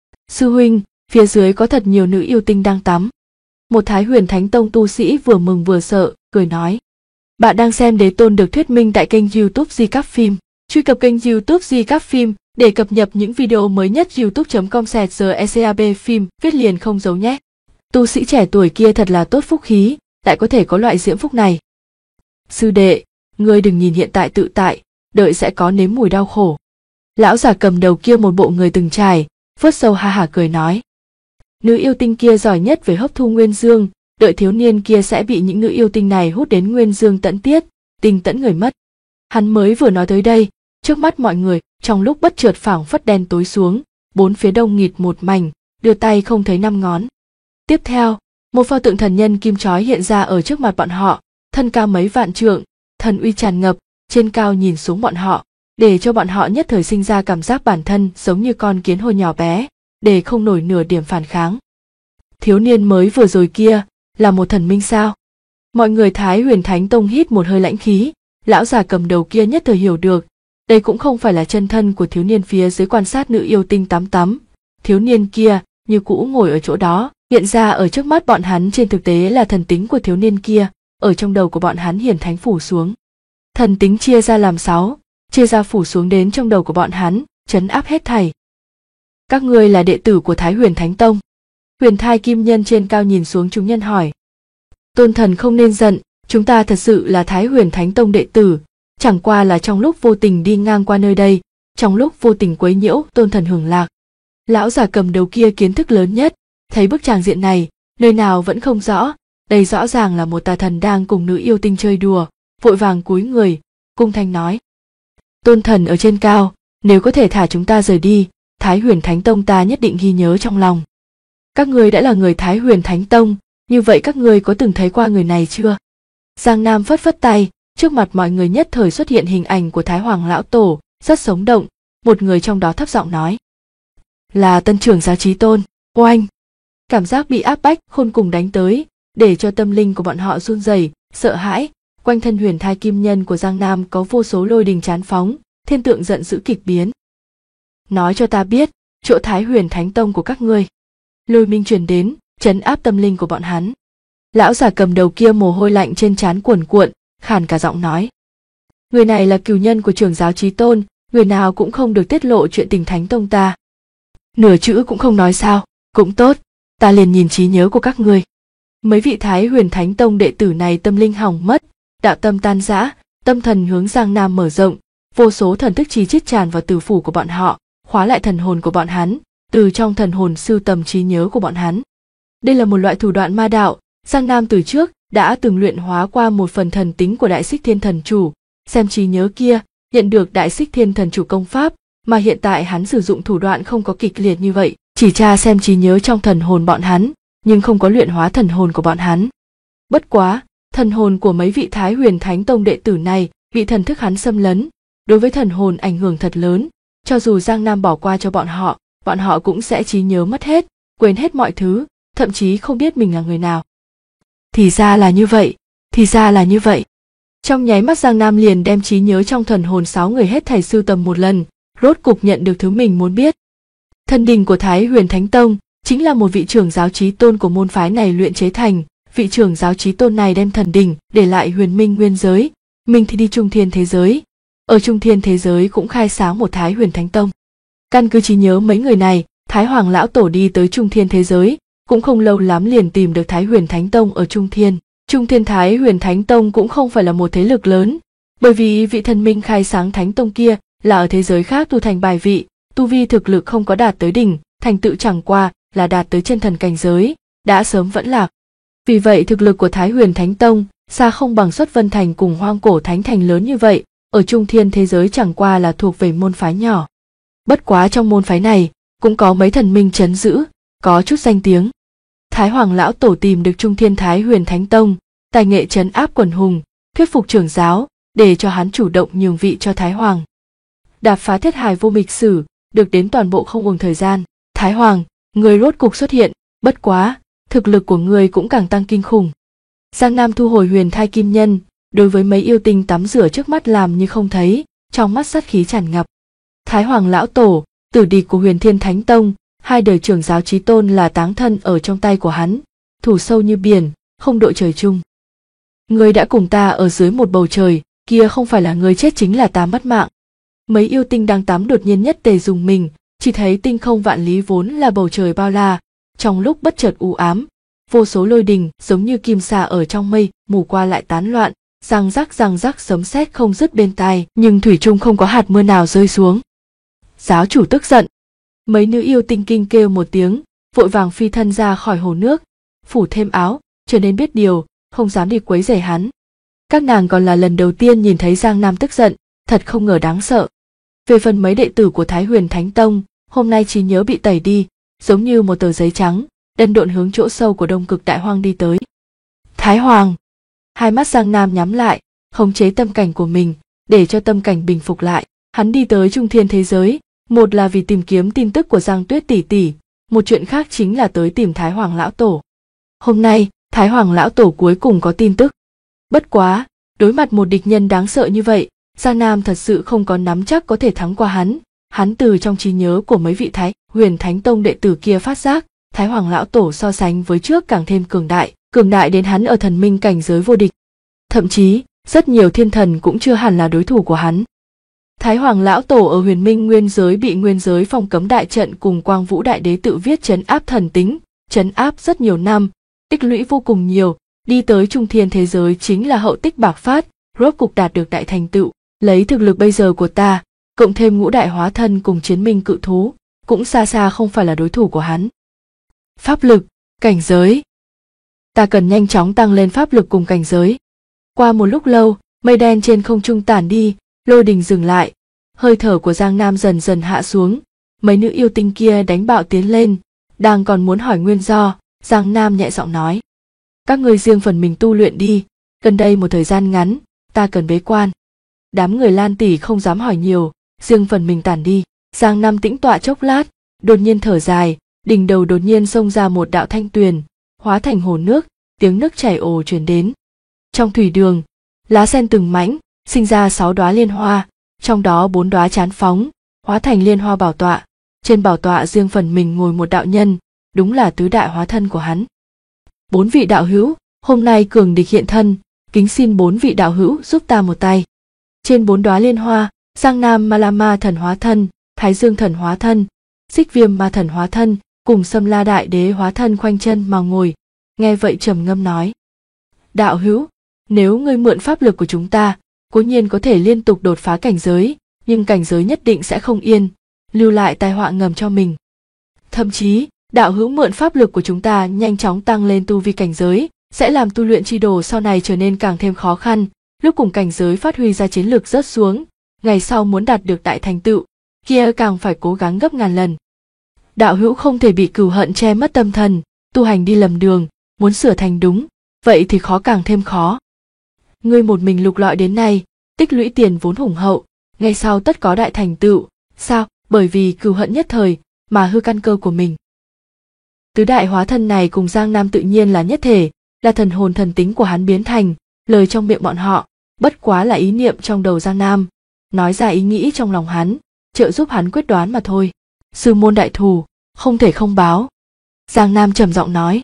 Sư huynh, phía dưới có thật nhiều nữ yêu tinh đang tắm. Một Thái Huyền Thánh Tông tu sĩ vừa mừng vừa sợ, cười nói. Bạn đang xem Đế Tôn được thuyết minh tại kênh YouTube Di Cáp Phim. Truy cập kênh YouTube Di Cáp Phim để cập nhật những video mới nhất. youtube.com/secab phim viết liền không giấu nhé. Tu sĩ trẻ tuổi kia thật là tốt phúc khí, lại có thể có loại diễm phúc này. Sư đệ, ngươi đừng nhìn hiện tại tự tại, đợi sẽ có nếm mùi đau khổ. Lão già cầm đầu kia một bộ người từng trải, phớt sâu ha hả cười nói. Nữ yêu tinh kia giỏi nhất về hấp thu nguyên dương, đợi thiếu niên kia sẽ bị những nữ yêu tinh này hút đến nguyên dương tận tiết, tinh tẫn người mất. Hắn mới vừa nói tới đây, trước mắt mọi người, trong lúc bất chợt phảng phất đen tối xuống, bốn phía đông nghịt một mảnh, đưa tay không thấy năm ngón. Tiếp theo, một pho tượng thần nhân kim chói hiện ra ở trước mặt bọn họ, thân cao mấy vạn trượng, thần uy tràn ngập, trên cao nhìn xuống bọn họ, để cho bọn họ nhất thời sinh ra cảm giác bản thân giống như con kiến hôi nhỏ bé, để không nổi nửa điểm phản kháng. Thiếu niên mới vừa rồi kia là một thần minh sao? Mọi người Thái Huyền Thánh Tông hít một hơi lãnh khí, lão già cầm đầu kia nhất thời hiểu được, đây cũng không phải là chân thân của thiếu niên phía dưới quan sát nữ yêu tinh tắm tắm. Thiếu niên kia như cũ ngồi ở chỗ đó, hiện ra ở trước mắt bọn hắn trên thực tế là thần tính của thiếu niên kia, ở trong đầu của bọn hắn hiển thánh phủ xuống. Thần tính chia ra làm 6, chia ra phủ xuống đến trong đầu của bọn hắn, trấn áp hết thảy. Các ngươi là đệ tử của Thái Huyền Thánh Tông. Huyền Thai Kim Nhân trên cao nhìn xuống chúng nhân hỏi. Tôn thần không nên giận, chúng ta thật sự là Thái Huyền Thánh Tông đệ tử, chẳng qua là trong lúc vô tình đi ngang qua nơi đây, trong lúc vô tình quấy nhiễu tôn thần hưởng lạc. Lão già cầm đầu kia kiến thức lớn nhất, thấy bức tràng diện này, nơi nào vẫn không rõ, đây rõ ràng là một tà thần đang cùng nữ yêu tinh chơi đùa, vội vàng cúi người, cung thanh nói. Tôn thần ở trên cao, nếu có thể thả chúng ta rời đi, Thái Huyền Thánh Tông ta nhất định ghi nhớ trong lòng. Các ngươi đã là người Thái Huyền Thánh Tông, như vậy các ngươi có từng thấy qua người này chưa? Giang Nam phất phất tay, trước mặt mọi người nhất thời xuất hiện hình ảnh của Thái Hoàng Lão Tổ, rất sống động, một người trong đó thấp giọng nói. Là tân trưởng giáo Chí Tôn, oanh! Cảm giác bị áp bách khôn cùng đánh tới, để cho tâm linh của bọn họ run rẩy, sợ hãi, quanh thân Huyền Thai Kim Nhân của Giang Nam có vô số lôi đình chán phóng, thiên tượng giận dữ kịch biến. Nói cho ta biết, chỗ Thái Huyền Thánh Tông của các ngươi. Lôi minh truyền đến, trấn áp tâm linh của bọn hắn. Lão già cầm đầu kia mồ hôi lạnh trên trán cuồn cuộn, khàn cả giọng nói. Người này là cừu nhân của trưởng giáo Chí Tôn, người nào cũng không được tiết lộ chuyện tình Thánh Tông ta. Nửa chữ cũng không nói sao, cũng tốt, ta liền nhìn trí nhớ của các ngươi. Mấy vị Thái Huyền Thánh Tông đệ tử này tâm linh hỏng mất, đạo tâm tan rã, tâm thần hướng Giang Nam mở rộng, vô số thần thức chi chít tràn vào tử phủ của bọn họ, khóa lại thần hồn của bọn hắn, từ trong thần hồn sưu tầm trí nhớ của bọn hắn. Đây là một loại thủ đoạn ma đạo, Giang Nam từ trước đã từng luyện hóa qua một phần thần tính của Đại Xích Thiên Thần Chủ, xem trí nhớ kia, nhận được Đại Xích Thiên Thần Chủ công pháp, mà hiện tại hắn sử dụng thủ đoạn không có kịch liệt như vậy, chỉ tra xem trí nhớ trong thần hồn bọn hắn, nhưng không có luyện hóa thần hồn của bọn hắn. Bất quá, thần hồn của mấy vị Thái Huyền Thánh Tông đệ tử này bị thần thức hắn xâm lấn, đối với thần hồn ảnh hưởng thật lớn, cho dù Giang Nam bỏ qua cho bọn họ cũng sẽ trí nhớ mất hết, quên hết mọi thứ, thậm chí không biết mình là người nào. Thì ra là như vậy, thì ra là như vậy. Trong nháy mắt Giang Nam liền đem trí nhớ trong thần hồn 6 người hết thảy sưu tầm một lần, rốt cục nhận được thứ mình muốn biết. Thần đình của Thái Huyền Thánh Tông chính là một vị trưởng giáo Chí Tôn của môn phái này luyện chế thành, vị trưởng giáo Chí Tôn này đem thần đình để lại Huyền Minh nguyên giới, mình thì đi Trung Thiên thế giới. Ở Trung Thiên thế giới cũng khai sáng một Thái Huyền Thánh Tông. Căn cứ trí nhớ mấy người này, Thái Hoàng Lão Tổ đi tới Trung Thiên thế giới, cũng không lâu lắm liền tìm được Thái Huyền Thánh Tông ở Trung Thiên. Trung Thiên Thái Huyền Thánh Tông cũng không phải là một thế lực lớn, bởi vì vị thần minh khai sáng Thánh Tông kia là ở thế giới khác tu thành bài vị, tu vi thực lực không có đạt tới đỉnh, thành tựu chẳng qua là đạt tới chân thần cảnh giới, đã sớm vẫn lạc. Vì vậy thực lực của Thái Huyền Thánh Tông xa không bằng Xuất Vân Thành cùng Hoang Cổ Thánh Thành lớn như vậy, ở Trung Thiên thế giới chẳng qua là thuộc về môn phái nhỏ. Bất quá trong môn phái này cũng có mấy thần minh trấn giữ, có chút danh tiếng. Thái Hoàng Lão Tổ tìm được Trung Thiên Thái Huyền Thánh Tông, tài nghệ trấn áp quần hùng, thuyết phục trưởng giáo, để cho hắn chủ động nhường vị cho Thái Hoàng. Đạp phá thiết hài vô mịch sử, được đến toàn bộ không uổng thời gian. Thái Hoàng, người rốt cục xuất hiện, bất quá, thực lực của người cũng càng tăng kinh khủng. Giang Nam thu hồi Huyền Thai Kim Nhân, đối với mấy yêu tinh tắm rửa trước mắt làm như không thấy, trong mắt sát khí tràn ngập. Thái Hoàng Lão Tổ, tử địch của Huyền Thiên Thánh Tông, hai đời trưởng giáo Chí Tôn là táng thân ở trong tay của hắn, thủ sâu như biển, không đội trời chung. Ngươi đã cùng ta ở dưới một bầu trời, kia không phải là ngươi chết chính là ta mất mạng. Mấy yêu tinh đang tắm đột nhiên nhất tề dùng mình, chỉ thấy tinh không vạn lý vốn là bầu trời bao la, trong lúc bất chợt u ám, vô số lôi đình giống như kim sa ở trong mây mù qua lại tán loạn, răng rắc sấm sét không dứt bên tai, nhưng thủy chung không có hạt mưa nào rơi xuống. Giáo chủ tức giận. Mấy nữ yêu tinh kinh kêu một tiếng, vội vàng phi thân ra khỏi hồ nước, phủ thêm áo, trở nên biết điều, không dám đi quấy rầy hắn. Các nàng còn là lần đầu tiên nhìn thấy Giang Nam tức giận, thật không ngờ đáng sợ. Về phần mấy đệ tử của Thái Huyền Thánh Tông, hôm nay trí nhớ bị tẩy đi, giống như một tờ giấy trắng, đần độn hướng chỗ sâu của Đông Cực Đại Hoang đi tới. Thái Hoàng! Hai mắt Giang Nam nhắm lại, khống chế tâm cảnh của mình, để cho tâm cảnh bình phục lại. Hắn đi tới Trung Thiên thế giới, một là vì tìm kiếm tin tức của Giang Tuyết tỷ tỷ, một chuyện khác chính là tới tìm Thái Hoàng lão tổ. Hôm nay, Thái Hoàng lão tổ cuối cùng có tin tức. Bất quá, đối mặt một địch nhân đáng sợ như vậy, Giang Nam thật sự không có nắm chắc có thể thắng qua hắn. Hắn từ trong trí nhớ của mấy vị Huyền Thánh Tông đệ tử kia phát giác, Thái Hoàng lão tổ so sánh với trước càng thêm cường đại đến hắn ở thần minh cảnh giới vô địch. Thậm chí, rất nhiều thiên thần cũng chưa hẳn là đối thủ của hắn. Thái Hoàng lão tổ ở Huyền Minh Nguyên giới bị Nguyên giới phong cấm đại trận cùng Quang Vũ đại đế tự viết trấn áp thần tính, trấn áp rất nhiều năm, tích lũy vô cùng nhiều, đi tới trung thiên thế giới chính là hậu tích bạc phát, rốt cục đạt được đại thành tựu. Lấy thực lực bây giờ của ta, cộng thêm ngũ đại hóa thân cùng chiến minh cự thú, cũng xa xa không phải là đối thủ của hắn. Pháp lực, cảnh giới. Ta cần nhanh chóng tăng lên pháp lực cùng cảnh giới. Qua một lúc lâu, mây đen trên không trung tản đi, lôi đình dừng lại, hơi thở của Giang Nam dần dần hạ xuống, mấy nữ yêu tinh kia đánh bạo tiến lên, đang còn muốn hỏi nguyên do, Giang Nam nhẹ giọng nói. Các ngươi riêng phần mình tu luyện đi, gần đây một thời gian ngắn, ta cần bế quan. Đám người Lan tỷ không dám hỏi nhiều, riêng phần mình tản đi. Giang Nam tĩnh tọa chốc lát, đột nhiên thở dài, đỉnh đầu đột nhiên xông ra một đạo thanh tuyền, hóa thành hồ nước, tiếng nước chảy ồ truyền đến. Trong thủy đường, lá sen từng mảnh, sinh ra 6 đóa liên hoa, trong đó 4 đóa chán phóng, hóa thành liên hoa bảo tọa. Trên bảo tọa riêng phần mình ngồi một đạo nhân, đúng là tứ đại hóa thân của hắn. 4 vị đạo hữu, hôm nay cường địch hiện thân, kính xin 4 vị đạo hữu giúp ta một tay. Trên 4 đóa liên hoa, Giang Nam Ma La Ma thần hóa thân, Thái Dương thần hóa thân, Xích Viêm ma thần hóa thân, cùng Sâm La đại đế hóa thân khoanh chân mà ngồi, nghe vậy trầm ngâm nói: Đạo hữu, nếu ngươi mượn pháp lực của chúng ta, cố nhiên có thể liên tục đột phá cảnh giới, nhưng cảnh giới nhất định sẽ không yên, lưu lại tai họa ngầm cho mình. Thậm chí, đạo hữu mượn pháp lực của chúng ta nhanh chóng tăng lên tu vi cảnh giới, sẽ làm tu luyện chi đồ sau này trở nên càng thêm khó khăn, lúc cùng cảnh giới phát huy ra chiến lược rớt xuống, ngày sau muốn đạt được đại thành tựu, kia càng phải cố gắng gấp ngàn lần. Đạo hữu không thể bị cừu hận che mất tâm thần, tu hành đi lầm đường, muốn sửa thành đúng, vậy thì khó càng thêm khó. Ngươi một mình lục lọi đến nay, tích lũy tiền vốn hùng hậu, ngày sau tất có đại thành tựu, sao? Bởi vì cừu hận nhất thời mà hư căn cơ của mình. Tứ đại hóa thân này cùng Giang Nam tự nhiên là nhất thể, là thần hồn thần tính của hắn biến thành, lời trong miệng bọn họ, bất quá là ý niệm trong đầu Giang Nam, nói ra ý nghĩ trong lòng hắn, trợ giúp hắn quyết đoán mà thôi. Sư môn đại thù, không thể không báo. Giang Nam trầm giọng nói.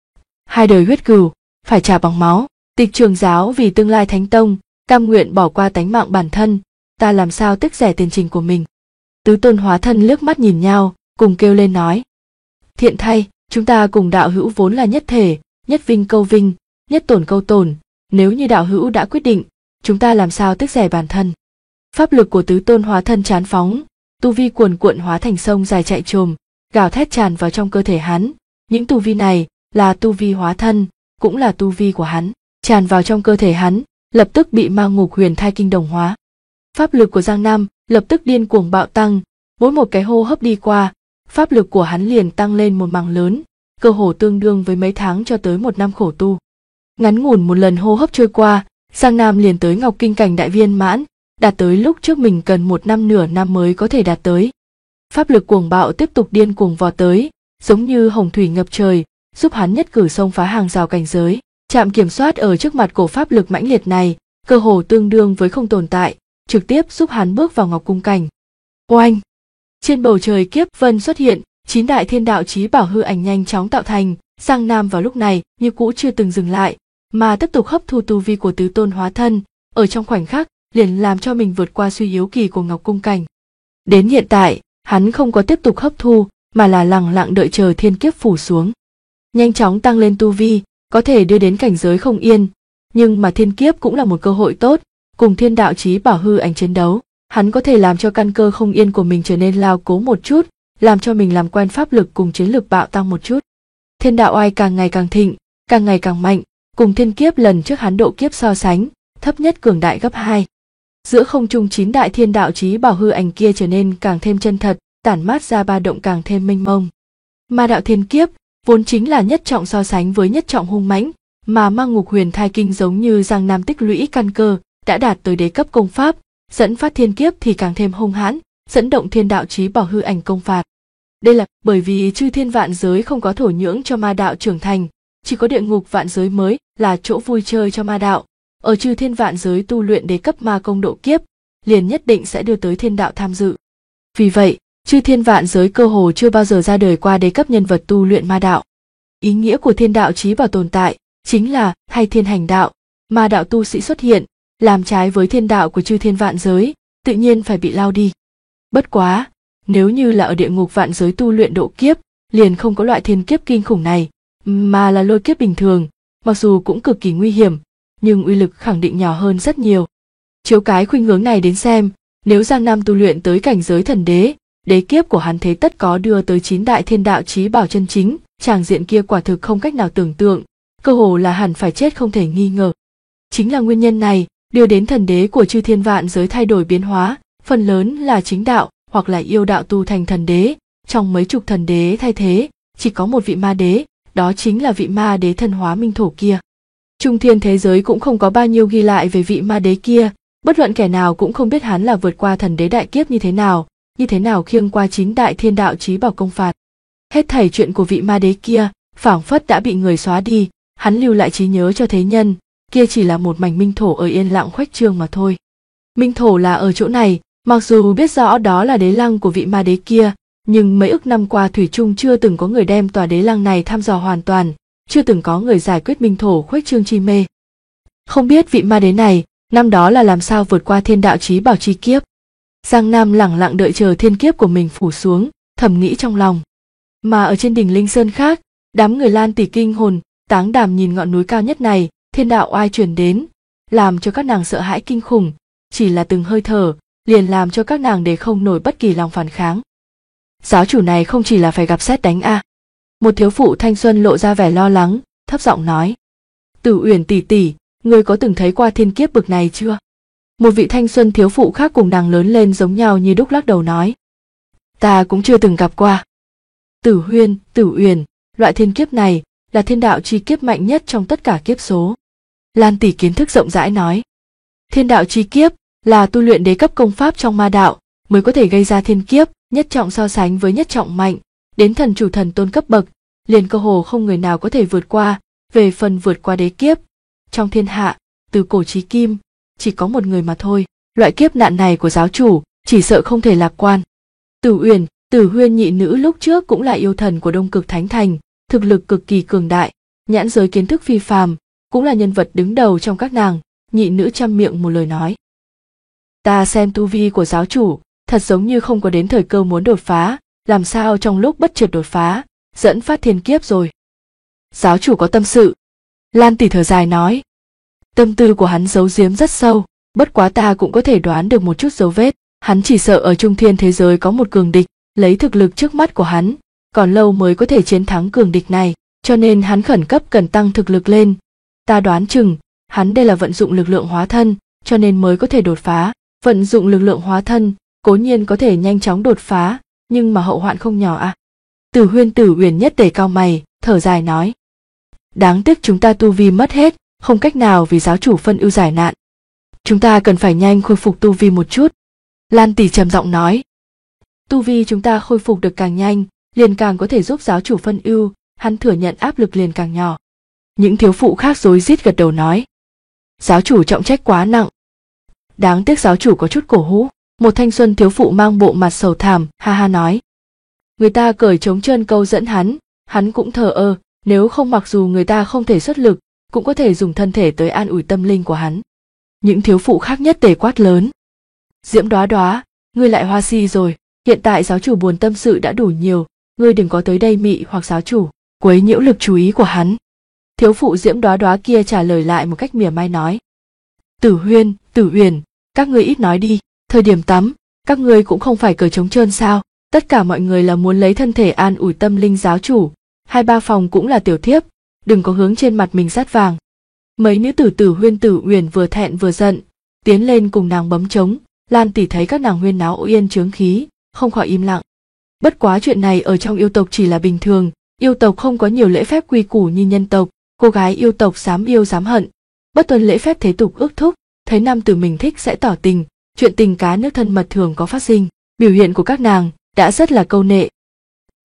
2 đời huyết cừu, phải trả bằng máu. Tịch Trường giáo vì tương lai Thánh Tông, cam nguyện bỏ qua tánh mạng bản thân, ta làm sao tiếc rẻ tiền trình của mình. Tứ tôn hóa thân liếc mắt nhìn nhau, cùng kêu lên nói. Thiện thay, chúng ta cùng đạo hữu vốn là nhất thể, nhất vinh câu vinh, nhất tổn câu tổn, nếu như đạo hữu đã quyết định, chúng ta làm sao tiếc rẻ bản thân. Pháp lực của tứ tôn hóa thân chán phóng, tu vi cuồn cuộn hóa thành sông dài chạy trồm, gào thét tràn vào trong cơ thể hắn, những tu vi này là tu vi hóa thân, cũng là tu vi của hắn, tràn vào trong cơ thể hắn, lập tức bị ma ngục huyền thai kinh đồng hóa. Pháp lực của Giang Nam lập tức điên cuồng bạo tăng, mỗi một cái hô hấp đi qua, pháp lực của hắn liền tăng lên một mảng lớn, cơ hồ tương đương với mấy tháng cho tới 1 năm khổ tu. Ngắn ngủn một lần hô hấp trôi qua, Giang Nam liền tới Ngọc Kinh cảnh đại viên mãn, đạt tới lúc trước mình cần 1 năm nửa năm mới có thể đạt tới. Pháp lực cuồng bạo tiếp tục điên cuồng vò tới, giống như hồng thủy ngập trời, giúp hắn nhất cử xông phá hàng rào cảnh giới. Trạm kiểm soát ở trước mặt cổ pháp lực mãnh liệt này, cơ hồ tương đương với không tồn tại, trực tiếp giúp hắn bước vào Ngọc Cung cảnh. Oanh! Trên bầu trời kiếp vân xuất hiện, 9 đại thiên đạo chí bảo hư ảnh nhanh chóng tạo thành. Giang Nam vào lúc này như cũ chưa từng dừng lại, mà tiếp tục hấp thu tu vi của tứ tôn hóa thân, ở trong khoảnh khắc liền làm cho mình vượt qua suy yếu kỳ của Ngọc Cung cảnh. Đến hiện tại, hắn không có tiếp tục hấp thu, mà là lặng lặng đợi chờ thiên kiếp phủ xuống. Nhanh chóng tăng lên tu vi, có thể đưa đến cảnh giới không yên, nhưng mà thiên kiếp cũng là một cơ hội tốt, cùng thiên đạo chí bảo hư ảnh chiến đấu, hắn có thể làm cho căn cơ không yên của mình trở nên lao cố một chút, làm cho mình làm quen pháp lực cùng chiến lực bạo tăng một chút. Thiên đạo oai càng ngày càng thịnh, càng ngày càng mạnh, cùng thiên kiếp lần trước hắn độ kiếp so sánh, thấp nhất cường đại gấp 2. Giữa không trung 9 đại thiên đạo chí bảo hư ảnh kia trở nên càng thêm chân thật, tản mát ra ba động càng thêm mênh mông. Ma đạo thiên kiếp vốn chính là nhất trọng so sánh với nhất trọng hung mãnh, mà ma ngục huyền thai kinh giống như Giang Nam tích lũy căn cơ, đã đạt tới đế cấp công pháp, dẫn phát thiên kiếp thì càng thêm hung hãn, dẫn động thiên đạo chí bảo hư ảnh công phạt. Đây là bởi vì chư thiên vạn giới không có thổ nhưỡng cho ma đạo trưởng thành, chỉ có địa ngục vạn giới mới là chỗ vui chơi cho ma đạo. Ở chư thiên vạn giới tu luyện đế cấp ma công độ kiếp, liền nhất định sẽ đưa tới thiên đạo tham dự. Vì vậy, chư thiên vạn giới cơ hồ chưa bao giờ ra đời qua đế cấp nhân vật tu luyện ma đạo. Ý nghĩa của thiên đạo chí bảo tồn tại chính là thay thiên hành đạo, ma đạo tu sĩ xuất hiện, làm trái với thiên đạo của chư thiên vạn giới, tự nhiên phải bị lao đi. Bất quá, nếu như là ở địa ngục vạn giới tu luyện độ kiếp, liền không có loại thiên kiếp kinh khủng này, mà là lôi kiếp bình thường, mặc dù cũng cực kỳ nguy hiểm, nhưng uy lực khẳng định nhỏ hơn rất nhiều. Chiếu cái khuynh hướng này đến xem, nếu Giang Nam tu luyện tới cảnh giới thần đế, đế kiếp của hắn thế tất có đưa tới 9 đại thiên đạo chí bảo chân chính, tràng diện kia quả thực không cách nào tưởng tượng, cơ hồ là hẳn phải chết không thể nghi ngờ. Chính là nguyên nhân này, đưa đến thần đế của chư thiên vạn giới thay đổi biến hóa, phần lớn là chính đạo hoặc là yêu đạo tu thành thần đế, trong mấy chục thần đế thay thế, chỉ có một vị ma đế, đó chính là vị ma đế thân hóa minh thổ kia. Trung thiên thế giới cũng không có bao nhiêu ghi lại về vị ma đế kia, bất luận kẻ nào cũng không biết hắn là vượt qua thần đế đại kiếp như thế nào khiêng qua 9 đại thiên đạo chí bảo công phạt. Hết thảy chuyện của vị ma đế kia, phảng phất đã bị người xóa đi, hắn lưu lại trí nhớ cho thế nhân, kia chỉ là một mảnh minh thổ ở yên lặng khuếch trương mà thôi. Minh thổ là ở chỗ này, mặc dù biết rõ đó là đế lăng của vị ma đế kia, nhưng mấy ức năm qua thủy chung chưa từng có người đem tòa đế lăng này thăm dò hoàn toàn, chưa từng có người giải quyết minh thổ khuếch trương chi mê. Không biết vị ma đế này, năm đó là làm sao vượt qua thiên đạo chí bảo chi kiếp. Giang Nam lẳng lặng đợi chờ thiên kiếp của mình phủ xuống, thầm nghĩ trong lòng. Mà ở trên đỉnh Linh Sơn khác, đám người Lan Tỷ kinh hồn, táng đảm nhìn ngọn núi cao nhất này, thiên đạo oai truyền đến, làm cho các nàng sợ hãi kinh khủng, chỉ là từng hơi thở, liền làm cho các nàng để không nổi bất kỳ lòng phản kháng. Giáo chủ này không chỉ là phải gặp sét đánh a. Một thiếu phụ thanh xuân lộ ra vẻ lo lắng, thấp giọng nói. Tử Uyển tỷ tỷ, ngươi có từng thấy qua thiên kiếp bực này chưa? Một vị thanh xuân thiếu phụ khác cùng nàng lớn lên giống nhau như đúc lắc đầu nói. Ta cũng chưa từng gặp qua. Tử Uyển, loại thiên kiếp này là thiên đạo chi kiếp mạnh nhất trong tất cả kiếp số. Lan Tỷ kiến thức rộng rãi nói. Thiên đạo chi kiếp là tu luyện đế cấp công pháp trong ma đạo mới có thể gây ra thiên kiếp, nhất trọng so sánh với nhất trọng mạnh, đến thần chủ thần tôn cấp bậc, liền cơ hồ không người nào có thể vượt qua. Về phần vượt qua đế kiếp, trong thiên hạ, từ cổ chí kim, chỉ có một người mà thôi. Loại kiếp nạn này của giáo chủ, chỉ sợ không thể lạc quan. Tử Uyển, Tử Huyên nhị nữ lúc trước cũng là yêu thần của Đông Cực Thánh Thành, thực lực cực kỳ cường đại, nhãn giới kiến thức phi phàm, cũng là nhân vật đứng đầu trong các nàng. Nhị nữ trăm miệng một lời nói. Ta xem tu vi của giáo chủ, thật giống như không có đến thời cơ muốn đột phá, làm sao trong lúc bất chợt đột phá, dẫn phát thiên kiếp rồi. Giáo chủ có tâm sự. Lan Tỷ thở dài nói. Tâm tư của hắn giấu giếm rất sâu, bất quá ta cũng có thể đoán được một chút dấu vết, hắn chỉ sợ ở trung thiên thế giới có một cường địch, lấy thực lực trước mắt của hắn, còn lâu mới có thể chiến thắng cường địch này, cho nên hắn khẩn cấp cần tăng thực lực lên. Ta đoán chừng, hắn đây là vận dụng lực lượng hóa thân, cho nên mới có thể đột phá. Vận dụng lực lượng hóa thân, cố nhiên có thể nhanh chóng đột phá, nhưng mà hậu hoạn không nhỏ à. Tử Uyển nhất tề cao mày, thở dài nói. Đáng tiếc chúng ta tu vi mất hết, không cách nào vì giáo chủ phân ưu giải nạn. Chúng ta cần phải nhanh khôi phục tu vi một chút. Lan Tỷ trầm giọng nói. Tu vi chúng ta khôi phục được càng nhanh, liền càng có thể giúp giáo chủ phân ưu, hắn thừa nhận áp lực liền càng nhỏ. Những thiếu phụ khác rối rít gật đầu nói. Giáo chủ trọng trách quá nặng. Đáng tiếc giáo chủ có chút cổ hủ. Một thanh xuân thiếu phụ mang bộ mặt sầu thảm, ha ha nói. Người ta cởi trống trơn câu dẫn hắn cũng thờ ơ, nếu không mặc dù người ta không thể xuất lực, cũng có thể dùng thân thể tới an ủi tâm linh của hắn. Những thiếu phụ khác nhất tề quát lớn. Diễm Đóa Đóa, ngươi lại hoa si rồi, hiện tại giáo chủ buồn tâm sự đã đủ nhiều, ngươi đừng có tới đây mị hoặc giáo chủ, quấy nhiễu lực chú ý của hắn. Thiếu phụ Diễm Đóa Đóa kia trả lời lại một cách mỉa mai nói. Tử Uyển, các ngươi ít nói đi, thời điểm tắm, các ngươi cũng không phải cởi trống trơn sao, tất cả mọi người là muốn lấy thân thể an ủi tâm linh giáo chủ, 2-3 phòng cũng là tiểu thiếp, đừng có hướng trên mặt mình sát vàng. Mấy nữ tử Tử Uyển vừa thẹn vừa giận, tiến lên cùng nàng bấm trống. Lan Tỷ thấy các nàng huyên náo yên chướng khí, không khỏi im lặng. Bất quá chuyện này ở trong yêu tộc chỉ là bình thường, yêu tộc không có nhiều lễ phép quy củ như nhân tộc, cô gái yêu tộc dám yêu dám hận, bất tuân lễ phép thế tục ước thúc, thấy nam tử mình thích sẽ tỏ tình, chuyện tình cá nước thân mật thường có phát sinh, biểu hiện của các nàng đã rất là câu nệ.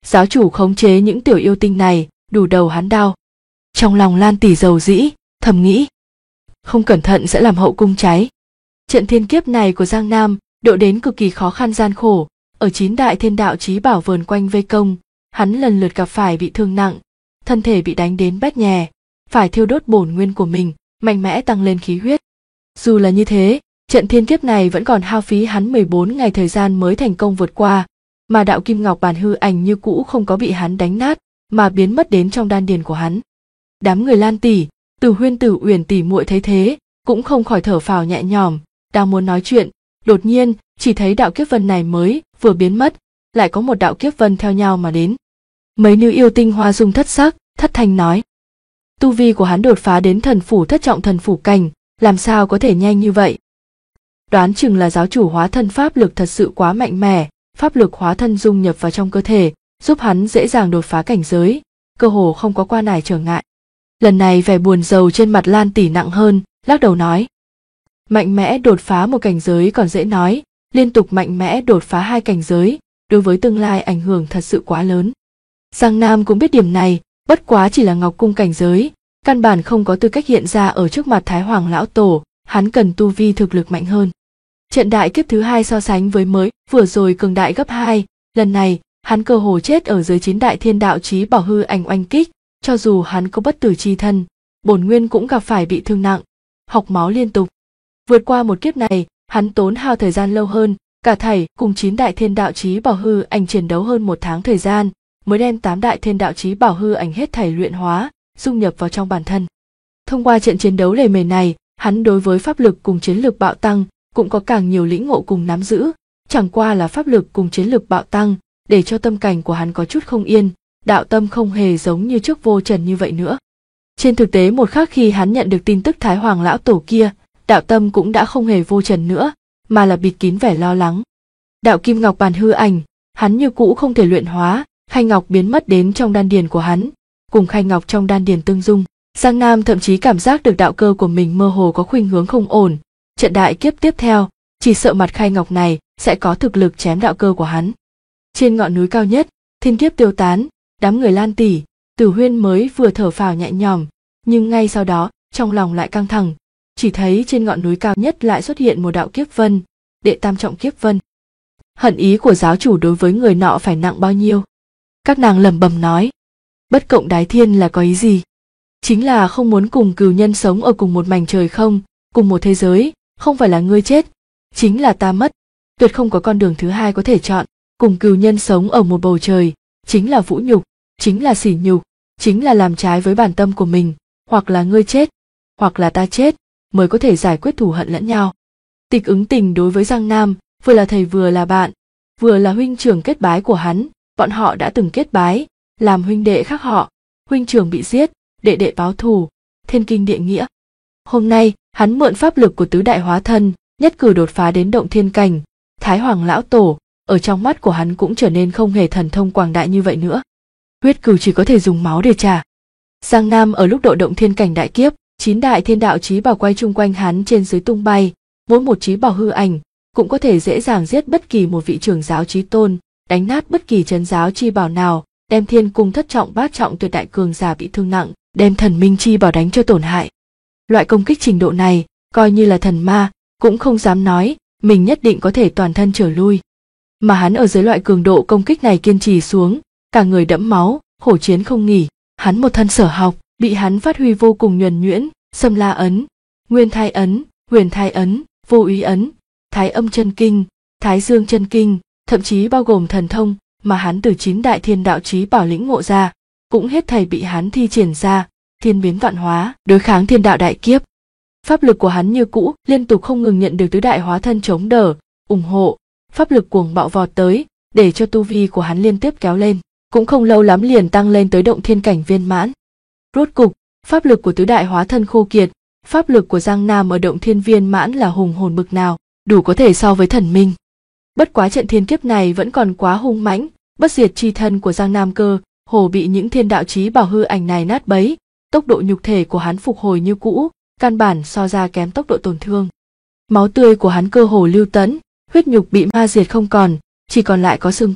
Giáo chủ khống chế những tiểu yêu tinh này, đủ đầu hắn đau. Trong lòng Lan Tỷ dầu dĩ, thầm nghĩ, không cẩn thận sẽ làm hậu cung cháy. Trận thiên kiếp này của Giang Nam độ đến cực kỳ khó khăn gian khổ, ở 9 đại thiên đạo chí bảo vờn quanh vây công, hắn lần lượt gặp phải bị thương nặng, thân thể bị đánh đến bét nhè, phải thiêu đốt bổn nguyên của mình, mạnh mẽ tăng lên khí huyết. Dù là như thế, trận thiên kiếp này vẫn còn hao phí hắn 14 ngày thời gian mới thành công vượt qua, mà đạo kim ngọc bản hư ảnh như cũ không có bị hắn đánh nát, mà biến mất đến trong đan điền của hắn. Đám người Lan Tỷ, Từ Huyên Tử Uyển tỷ muội thấy thế, cũng không khỏi thở phào nhẹ nhõm, đang muốn nói chuyện, đột nhiên chỉ thấy đạo kiếp vân này mới vừa biến mất, lại có một đạo kiếp vân theo nhau mà đến. Mấy nữ yêu tinh hoa dung thất sắc, thất thanh nói: tu vi của hắn đột phá đến thần phủ thất trọng thần phủ cảnh, làm sao có thể nhanh như vậy? Đoán chừng là giáo chủ hóa thân pháp lực thật sự quá mạnh mẽ, pháp lực hóa thân dung nhập vào trong cơ thể, giúp hắn dễ dàng đột phá cảnh giới, cơ hồ không có qua nải trở ngại. Lần này vẻ buồn rầu trên mặt Lan Tỷ nặng hơn, lắc đầu nói: mạnh mẽ đột phá một cảnh giới còn dễ nói, liên tục mạnh mẽ đột phá 2 cảnh giới, đối với tương lai ảnh hưởng thật sự quá lớn. Giang Nam cũng biết điểm này, bất quá chỉ là ngọc cung cảnh giới, căn bản không có tư cách hiện ra ở trước mặt Thái Hoàng lão tổ, hắn cần tu vi thực lực mạnh hơn. Trận đại kiếp thứ 2 so sánh với mới vừa rồi cường đại gấp 2, lần này hắn cơ hồ chết ở dưới 9 đại thiên đạo chí bảo hư ảnh oanh kích, cho dù hắn có bất tử chi thân, bổn nguyên cũng gặp phải bị thương nặng, học máu liên tục. Vượt qua một kiếp này, hắn tốn hao thời gian lâu hơn, cả thảy cùng 9 đại thiên đạo chí bảo hư ảnh chiến đấu hơn 1 tháng thời gian, mới đem 8 đại thiên đạo chí bảo hư ảnh hết thảy luyện hóa, dung nhập vào trong bản thân. Thông qua trận chiến đấu lề mề này, hắn đối với pháp lực cùng chiến lực bạo tăng, cũng có càng nhiều lĩnh ngộ cùng nắm giữ, chẳng qua là pháp lực cùng chiến lực bạo tăng, để cho tâm cảnh của hắn có chút không yên, đạo tâm không hề giống như trước vô trần như vậy nữa. Trên thực tế một khắc khi hắn nhận được tin tức Thái Hoàng lão tổ kia, đạo tâm cũng đã không hề vô trần nữa, mà là bịt kín vẻ lo lắng. Đạo kim ngọc bản hư ảnh, hắn như cũ không thể luyện hóa, khay ngọc biến mất đến trong đan điền của hắn, cùng khay ngọc trong đan điền tương dung. Giang Nam thậm chí cảm giác được đạo cơ của mình mơ hồ có khuynh hướng không ổn, trận đại kiếp tiếp theo, chỉ sợ mặt khay ngọc này sẽ có thực lực chém đạo cơ của hắn. Trên ngọn núi cao nhất, thiên kiếp tiêu tán, đám người Lan Tỷ, Tử Huyên mới vừa thở phào nhẹ nhõm, nhưng ngay sau đó, trong lòng lại căng thẳng, chỉ thấy trên ngọn núi cao nhất lại xuất hiện một đạo kiếp vân, đệ tam trọng kiếp vân. Hận ý của giáo chủ đối với người nọ phải nặng bao nhiêu? Các nàng lẩm bẩm nói, bất cộng đái thiên là có ý gì? Chính là không muốn cùng cừu nhân sống ở cùng một mảnh trời không, cùng một thế giới, không phải là ngươi chết, chính là ta mất, tuyệt không có con đường thứ hai có thể chọn, cùng cừu nhân sống ở một bầu trời, chính là vũ nhục, chính là sỉ nhục, chính là làm trái với bản tâm của mình, hoặc là ngươi chết, hoặc là ta chết, mới có thể giải quyết thù hận lẫn nhau. Tịch Ứng Tình đối với Giang Nam, vừa là thầy vừa là bạn, vừa là huynh trưởng kết bái của hắn, bọn họ đã từng kết bái, làm huynh đệ khác họ, huynh trưởng bị giết, đệ đệ báo thù, thiên kinh địa nghĩa. Hôm nay, hắn mượn pháp lực của tứ đại hóa thân, nhất cử đột phá đến động thiên cảnh, Thái Hoàng lão tổ, ở trong mắt của hắn cũng trở nên không hề thần thông quảng đại như vậy nữa. Huyết cừu chỉ có thể dùng máu để trả. Giang Nam ở lúc độ động thiên cảnh đại kiếp, 9 đại thiên đạo chí bảo quay chung quanh hắn trên dưới tung bay, mỗi một chí bảo hư ảnh cũng có thể dễ dàng giết bất kỳ một vị trưởng giáo chí tôn, đánh nát bất kỳ trấn giáo chi bảo nào, đem thiên cung thất trọng bát trọng tuyệt đại cường giả bị thương nặng, đem thần minh chi bảo đánh cho tổn hại. Loại công kích trình độ này, coi như là thần ma cũng không dám nói mình nhất định có thể toàn thân trở lui. Mà hắn ở dưới loại cường độ công kích này kiên trì xuống, cả người đẫm máu, khổ chiến không nghỉ, hắn một thân sở học, bị hắn phát huy vô cùng nhuần nhuyễn, Sâm La ấn, Nguyên Thai ấn, Huyền Thai ấn, Vô Úy ấn, Thái Âm chân kinh, Thái Dương chân kinh, thậm chí bao gồm thần thông mà hắn từ 9 đại thiên đạo chí bảo lĩnh ngộ ra, cũng hết thảy bị hắn thi triển ra, thiên biến vạn hóa, đối kháng thiên đạo đại kiếp. Pháp lực của hắn như cũ liên tục không ngừng nhận được tứ đại hóa thân chống đỡ, ủng hộ, pháp lực cuồng bạo vọt tới, để cho tu vi của hắn liên tiếp kéo lên, cũng không lâu lắm liền tăng lên tới động thiên cảnh viên mãn. Rốt cục, pháp lực của tứ đại hóa thân khô kiệt, pháp lực của Giang Nam ở động thiên viên mãn là hùng hồn bực nào, đủ có thể so với thần minh. Bất quá trận thiên kiếp này vẫn còn quá hung mãnh, bất diệt chi thân của Giang Nam cơ hồ bị những thiên đạo chí bảo hư ảnh này nát bấy, tốc độ nhục thể của hắn phục hồi như cũ, căn bản so ra kém tốc độ tổn thương. Máu tươi của hắn cơ hồ lưu tẫn, huyết nhục bị ma diệt không còn, chỉ còn lại có xương cốt,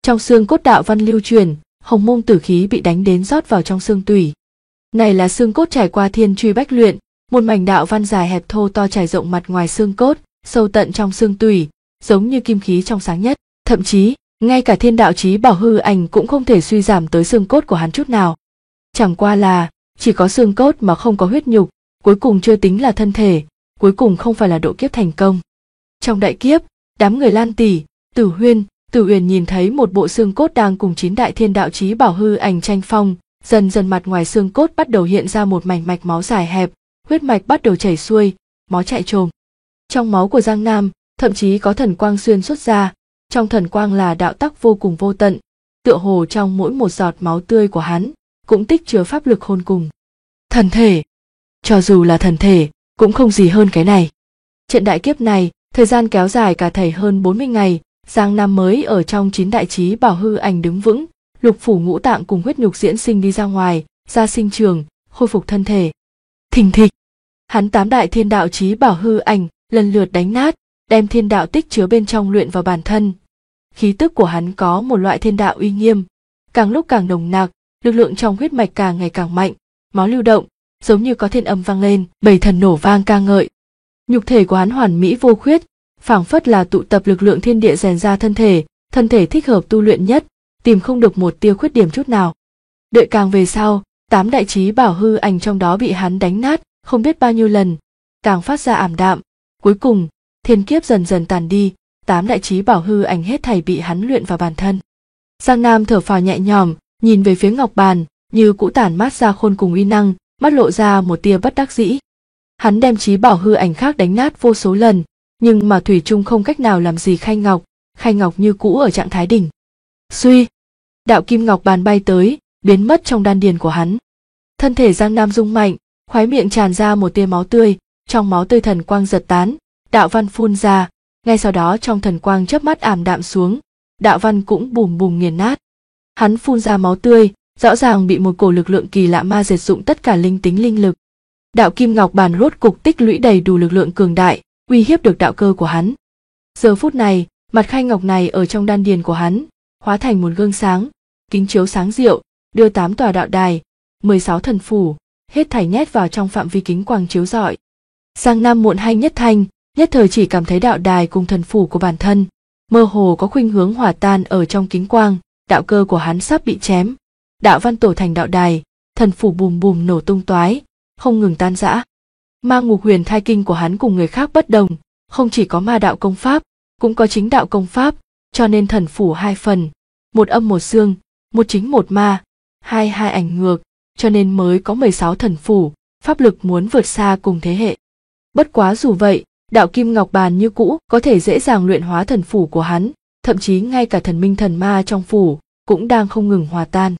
Trong xương cốt đạo văn lưu truyền, hồng mông tử khí bị đánh đến rót vào trong xương tủy. Này là xương cốt trải qua thiên truy bách luyện, một mảnh đạo văn dài hẹp thô to trải rộng mặt ngoài xương cốt, sâu tận trong xương tủy, giống như kim khí trong sáng nhất. Thậm chí, ngay cả thiên đạo chí bảo hư ảnh cũng không thể suy giảm tới xương cốt của hắn chút nào. Chẳng qua là, chỉ có xương cốt mà không có huyết nhục, cuối cùng chưa tính là thân thể, cuối cùng không phải là độ kiếp thành công. Trong đại kiếp, đám người Lan Tỷ, Tử Uyển nhìn thấy một bộ xương cốt đang cùng 9 đại thiên đạo chí bảo hư ảnh tranh phong, dần dần mặt ngoài xương cốt bắt đầu hiện ra một mảnh mạch máu dài hẹp, huyết mạch bắt đầu chảy xuôi, máu chạy trồm. Trong máu của Giang Nam, thậm chí có thần quang xuyên xuất ra, trong thần quang là đạo tắc vô cùng vô tận, tựa hồ trong mỗi một giọt máu tươi của hắn cũng tích chứa pháp lực khôn cùng. Thần thể, cho dù là thần thể, cũng không gì hơn cái này. Trận đại kiếp này, thời gian kéo dài cả thảy hơn 40 ngày, Giang Nam mới ở trong 9 đại chí bảo hư ảnh đứng vững, lục phủ ngũ tạng cùng huyết nhục diễn sinh đi ra ngoài, ra sinh trường, khôi phục thân thể. Thình thịch, hắn 8 đại thiên đạo chí bảo hư ảnh lần lượt đánh nát, đem thiên đạo tích chứa bên trong luyện vào bản thân. Khí tức của hắn có một loại thiên đạo uy nghiêm, càng lúc càng nồng nặc, lực lượng trong huyết mạch càng ngày càng mạnh, máu lưu động, giống như có thiên âm vang lên, bảy thần nổ vang ca ngợi. Nhục thể của hắn hoàn mỹ vô khuyết, phảng phất là tụ tập lực lượng thiên địa rèn ra thân thể thích hợp tu luyện nhất, tìm không được một tia khuyết điểm chút nào. Đợi càng về sau, 8 đại chí bảo hư ảnh trong đó bị hắn đánh nát, không biết bao nhiêu lần, càng phát ra ảm đạm. Cuối cùng, thiên kiếp dần dần tàn đi, 8 đại chí bảo hư ảnh hết thảy bị hắn luyện vào bản thân. Giang Nam thở phào nhẹ nhõm, nhìn về phía ngọc bàn, như cũ tản mát ra khôn cùng uy năng, mắt lộ ra một tia bất đắc dĩ. Hắn đem chí bảo hư ảnh khác đánh nát vô số lần, nhưng mà thủy chung không cách nào làm gì Khai Ngọc như cũ ở trạng thái đỉnh. Suy, đạo kim ngọc bàn bay tới, biến mất trong đan điền của hắn. Thân thể Giang Nam rung mạnh, khóe miệng tràn ra một tia máu tươi, trong máu tươi thần quang giật tán, đạo văn phun ra, ngay sau đó trong thần quang chớp mắt ảm đạm xuống, đạo văn cũng bùm bùm nghiền nát. Hắn phun ra máu tươi, rõ ràng bị một cổ lực lượng kỳ lạ ma diệt dụng tất cả linh tính linh lực. Đạo kim ngọc bàn rốt cục tích lũy đầy đủ lực lượng cường đại, uy hiếp được đạo cơ của hắn. Giờ phút này, mặt khai ngọc này ở trong đan điền của hắn, hóa thành một gương sáng, kính chiếu sáng diệu, đưa 8 tòa đạo đài, 16 thần phủ, hết thảy nhét vào trong phạm vi kính quang chiếu rọi. Giang Nam muộn hay nhất thanh, nhất thời chỉ cảm thấy đạo đài cùng thần phủ của bản thân, mơ hồ có khuynh hướng hỏa tan ở trong kính quang, đạo cơ của hắn sắp bị chém. Đạo văn tổ thành đạo đài, thần phủ bùm bùm nổ tung toái, không ngừng tan rã. Ma Ngục Huyền Thai Kinh của hắn cùng người khác bất đồng, không chỉ có ma đạo công pháp, cũng có chính đạo công pháp, cho nên thần phủ 2 phần, một âm một dương, một chính một ma, hai ảnh ngược, cho nên mới có 16 thần phủ, pháp lực muốn vượt xa cùng thế hệ. Bất quá dù vậy, đạo kim ngọc bàn như cũ có thể dễ dàng luyện hóa thần phủ của hắn, thậm chí ngay cả thần minh thần ma trong phủ cũng đang không ngừng hòa tan.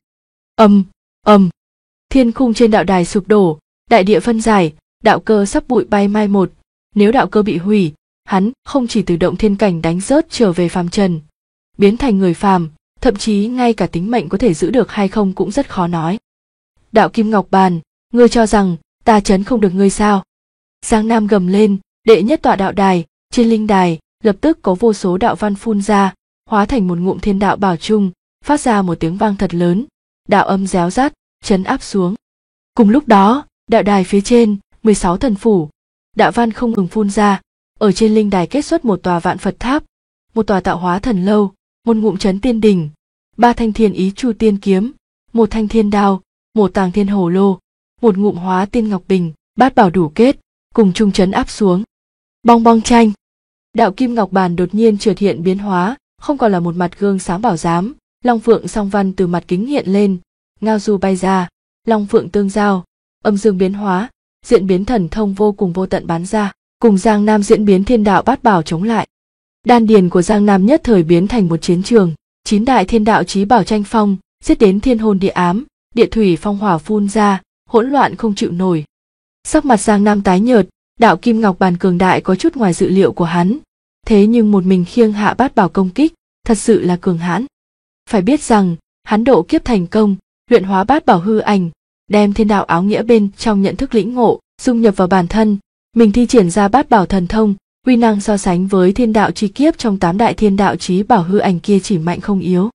Thiên khung trên đạo đài sụp đổ, đại địa phân giải, đạo cơ sắp bụi bay mai một. Nếu đạo cơ bị hủy, hắn không chỉ từ động thiên cảnh đánh rớt trở về phàm trần, biến thành người phàm, thậm chí ngay cả tính mệnh có thể giữ được hay không cũng rất khó nói. Đạo kim ngọc bàn, ngươi cho rằng ta trấn không được ngươi sao? Giang Nam gầm lên, đệ nhất tọa đạo đài, trên linh đài lập tức có vô số đạo văn phun ra, hóa thành một ngụm thiên đạo bảo trung, phát ra một tiếng vang thật lớn, đạo âm réo rát, trấn áp xuống. Cùng lúc đó, đạo đài phía trên, 16 thần phủ, đạo văn không ngừng phun ra, ở trên linh đài kết xuất một tòa vạn Phật tháp, một tòa tạo hóa thần lâu, một ngụm trấn tiên đỉnh, 3 thanh thiên ý chu tiên kiếm, một thanh thiên đao, một tàng thiên hồ lô, một ngụm hóa tiên ngọc bình, bát bảo đủ kết, cùng chung trấn áp xuống. Bong bong tranh, đạo kim ngọc bàn đột nhiên chợt hiện biến hóa, không còn là một mặt gương sáng bảo giám, long phượng song văn từ mặt kính hiện lên, ngao du bay ra, long phượng tương giao, âm dương biến hóa, diễn biến thần thông vô cùng vô tận bán ra, cùng Giang Nam diễn biến thiên đạo bát bảo chống lại. Đan điền của Giang Nam nhất thời biến thành một chiến trường, 9 đại thiên đạo chí bảo tranh phong, giết đến thiên hôn địa ám, địa thủy phong hỏa phun ra, hỗn loạn không chịu nổi. Sắc mặt Giang Nam tái nhợt, đạo kim ngọc bàn cường đại có chút ngoài dự liệu của hắn, thế nhưng một mình khiêng hạ bát bảo công kích, thật sự là cường hãn. Phải biết rằng, hắn độ kiếp thành công, luyện hóa bát bảo hư ảnh, đem thiên đạo áo nghĩa bên trong nhận thức lĩnh ngộ, dung nhập vào bản thân, mình thi triển ra bát bảo thần thông, uy năng so sánh với thiên đạo chi kiếp trong 8 đại thiên đạo chí bảo hư ảnh kia chỉ mạnh không yếu.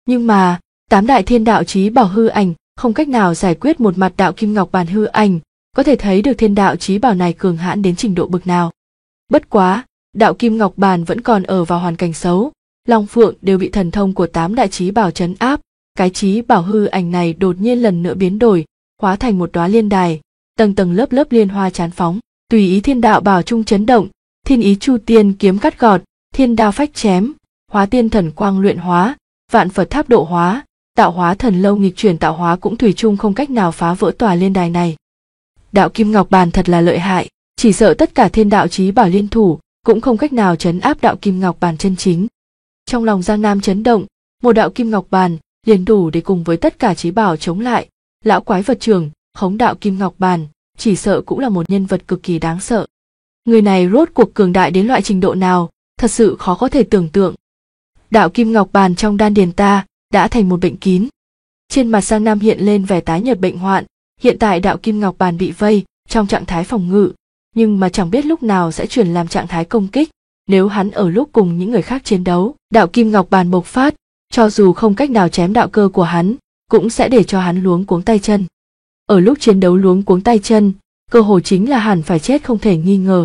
Nhưng mà, tám đại thiên đạo chí bảo hư ảnh không cách nào giải quyết một mặt đạo kim ngọc bàn hư ảnh, có thể thấy được thiên đạo chí bảo này cường hãn đến trình độ bực nào. Bất quá, đạo kim ngọc bàn vẫn còn ở vào hoàn cảnh xấu, long phượng đều bị thần thông của tám đại chí bảo trấn áp, cái chí bảo hư ảnh này đột nhiên lần nữa biến đổi, hóa thành một đóa liên đài, tầng tầng lớp lớp liên hoa chán phóng, tùy ý thiên đạo bảo trung chấn động, thiên ý chu tiên kiếm cắt gọt, thiên đao phách chém, hóa tiên thần quang luyện hóa, vạn Phật tháp độ hóa, tạo hóa thần lâu nghịch chuyển tạo hóa cũng thủy chung không cách nào phá vỡ tòa liên đài này. Đạo kim ngọc bàn thật là lợi hại, chỉ sợ tất cả thiên đạo chí bảo liên thủ cũng không cách nào trấn áp đạo kim ngọc bàn chân chính. Trong lòng Giang Nam chấn động, một đạo kim ngọc bàn liền đủ để cùng với tất cả chí bảo chống lại, lão quái vật trưởng khống đạo kim ngọc bàn, chỉ sợ cũng là một nhân vật cực kỳ đáng sợ. Người này rốt cuộc cường đại đến loại trình độ nào, thật sự khó có thể tưởng tượng. Đạo kim ngọc bàn trong đan điền ta đã thành một bệnh kín. Trên mặt Giang Nam hiện lên vẻ tái nhợt bệnh hoạn, hiện tại đạo kim ngọc bàn bị vây trong trạng thái phòng ngự, nhưng mà chẳng biết lúc nào sẽ chuyển làm trạng thái công kích. Nếu hắn ở lúc cùng những người khác chiến đấu, đạo kim ngọc bàn bộc phát, cho dù không cách nào chém đạo cơ của hắn, cũng sẽ để cho hắn luống cuống tay chân. Ở lúc chiến đấu luống cuống tay chân, cơ hồ chính là hẳn phải chết không thể nghi ngờ.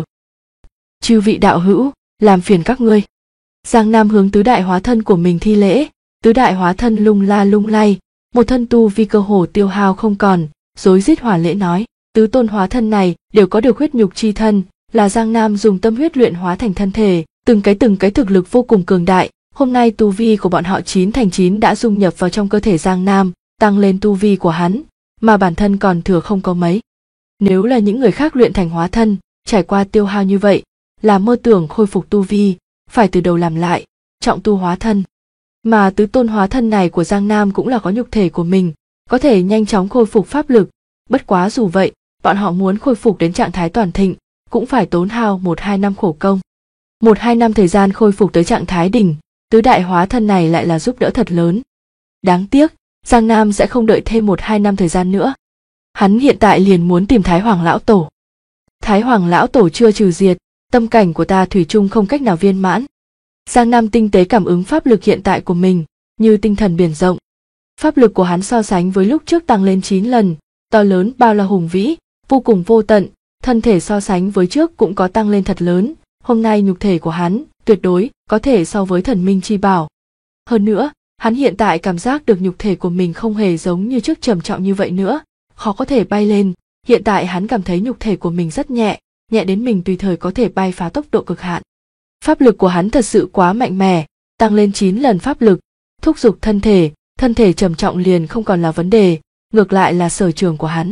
Chư vị đạo hữu, làm phiền các ngươi. Giang Nam hướng tứ đại hóa thân của mình thi lễ, tứ đại hóa thân lung la lung lay, một thân tu vi cơ hồ tiêu hao không còn, rối rít hoàn lễ nói, tứ tôn hóa thân này đều có được huyết nhục chi thân, là Giang Nam dùng tâm huyết luyện hóa thành thân thể, từng cái thực lực vô cùng cường đại, hôm nay tu vi của bọn họ 9 thành 9 đã dung nhập vào trong cơ thể Giang Nam, tăng lên tu vi của hắn, mà bản thân còn thừa không có mấy. Nếu là những người khác luyện thành hóa thân, trải qua tiêu hao như vậy, là mơ tưởng khôi phục tu vi, phải từ đầu làm lại, trọng tu hóa thân. Mà tứ tôn hóa thân này của Giang Nam cũng là có nhục thể của mình, có thể nhanh chóng khôi phục pháp lực, bất quá dù vậy, bọn họ muốn khôi phục đến trạng thái toàn thịnh, cũng phải tốn hao 1-2 năm khổ công. 1-2 năm thời gian khôi phục tới trạng thái đỉnh, tứ đại hóa thân này lại là giúp đỡ thật lớn. Đáng tiếc, Giang Nam sẽ không đợi thêm 1-2 năm thời gian nữa. Hắn hiện tại liền muốn tìm Thái Hoàng Lão Tổ. Thái Hoàng Lão Tổ chưa trừ diệt, tâm cảnh của ta thủy chung không cách nào viên mãn. Giang Nam tinh tế cảm ứng pháp lực hiện tại của mình, như tinh thần biển rộng. Pháp lực của hắn so sánh với lúc trước tăng lên 9 lần, to lớn bao la hùng vĩ, vô cùng vô tận, thân thể so sánh với trước cũng có tăng lên thật lớn, hôm nay nhục thể của hắn tuyệt đối có thể so với thần minh chi bảo. Hơn nữa, hắn hiện tại cảm giác được nhục thể của mình không hề giống như trước trầm trọng như vậy nữa, khó có thể bay lên, hiện tại hắn cảm thấy nhục thể của mình rất nhẹ, nhẹ đến mình tùy thời có thể bay phá tốc độ cực hạn. Pháp lực của hắn thật sự quá mạnh mẽ, tăng lên 9 lần pháp lực, thúc giục thân thể trầm trọng liền không còn là vấn đề, ngược lại là sở trường của hắn.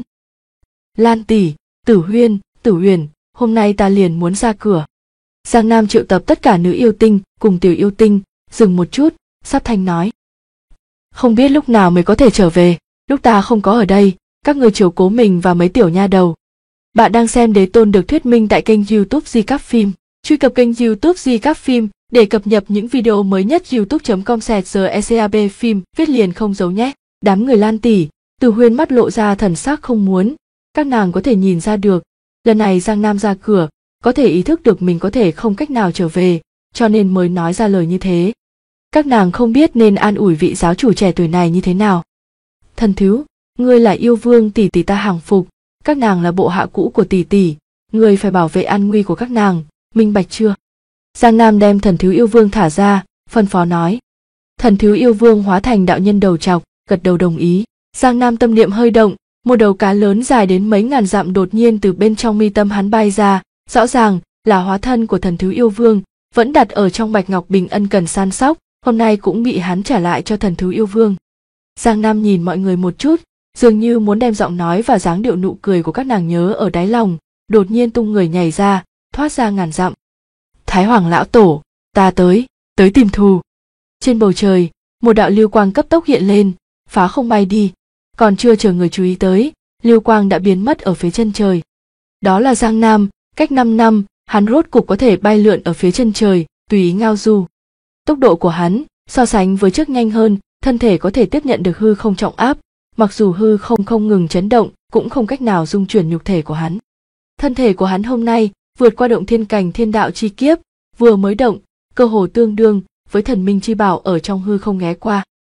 Lan tỷ, Tử Huyền, hôm nay ta liền muốn ra cửa. Giang Nam triệu tập tất cả nữ yêu tinh cùng tiểu yêu tinh, dừng một chút, sắp thanh nói. Không biết lúc nào mới có thể trở về, lúc ta không có ở đây, các người chiếu cố mình và mấy tiểu nha đầu. Bạn đang xem Đế Tôn được thuyết minh tại kênh YouTube Di Các Phim. Truy cập kênh YouTube Di Các Phim để cập nhật những video mới nhất youtube.com/secab phim viết liền không giấu nhé. Đám người Lan tỷ, Tử Huyền mắt lộ ra thần sắc không muốn, các nàng có thể nhìn ra được, lần này Giang Nam ra cửa, có thể ý thức được mình có thể không cách nào trở về, cho nên mới nói ra lời như thế. Các nàng không biết nên an ủi vị giáo chủ trẻ tuổi này như thế nào. Thần thiếu, ngươi là yêu vương tỷ tỷ ta hàng phục, các nàng là bộ hạ cũ của tỷ tỷ, ngươi phải bảo vệ an nguy của các nàng, minh bạch chưa? Giang Nam đem thần thiếu yêu vương thả ra, phân phó nói. Thần thiếu yêu vương hóa thành đạo nhân đầu trọc, gật đầu đồng ý. Giang Nam tâm niệm hơi động, một đầu cá lớn dài đến mấy ngàn dặm đột nhiên từ bên trong mi tâm hắn bay ra, rõ ràng là hóa thân của thần thiếu yêu vương, vẫn đặt ở trong bạch ngọc bình ân cần săn sóc, hôm nay cũng bị hắn trả lại cho thần thiếu yêu vương. Giang Nam nhìn mọi người một chút, dường như muốn đem giọng nói và dáng điệu nụ cười của các nàng nhớ ở đáy lòng, đột nhiên tung người nhảy ra, thoát ra ngàn dặm. Thái Hoàng Lão Tổ, ta tới tìm thù. Trên bầu trời, một đạo lưu quang cấp tốc hiện lên, phá không bay đi, còn chưa chờ người chú ý tới, lưu quang đã biến mất ở phía chân trời. Đó là Giang Nam, cách 5 năm, hắn rốt cục có thể bay lượn ở phía chân trời, tùy ý ngao du. Tốc độ của hắn, so sánh với trước nhanh hơn, thân thể có thể tiếp nhận được hư không trọng áp, mặc dù hư không ngừng chấn động, cũng không cách nào dung chuyển nhục thể của hắn. Thân thể của hắn hôm nay, vượt qua động thiên cảnh thiên đạo chi kiếp, vừa mới động, cơ hồ tương đương với thần minh chi bảo ở trong hư không nghé qua.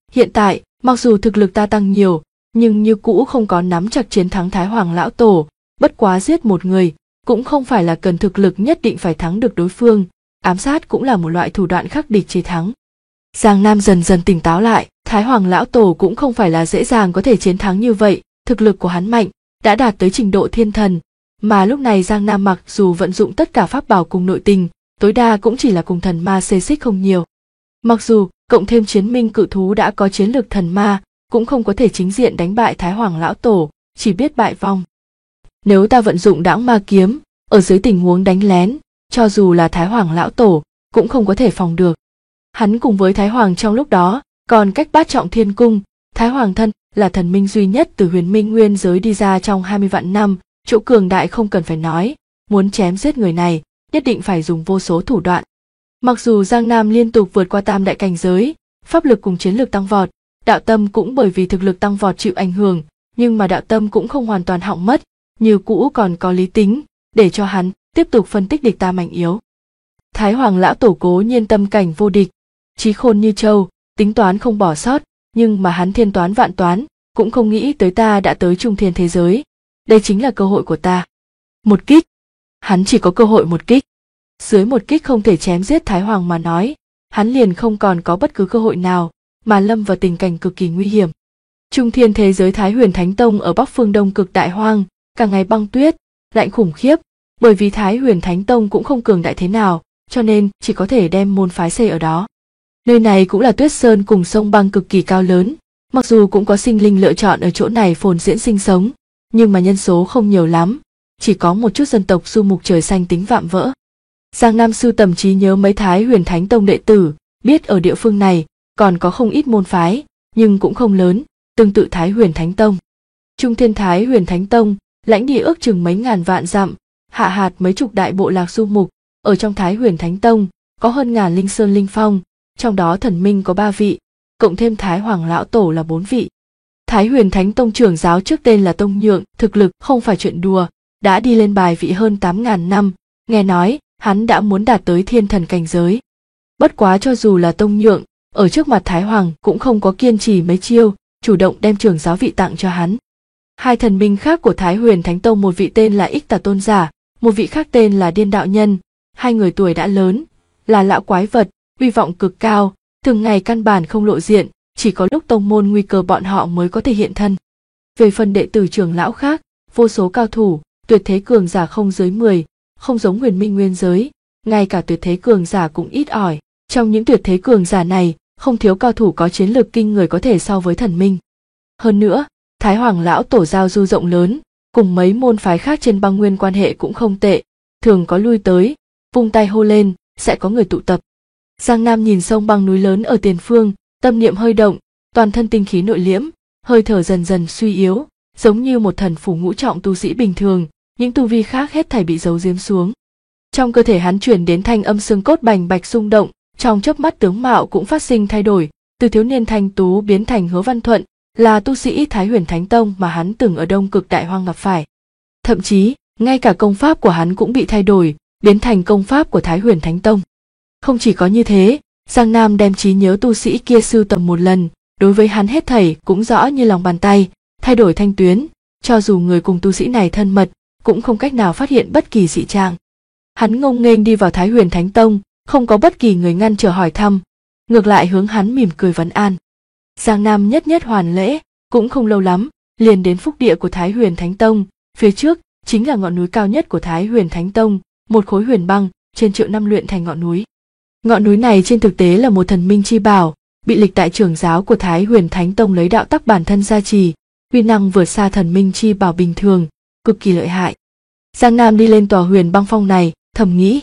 Hiện tại, mặc dù thực lực ta tăng nhiều, nhưng như cũ không có nắm chặt chiến thắng Thái Hoàng lão tổ, bất quá giết một người, cũng không phải là cần thực lực nhất định phải thắng được đối phương, ám sát cũng là một loại thủ đoạn khắc địch chế thắng. Giang Nam dần dần tỉnh táo lại, Thái Hoàng lão tổ cũng không phải là dễ dàng có thể chiến thắng như vậy, thực lực của hắn mạnh, đã đạt tới trình độ thiên thần, mà lúc này Giang Nam mặc dù vận dụng tất cả pháp bảo cùng nội tình, tối đa cũng chỉ là cùng thần ma xê xích không nhiều. Mặc dù cộng thêm chiến minh cự thú đã có chiến lực thần ma, cũng không có thể chính diện đánh bại Thái Hoàng lão tổ, chỉ biết bại vong. Nếu ta vận dụng đãng ma kiếm, ở dưới tình huống đánh lén, cho dù là Thái Hoàng lão tổ, cũng không có thể phòng được. Hắn cùng với Thái Hoàng trong lúc đó, còn cách bát trọng thiên cung, Thái Hoàng thân là thần minh duy nhất từ huyền minh nguyên giới đi ra trong 20 vạn năm, chỗ cường đại không cần phải nói, muốn chém giết người này, nhất định phải dùng vô số thủ đoạn. Mặc dù Giang Nam liên tục vượt qua tam đại cảnh giới, pháp lực cùng chiến lực tăng vọt, đạo tâm cũng bởi vì thực lực tăng vọt chịu ảnh hưởng, nhưng mà đạo tâm cũng không hoàn toàn hỏng mất, như cũ còn có lý tính, để cho hắn tiếp tục phân tích địch ta mạnh yếu. Thái Hoàng lão tổ cố nhiên tâm cảnh vô địch, trí khôn như trâu, tính toán không bỏ sót, nhưng mà hắn thiên toán vạn toán, cũng không nghĩ tới ta đã tới trung thiên thế giới. Đây chính là cơ hội của ta. Một kích. Hắn chỉ có cơ hội một kích. Dưới một kích không thể chém giết Thái Hoàng mà nói, hắn liền không còn có bất cứ cơ hội nào, mà lâm vào tình cảnh cực kỳ nguy hiểm. Trung thiên thế giới Thái Huyền Thánh Tông ở Bắc Phương Đông cực đại hoang, cả ngày băng tuyết, lạnh khủng khiếp, bởi vì Thái Huyền Thánh Tông cũng không cường đại thế nào, cho nên chỉ có thể đem môn phái xây ở đó. Nơi này cũng là tuyết sơn cùng sông băng cực kỳ cao lớn, mặc dù cũng có sinh linh lựa chọn ở chỗ này phồn diễn sinh sống, nhưng mà nhân số không nhiều lắm, chỉ có một chút dân tộc du mục trời xanh tính vạm vỡ. Giang Nam sưu tầm trí nhớ mấy Thái Huyền Thánh Tông đệ tử, biết ở địa phương này còn có không ít môn phái, nhưng cũng không lớn, tương tự Thái Huyền Thánh Tông. Trung thiên Thái Huyền Thánh Tông, lãnh địa ước chừng mấy ngàn vạn dặm, hạ hạt mấy chục đại bộ lạc du mục, ở trong Thái Huyền Thánh Tông có hơn ngàn linh sơn linh phong, trong đó thần minh có 3 vị, cộng thêm Thái Hoàng lão tổ là 4 vị. Thái Huyền Thánh Tông trưởng giáo trước tên là Tông Nhượng, thực lực không phải chuyện đùa, đã đi lên bài vị hơn 8.000 năm, nghe nói hắn đã muốn đạt tới thiên thần cảnh giới. Bất quá cho dù là Tông Nhượng, ở trước mặt Thái Hoàng cũng không có kiên trì mấy chiêu, chủ động đem trưởng giáo vị tặng cho hắn. Hai thần minh khác của Thái Huyền Thánh Tông, một vị tên là Ích Tà Tôn Giả, một vị khác tên là Điên Đạo Nhân, hai người tuổi đã lớn, là lão quái vật, uy vọng cực cao, thường ngày căn bản không lộ diện, chỉ có lúc tông môn nguy cơ bọn họ mới có thể hiện thân. Về phần đệ tử trưởng lão khác, vô số cao thủ, tuyệt thế cường giả không dưới 10, không giống huyền minh nguyên giới, ngay cả tuyệt thế cường giả cũng ít ỏi. Trong những tuyệt thế cường giả này, không thiếu cao thủ có chiến lược kinh người có thể so với thần minh. Hơn nữa, Thái Hoàng lão tổ giao du rộng lớn, cùng mấy môn phái khác trên băng nguyên quan hệ cũng không tệ, thường có lui tới, vung tay hô lên, sẽ có người tụ tập. Giang Nam nhìn sông băng núi lớn ở tiền phương, tâm niệm hơi động, toàn thân tinh khí nội liễm, hơi thở dần dần suy yếu, giống như một thần phủ ngũ trọng tu sĩ bình thường, những tu vi khác hết thảy bị giấu giếm xuống. Trong cơ thể hắn chuyển đến thanh âm xương cốt bành bạch rung động, trong chớp mắt tướng mạo cũng phát sinh thay đổi, từ thiếu niên thanh tú biến thành Hứa Văn Thuận, là tu sĩ Thái Huyền Thánh Tông mà hắn từng ở Đông Cực Đại Hoang gặp phải. Thậm chí, ngay cả công pháp của hắn cũng bị thay đổi, biến thành công pháp của Thái Huyền Thánh Tông. Không chỉ có như thế, Giang Nam đem trí nhớ tu sĩ kia sưu tầm một lần, đối với hắn hết thảy cũng rõ như lòng bàn tay, thay đổi thanh tuyến, cho dù người cùng tu sĩ này thân mật, cũng không cách nào phát hiện bất kỳ dị trạng. Hắn ngông nghênh đi vào Thái Huyền Thánh Tông, không có bất kỳ người ngăn trở hỏi thăm, ngược lại hướng hắn mỉm cười vấn an. Giang Nam nhất nhất hoàn lễ, cũng không lâu lắm, liền đến phúc địa của Thái Huyền Thánh Tông, phía trước chính là ngọn núi cao nhất của Thái Huyền Thánh Tông, một khối huyền băng, trên triệu năm luyện thành ngọn núi. Ngọn núi này trên thực tế là một thần minh chi bảo, bị lịch đại trưởng giáo của Thái Huyền Thánh Tông lấy đạo tắc bản thân gia trì, uy năng vượt xa thần minh chi bảo bình thường, cực kỳ lợi hại. Giang Nam đi lên tòa huyền băng phong này, thầm nghĩ,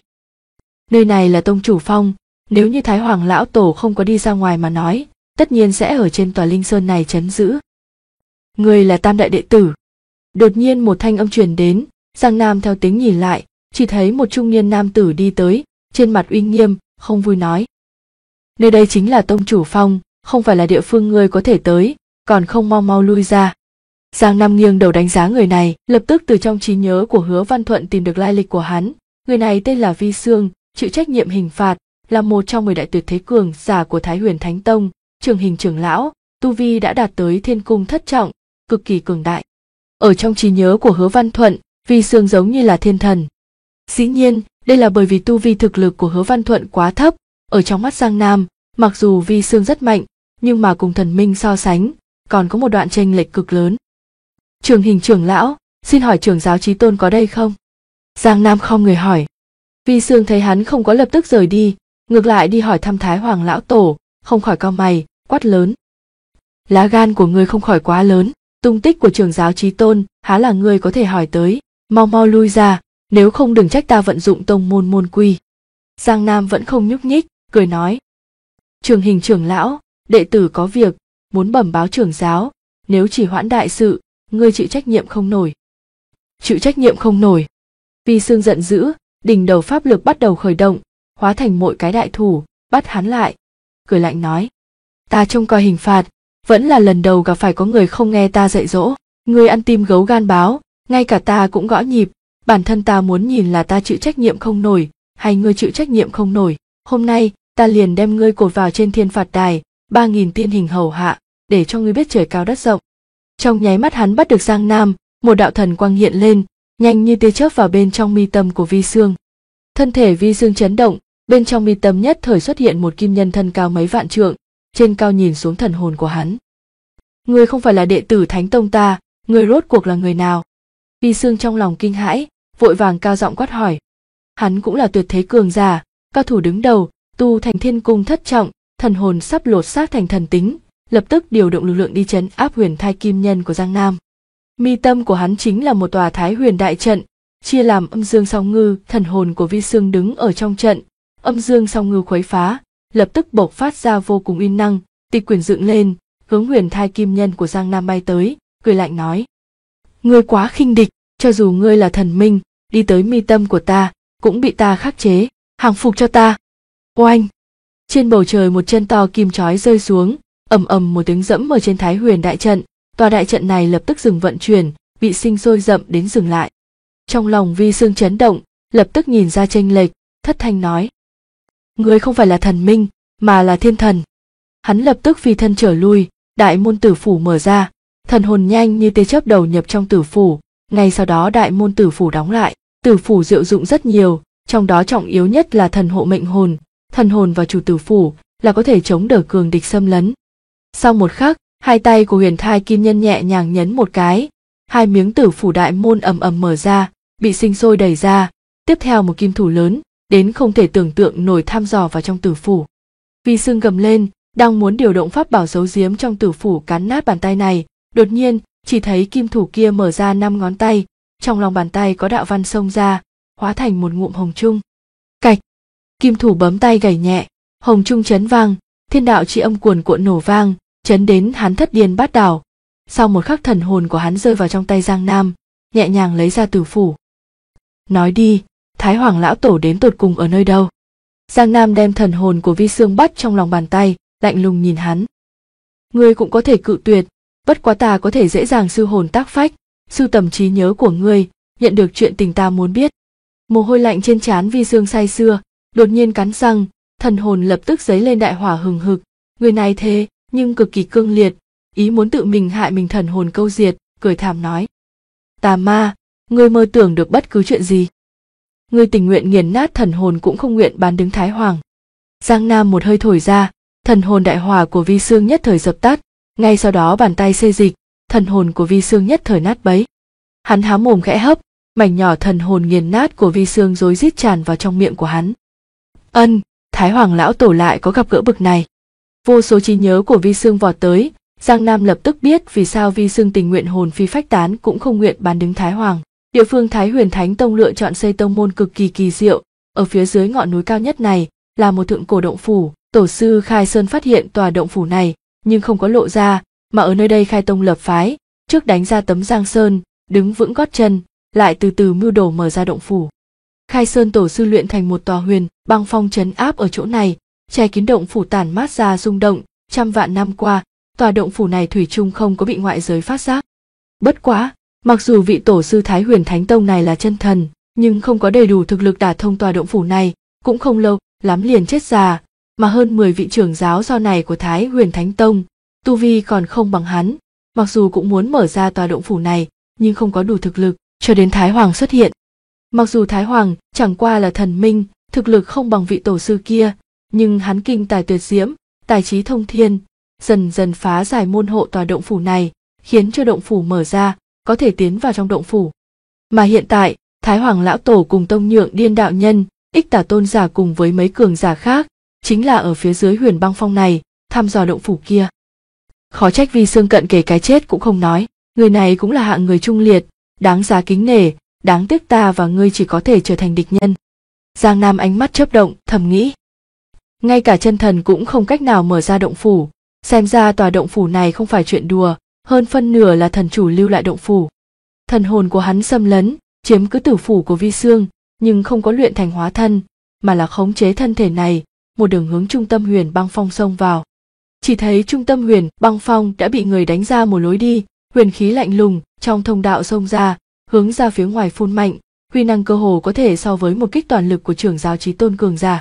nơi này là tông chủ phong, nếu như Thái Hoàng lão tổ không có đi ra ngoài mà nói, tất nhiên sẽ ở trên tòa linh sơn này trấn giữ. Người là tam đại đệ tử. Đột nhiên một thanh âm truyền đến, Giang Nam theo tiếng nhìn lại, chỉ thấy một trung niên nam tử đi tới, trên mặt uy nghiêm, không vui nói. Nơi đây chính là tông chủ phong, không phải là địa phương ngươi có thể tới, còn không mau mau lui ra. Giang Nam nghiêng đầu đánh giá người này, lập tức từ trong trí nhớ của Hứa Văn Thuận tìm được lai lịch của hắn. Người này tên là Vi Sương, chịu trách nhiệm hình phạt, là một trong 10 đại tuyệt thế cường giả của Thái Huyền Thánh Tông, Trường Hình trưởng lão, tu vi đã đạt tới thiên cung thất trọng, cực kỳ cường đại. Ở trong trí nhớ của Hứa Văn Thuận, Vi Sương giống như là thiên thần. Dĩ nhiên, đây là bởi vì tu vi thực lực của Hứa Văn Thuận quá thấp, ở trong mắt Giang Nam, mặc dù Vi Sương rất mạnh, nhưng mà cùng thần minh so sánh, còn có một đoạn chênh lệch cực lớn. Trường Hình trưởng lão, xin hỏi trưởng giáo Chí Tôn có đây không? Giang Nam không người hỏi. Vi Sương thấy hắn không có lập tức rời đi, ngược lại đi hỏi thăm Thái Hoàng lão tổ, không khỏi cau mày, quát lớn. Lá gan của ngươi không khỏi quá lớn, tung tích của trưởng giáo Chí Tôn há là ngươi có thể hỏi tới, mau mau lui ra, nếu không đừng trách ta vận dụng tông môn môn quy. Giang Nam vẫn không nhúc nhích, cười nói. Trường Hình trưởng lão, đệ tử có việc, muốn bẩm báo trưởng giáo, nếu chỉ hoãn đại sự, ngươi chịu trách nhiệm không nổi. Chịu trách nhiệm không nổi. Vi Sương giận dữ, đỉnh đầu pháp lực bắt đầu khởi động, hóa thành mỗi cái đại thủ, bắt hắn lại. Cười lạnh nói. Ta trông coi hình phạt, vẫn là lần đầu gặp phải có người không nghe ta dạy dỗ. Ngươi ăn tim gấu gan báo, ngay cả ta cũng gõ nhịp, bản thân ta muốn nhìn là ta chịu trách nhiệm không nổi, hay ngươi chịu trách nhiệm không nổi. Hôm nay, ta liền đem ngươi cột vào trên thiên phạt đài, 3.000 tiên hình hầu hạ, để cho ngươi biết trời cao đất rộng. Trong nháy mắt hắn bắt được Giang Nam, một đạo thần quang hiện lên, nhanh như tia chớp vào bên trong mi tâm của Vi Sương. Thân thể Vi Sương chấn động, bên trong mi tâm nhất thời xuất hiện một kim nhân thân cao mấy vạn trượng, trên cao nhìn xuống thần hồn của hắn. Ngươi không phải là đệ tử Thánh Tông ta, ngươi rốt cuộc là người nào? Vi Sương trong lòng kinh hãi, vội vàng cao giọng quát hỏi. Hắn cũng là tuyệt thế cường giả, cao thủ đứng đầu, tu thành thiên cung thất trọng, thần hồn sắp lột xác thành thần tính, lập tức điều động lực lượng đi trấn áp huyền thai kim nhân của Giang Nam. Mi tâm của hắn chính là một tòa Thái Huyền đại trận, chia làm âm dương song ngư, thần hồn của Vi Sương đứng ở trong trận, âm dương song ngư khuấy phá, lập tức bộc phát ra vô cùng uy năng, tịch quyển dựng lên, hướng huyền thai kim nhân của Giang Nam bay tới, cười lạnh nói. Ngươi quá khinh địch, cho dù ngươi là thần minh, đi tới mi tâm của ta, cũng bị ta khắc chế, hàng phục cho ta. Oanh! Trên bầu trời một chân to kim chói rơi xuống, ầm ầm một tiếng dẫm ở trên Thái Huyền đại trận, tòa đại trận này lập tức dừng vận chuyển, bị sinh sôi dậm đến dừng lại. Trong lòng Vi Sương chấn động, lập tức nhìn ra chênh lệch, thất thanh nói. Ngươi không phải là thần minh, mà là thiên thần. Hắn lập tức phi thân trở lui, đại môn tử phủ mở ra, thần hồn nhanh như tia chớp đầu nhập trong tử phủ, ngay sau đó đại môn tử phủ đóng lại. Tử phủ diệu dụng rất nhiều, trong đó trọng yếu nhất là thần hộ mệnh hồn, thần hồn và chủ tử phủ là có thể chống đỡ cường địch xâm lấn. Sau một khắc, hai tay của huyền thai kim nhân nhẹ nhàng nhấn một cái, hai miếng tử phủ đại môn ầm ầm mở ra, bị sinh sôi đẩy ra, tiếp theo một kim thủ lớn, đến không thể tưởng tượng nổi thăm dò vào trong tử phủ. Vi Sương gầm lên, đang muốn điều động pháp bảo giấu giếm trong tử phủ cắn nát bàn tay này, đột nhiên, chỉ thấy kim thủ kia mở ra 5 ngón tay, trong lòng bàn tay có đạo văn xông ra, hóa thành một ngụm hồng trung. Cạch! Kim thủ bấm tay gảy nhẹ, hồng trung chấn vang, thiên đạo chi âm cuồn cuộn nổ vang, chấn đến hắn thất điên bát đảo. Sau một khắc thần hồn của hắn rơi vào trong tay Giang Nam, nhẹ nhàng lấy ra tử phủ. Nói đi, Thái Hoàng lão tổ đến tột cùng ở nơi đâu? Giang Nam đem thần hồn của Vi Sương bắt trong lòng bàn tay, lạnh lùng nhìn hắn. Ngươi cũng có thể cự tuyệt, bất quá ta có thể dễ dàng sưu hồn tác phách, sưu tầm trí nhớ của ngươi, nhận được chuyện tình ta muốn biết. Mồ hôi lạnh trên trán Vi Sương say sưa, đột nhiên cắn răng, thần hồn lập tức dấy lên đại hỏa hừng hực. Người này thế, nhưng cực kỳ cương liệt, ý muốn tự mình hại mình, thần hồn câu diệt, cười thảm nói. Tà ma, ngươi mơ tưởng được bất cứ chuyện gì. Ngươi tình nguyện nghiền nát thần hồn cũng không nguyện bán đứng Thái Hoàng. Giang Nam một hơi thổi ra, thần hồn đại hỏa của Vi Sương nhất thời dập tắt, ngay sau đó bàn tay xê dịch, thần hồn của Vi Sương nhất thời nát bấy. Hắn há mồm khẽ hấp, mảnh nhỏ thần hồn nghiền nát của Vi Sương rối rít tràn vào trong miệng của hắn. Thái Hoàng lão tổ lại có gặp gỡ bực này. Vô số trí nhớ của Vi Sương vọt tới, Giang Nam lập tức biết vì sao Vi Sương tình nguyện hồn phi phách tán cũng không nguyện bán đứng Thái Hoàng. Địa phương Thái Huyền Thánh Tông lựa chọn xây tông môn cực kỳ kỳ diệu, ở phía dưới ngọn núi cao nhất này là một thượng cổ động phủ. Tổ sư Khai Sơn phát hiện tòa động phủ này, nhưng không có lộ ra, mà ở nơi đây khai tông lập phái, trước đánh ra tấm Giang Sơn, đứng vững gót chân, lại từ từ mưu đồ mở ra động phủ. Khai Sơn tổ sư luyện thành một tòa huyền băng phong trấn áp ở chỗ này, che kín động phủ tản mát ra rung động, trăm vạn năm qua, tòa động phủ này thủy chung không có bị ngoại giới phát giác. Bất quá, mặc dù vị tổ sư Thái Huyền Thánh Tông này là chân thần, nhưng không có đầy đủ thực lực đả thông tòa động phủ này, cũng không lâu lắm liền chết già, mà hơn 10 vị trưởng giáo sau này của Thái Huyền Thánh Tông, tu vi còn không bằng hắn, mặc dù cũng muốn mở ra tòa động phủ này, nhưng không có đủ thực lực, cho đến Thái Hoàng xuất hiện. Mặc dù Thái Hoàng chẳng qua là thần minh, thực lực không bằng vị tổ sư kia, nhưng hắn kinh tài tuyệt diễm, tài trí thông thiên, dần dần phá giải môn hộ tòa động phủ này, khiến cho động phủ mở ra, có thể tiến vào trong động phủ. Mà hiện tại, Thái Hoàng lão tổ cùng Tông Nhượng Điên đạo nhân, Ích Tả tôn giả cùng với mấy cường giả khác, chính là ở phía dưới Huyền Băng Phong này, thăm dò động phủ kia. Khó trách Vi Xương cận kề cái chết cũng không nói, người này cũng là hạng người trung liệt, đáng giá kính nể, đáng tiếc ta và ngươi chỉ có thể trở thành địch nhân. Giang Nam ánh mắt chớp động, thầm nghĩ. Ngay cả chân thần cũng không cách nào mở ra động phủ, xem ra tòa động phủ này không phải chuyện đùa, hơn phân nửa là thần chủ lưu lại động phủ. Thần hồn của hắn xâm lấn, chiếm cứ tử phủ của Vi Xương, nhưng không có luyện thành hóa thân, mà là khống chế thân thể này, một đường hướng trung tâm Huyền Băng Phong xông vào. Chỉ thấy trung tâm Huyền Băng Phong đã bị người đánh ra một lối đi, huyền khí lạnh lùng trong thông đạo xông ra, hướng ra phía ngoài phun mạnh, huy năng cơ hồ có thể so với một kích toàn lực của trưởng giáo chí tôn cường giả.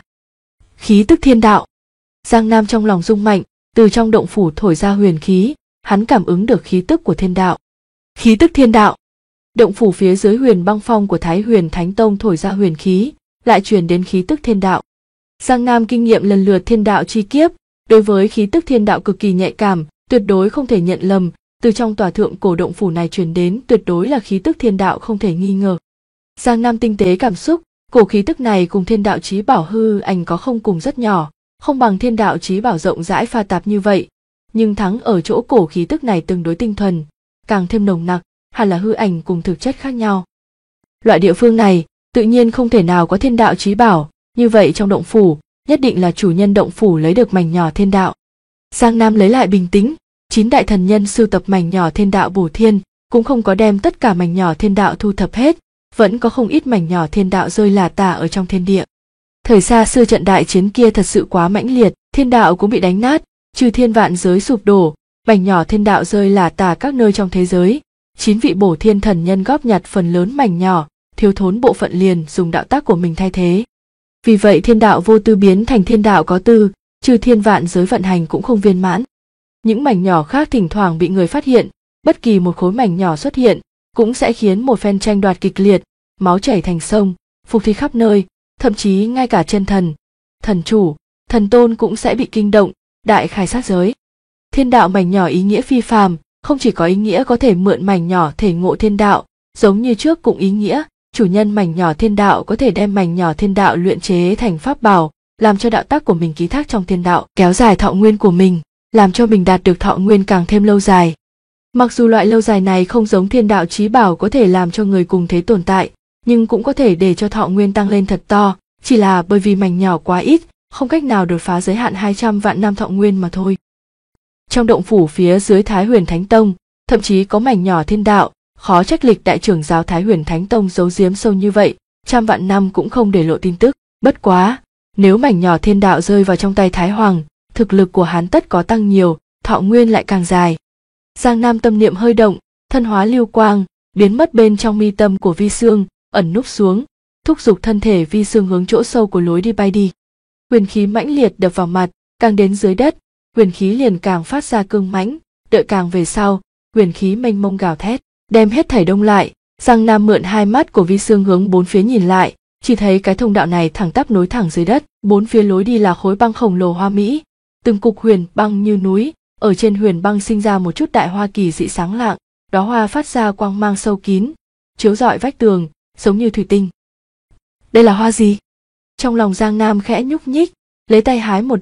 Khí tức thiên đạo. Giang Nam trong lòng rung mạnh, từ trong động phủ thổi ra huyền khí, hắn cảm ứng được khí tức của thiên đạo. Khí tức thiên đạo. Động phủ phía dưới Huyền Băng Phong của Thái Huyền Thánh Tông thổi ra huyền khí, lại truyền đến khí tức thiên đạo. Giang Nam kinh nghiệm lần lượt thiên đạo chi kiếp, đối với khí tức thiên đạo cực kỳ nhạy cảm, tuyệt đối không thể nhận lầm, từ trong tòa thượng cổ động phủ này truyền đến tuyệt đối là khí tức thiên đạo không thể nghi ngờ. Giang Nam tinh tế cảm xúc, cổ khí tức này cùng thiên đạo chí bảo hư ảnh có không cùng rất nhỏ, không bằng thiên đạo chí bảo rộng rãi pha tạp như vậy, nhưng thắng ở chỗ cổ khí tức này tương đối tinh thuần, càng thêm nồng nặc, hẳn là hư ảnh cùng thực chất khác nhau. Loại địa phương này tự nhiên không thể nào có thiên đạo chí bảo, như vậy trong động phủ nhất định là chủ nhân động phủ lấy được mảnh nhỏ thiên đạo. Giang Nam lấy lại bình tĩnh, 9 đại thần nhân sưu tập mảnh nhỏ thiên đạo bổ thiên, cũng không có đem tất cả mảnh nhỏ thiên đạo thu thập hết, vẫn có không ít mảnh nhỏ thiên đạo rơi lả tả ở trong thiên địa. Thời xa xưa trận đại chiến kia thật sự quá mãnh liệt, thiên đạo cũng bị đánh nát, chư thiên vạn giới sụp đổ, mảnh nhỏ thiên đạo rơi lả tả các nơi trong thế giới. 9 vị bổ thiên thần nhân góp nhặt phần lớn mảnh nhỏ, thiếu thốn bộ phận liền dùng đạo tác của mình thay thế. Vì vậy thiên đạo vô tư biến thành thiên đạo có tư, chư thiên vạn giới vận hành cũng không viên mãn. Những mảnh nhỏ khác thỉnh thoảng bị người phát hiện, bất kỳ một khối mảnh nhỏ xuất hiện, cũng sẽ khiến một phen tranh đoạt kịch liệt, máu chảy thành sông, phục thi khắp nơi, thậm chí ngay cả chân thần, thần chủ, thần tôn cũng sẽ bị kinh động, đại khai sát giới. Thiên đạo mảnh nhỏ ý nghĩa phi phàm, không chỉ có ý nghĩa có thể mượn mảnh nhỏ thể ngộ thiên đạo, giống như trước cũng ý nghĩa, chủ nhân mảnh nhỏ thiên đạo có thể đem mảnh nhỏ thiên đạo luyện chế thành pháp bảo, làm cho đạo tác của mình ký thác trong thiên đạo, kéo dài thọ nguyên của mình, làm cho mình đạt được thọ nguyên càng thêm lâu dài. Mặc dù loại lâu dài này không giống thiên đạo chí bảo có thể làm cho người cùng thế tồn tại, nhưng cũng có thể để cho thọ nguyên tăng lên thật to, chỉ là bởi vì mảnh nhỏ quá ít, không cách nào đột phá giới hạn 200 vạn năm thọ nguyên mà thôi. Trong động phủ phía dưới Thái Huyền Thánh Tông, thậm chí có mảnh nhỏ thiên đạo, khó trách lịch đại trưởng giáo Thái Huyền Thánh Tông giấu giếm sâu như vậy, trăm vạn năm cũng không để lộ tin tức. Bất quá, nếu mảnh nhỏ thiên đạo rơi vào trong tay Thái Hoàng, thực lực của hắn tất có tăng nhiều, thọ nguyên lại càng dài. Giang Nam tâm niệm hơi động, thân hóa lưu quang, biến mất bên trong mi tâm của Vi Xương, ẩn núp xuống, thúc giục thân thể Vi Xương hướng chỗ sâu của lối đi bay đi. Huyền khí mãnh liệt đập vào mặt, càng đến dưới đất, huyền khí liền càng phát ra cương mãnh, đợi càng về sau, huyền khí mênh mông gào thét, đem hết thảy đông lại. Giang Nam mượn hai mắt của Vi Xương hướng bốn phía nhìn lại, chỉ thấy cái thông đạo này thẳng tắp nối thẳng dưới đất, bốn phía lối đi là khối băng khổng lồ hoa mỹ, từng cục huyền băng như núi, ở trên huyền băng sinh ra một chút đại hoa kỳ dị sáng lạng, đóa hoa phát ra quang mang sâu kín, chiếu rọi vách tường, giống như thủy tinh. Đây là hoa gì? Trong lòng Giang Nam khẽ nhúc nhích, lấy tay hái một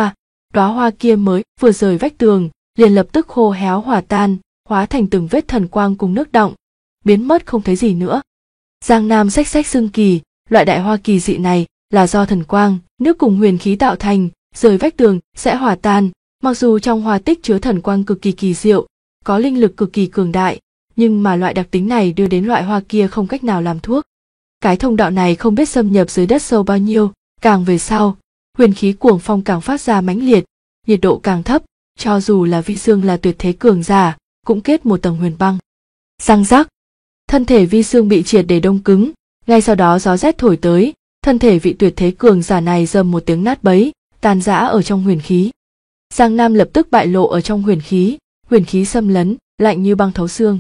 đóa hoa kia mới vừa rời vách tường, liền lập tức khô héo hòa tan, hóa thành từng vết thần quang cùng nước đọng, biến mất không thấy gì nữa. Giang Nam xách xách xưng kỳ, loại đại hoa kỳ dị này là do thần quang, nước cùng huyền khí tạo thành, rời vách tường sẽ hòa tan, mặc dù trong hoa tích chứa thần quang cực kỳ kỳ diệu, có linh lực cực kỳ cường đại, nhưng mà loại đặc tính này đưa đến loại hoa kia không cách nào làm thuốc. Cái thông đạo này không biết xâm nhập dưới đất sâu bao nhiêu, càng về sau, huyền khí cuồng phong càng phát ra mãnh liệt, nhiệt độ càng thấp, cho dù là Vi Xương là tuyệt thế cường giả, cũng kết một tầng huyền băng. Răng rắc, thân thể Vi Xương bị triệt để đông cứng, ngay sau đó gió rét thổi tới, thân thể vị tuyệt thế cường giả này rầm một tiếng nát bấy, tan rã ở trong huyền khí. Giang Nam lập tức bại lộ ở trong huyền khí xâm lấn, lạnh như băng thấu xương.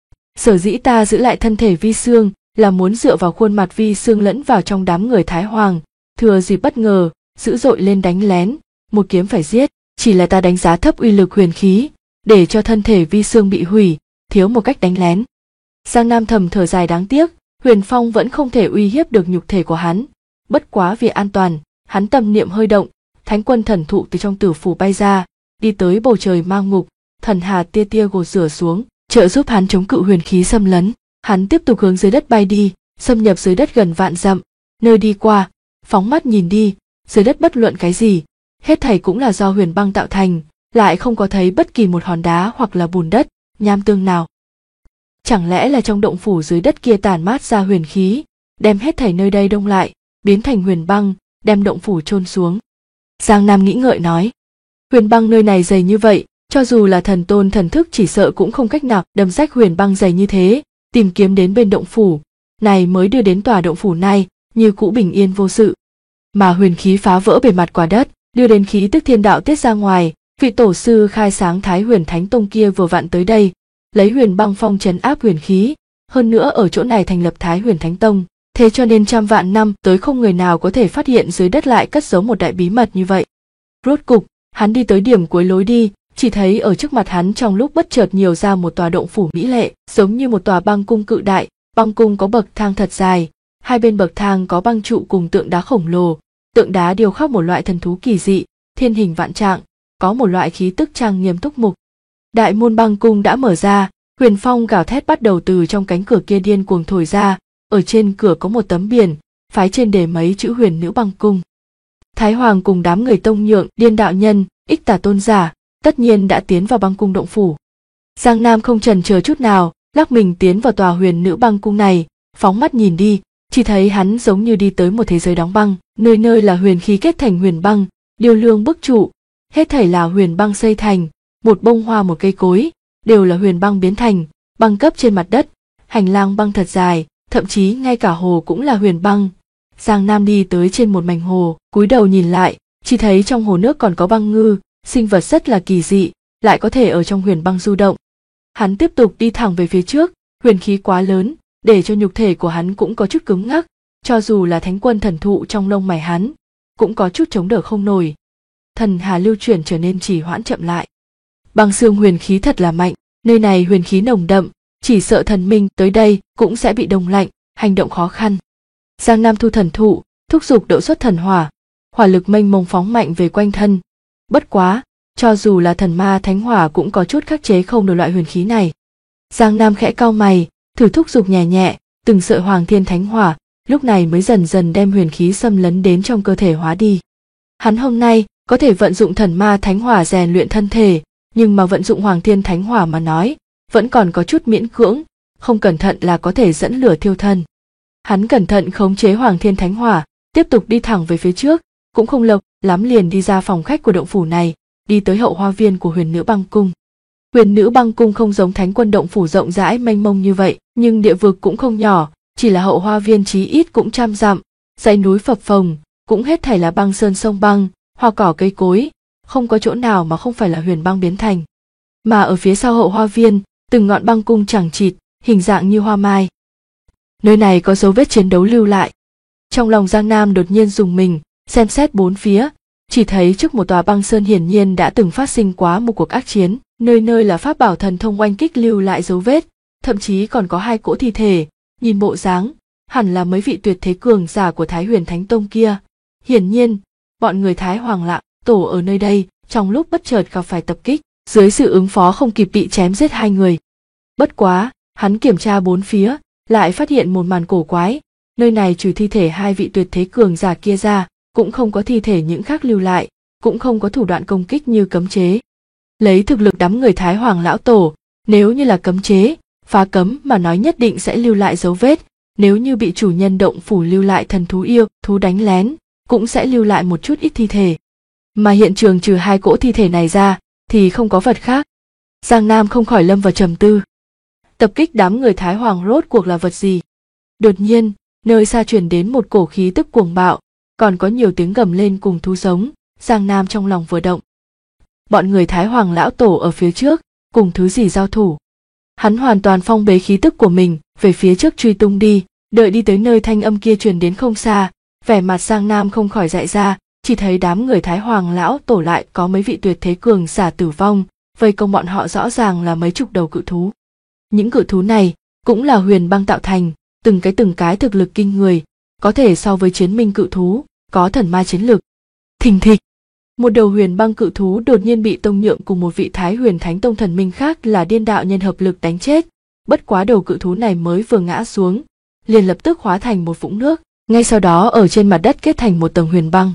Sở dĩ ta giữ lại thân thể Vi Xương là muốn dựa vào khuôn mặt Vi Xương lẫn vào trong đám người Thái Hoàng, thừa dịp bất ngờ, dữ dội lên đánh lén, một kiếm phải giết, chỉ là ta đánh giá thấp uy lực huyền khí, để cho thân thể Vi Xương bị hủy, thiếu một cách đánh lén. Giang Nam thầm thở dài đáng tiếc, Huyền Phong vẫn không thể uy hiếp được nhục thể của hắn, bất quá vì an toàn, hắn tâm niệm hơi động, Thánh Quân Thần Thụ từ trong tử phủ bay ra, đi tới bầu trời ma ngục, thần hà tia tia gột rửa xuống, trợ giúp hắn chống cự huyền khí xâm lấn. Hắn tiếp tục hướng dưới đất bay đi, xâm nhập dưới đất gần vạn dặm, nơi đi qua, phóng mắt nhìn đi, dưới đất bất luận cái gì, hết thảy cũng là do huyền băng tạo thành, lại không có thấy bất kỳ một hòn đá hoặc là bùn đất, nham tương nào. Chẳng lẽ là trong động phủ dưới đất kia tản mát ra huyền khí, đem hết thảy nơi đây đông lại, biến thành huyền băng, đem động phủ chôn xuống. Giang Nam nghĩ ngợi nói, huyền băng nơi này dày như vậy, cho dù là thần tôn thần thức chỉ sợ cũng không cách nào đâm rách huyền băng dày như thế, tìm kiếm đến bên động phủ, này mới đưa đến tòa động phủ này, như cũ bình yên vô sự. Mà huyền khí phá vỡ bề mặt quả đất, đưa đến khí tức thiên đạo tiết ra ngoài, vị tổ sư khai sáng Thái Huyền Thánh Tông kia vừa vặn tới đây, lấy huyền băng phong trấn áp huyền khí, hơn nữa ở chỗ này thành lập Thái Huyền Thánh Tông, thế cho nên trăm vạn năm tới không người nào có thể phát hiện dưới đất lại cất giấu một đại bí mật như vậy. Rốt cục, hắn đi tới điểm cuối lối đi, chỉ thấy ở trước mặt hắn trong lúc bất chợt nhiều ra một tòa động phủ mỹ lệ, giống như một tòa băng cung cự đại, băng cung có bậc thang thật dài, hai bên bậc thang có băng trụ cùng tượng đá khổng lồ, tượng đá điêu khắc một loại thần thú kỳ dị, thiên hình vạn trạng, có một loại khí tức trang nghiêm túc mục. Đại môn băng cung đã mở ra, huyền phong gào thét bắt đầu từ trong cánh cửa kia điên cuồng thổi ra, ở trên cửa có một tấm biển, phái trên đề mấy chữ Huyền Nữ Băng Cung. Thái Hoàng cùng đám người Tông Nhượng, Điên đạo nhân, Ích Tả tôn giả, tất nhiên đã tiến vào băng cung động phủ. Giang Nam không chần chờ chút nào, lắc mình tiến vào tòa Huyền Nữ Băng Cung này, phóng mắt nhìn đi, chỉ thấy hắn giống như đi tới một thế giới đóng băng, nơi nơi là huyền khí kết thành huyền băng, điêu lương bức trụ, hết thảy là huyền băng xây thành, một bông hoa một cây cối, đều là huyền băng biến thành, băng cấp trên mặt đất, hành lang băng thật dài, thậm chí ngay cả hồ cũng là huyền băng. Giang Nam đi tới trên một mảnh hồ, cúi đầu nhìn lại, chỉ thấy trong hồ nước còn có băng ngư, sinh vật rất là kỳ dị, lại có thể ở trong huyền băng du động. Hắn tiếp tục đi thẳng về phía trước, huyền khí quá lớn, để cho nhục thể của hắn cũng có chút cứng ngắc, cho dù là Thánh Quân Thần Thụ trong lông mày hắn, cũng có chút chống đỡ không nổi. Thần hà lưu chuyển trở nên trì hoãn chậm lại. Băng xương huyền khí thật là mạnh, nơi này huyền khí nồng đậm, chỉ sợ thần minh tới đây cũng sẽ bị đông lạnh, hành động khó khăn. Giang Nam thu thần thụ, thúc giục độ xuất thần hỏa, hỏa lực mênh mông phóng mạnh về quanh thân. Bất quá, cho dù là thần ma thánh hỏa cũng có chút khắc chế không được loại huyền khí này. Giang Nam khẽ cau mày, thử thúc giục nhẹ nhẹ, từng sợi hoàng thiên thánh hỏa, lúc này mới dần dần đem huyền khí xâm lấn đến trong cơ thể hóa đi. Hắn hôm nay có thể vận dụng thần ma thánh hỏa rèn luyện thân thể, nhưng mà vận dụng hoàng thiên thánh hỏa mà nói, vẫn còn có chút miễn cưỡng, không cẩn thận là có thể dẫn lửa thiêu thân. Hắn cẩn thận khống chế hoàng thiên thánh hỏa, tiếp tục đi thẳng về phía trước, cũng không lâu lắm liền đi ra phòng khách của động phủ này, đi tới hậu hoa viên của Huyền Nữ Băng Cung. Huyền Nữ Băng Cung không giống Thánh Quân động phủ rộng rãi mênh mông như vậy, nhưng địa vực cũng không nhỏ, chỉ là hậu hoa viên chí ít cũng 100 dặm, dãy núi phập phồng, cũng hết thảy là băng sơn sông băng, hoa cỏ cây cối, không có chỗ nào mà không phải là huyền băng biến thành. Mà ở phía sau hậu hoa viên, từng ngọn băng cung chằng chịt, hình dạng như hoa mai. Nơi này có dấu vết chiến đấu lưu lại. Trong lòng Giang Nam đột nhiên rùng mình, xem xét bốn phía, chỉ thấy trước một tòa băng sơn hiển nhiên đã từng phát sinh quá một cuộc ác chiến, nơi nơi là pháp bảo thần thông oanh kích lưu lại dấu vết, thậm chí còn có 2 cỗ thi thể, nhìn bộ dáng, hẳn là mấy vị tuyệt thế cường giả của Thái Huyền Thánh Tông kia. Hiển nhiên, bọn người Thái Hoàng Lạng Tổ ở nơi đây, trong lúc bất chợt gặp phải tập kích, dưới sự ứng phó không kịp bị chém giết 2 người. Bất quá, hắn kiểm tra bốn phía, lại phát hiện một màn cổ quái, nơi này trừ thi thể 2 vị tuyệt thế cường giả kia ra, cũng không có thi thể những khác lưu lại, cũng không có thủ đoạn công kích như cấm chế. Lấy thực lực đám người Thái Hoàng Lão Tổ, nếu như là cấm chế, phá cấm mà nói nhất định sẽ lưu lại dấu vết, nếu như bị chủ nhân động phủ lưu lại thần thú yêu, thú đánh lén, cũng sẽ lưu lại một chút ít thi thể. Mà hiện trường trừ 2 cỗ thi thể này ra, thì không có vật khác. Giang Nam không khỏi lâm vào trầm tư. Tập kích đám người Thái Hoàng rốt cuộc là vật gì? Đột nhiên, nơi xa truyền đến một cổ khí tức cuồng bạo, còn có nhiều tiếng gầm lên cùng thú giống, Giang Nam trong lòng vừa động. Bọn người Thái Hoàng lão tổ ở phía trước, cùng thứ gì giao thủ. Hắn hoàn toàn phong bế khí tức của mình, về phía trước truy tung đi, đợi đi tới nơi thanh âm kia truyền đến không xa, vẻ mặt Giang Nam không khỏi dại ra, chỉ thấy đám người Thái Hoàng lão tổ lại có mấy vị tuyệt thế cường giả tử vong, vây công bọn họ rõ ràng là mấy chục đầu cự thú. Những cự thú này cũng là huyền băng tạo thành, từng cái thực lực kinh người, có thể so với chiến minh cự thú, có thần ma chiến lực. Thình thịch, một đầu huyền băng cự thú đột nhiên bị Tông Nhượng cùng một vị Thái Huyền Thánh Tông thần minh khác là Điên Đạo Nhân hợp lực đánh chết. Bất quá đầu cự thú này mới vừa ngã xuống, liền lập tức hóa thành một vũng nước, ngay sau đó ở trên mặt đất kết thành một tầng huyền băng.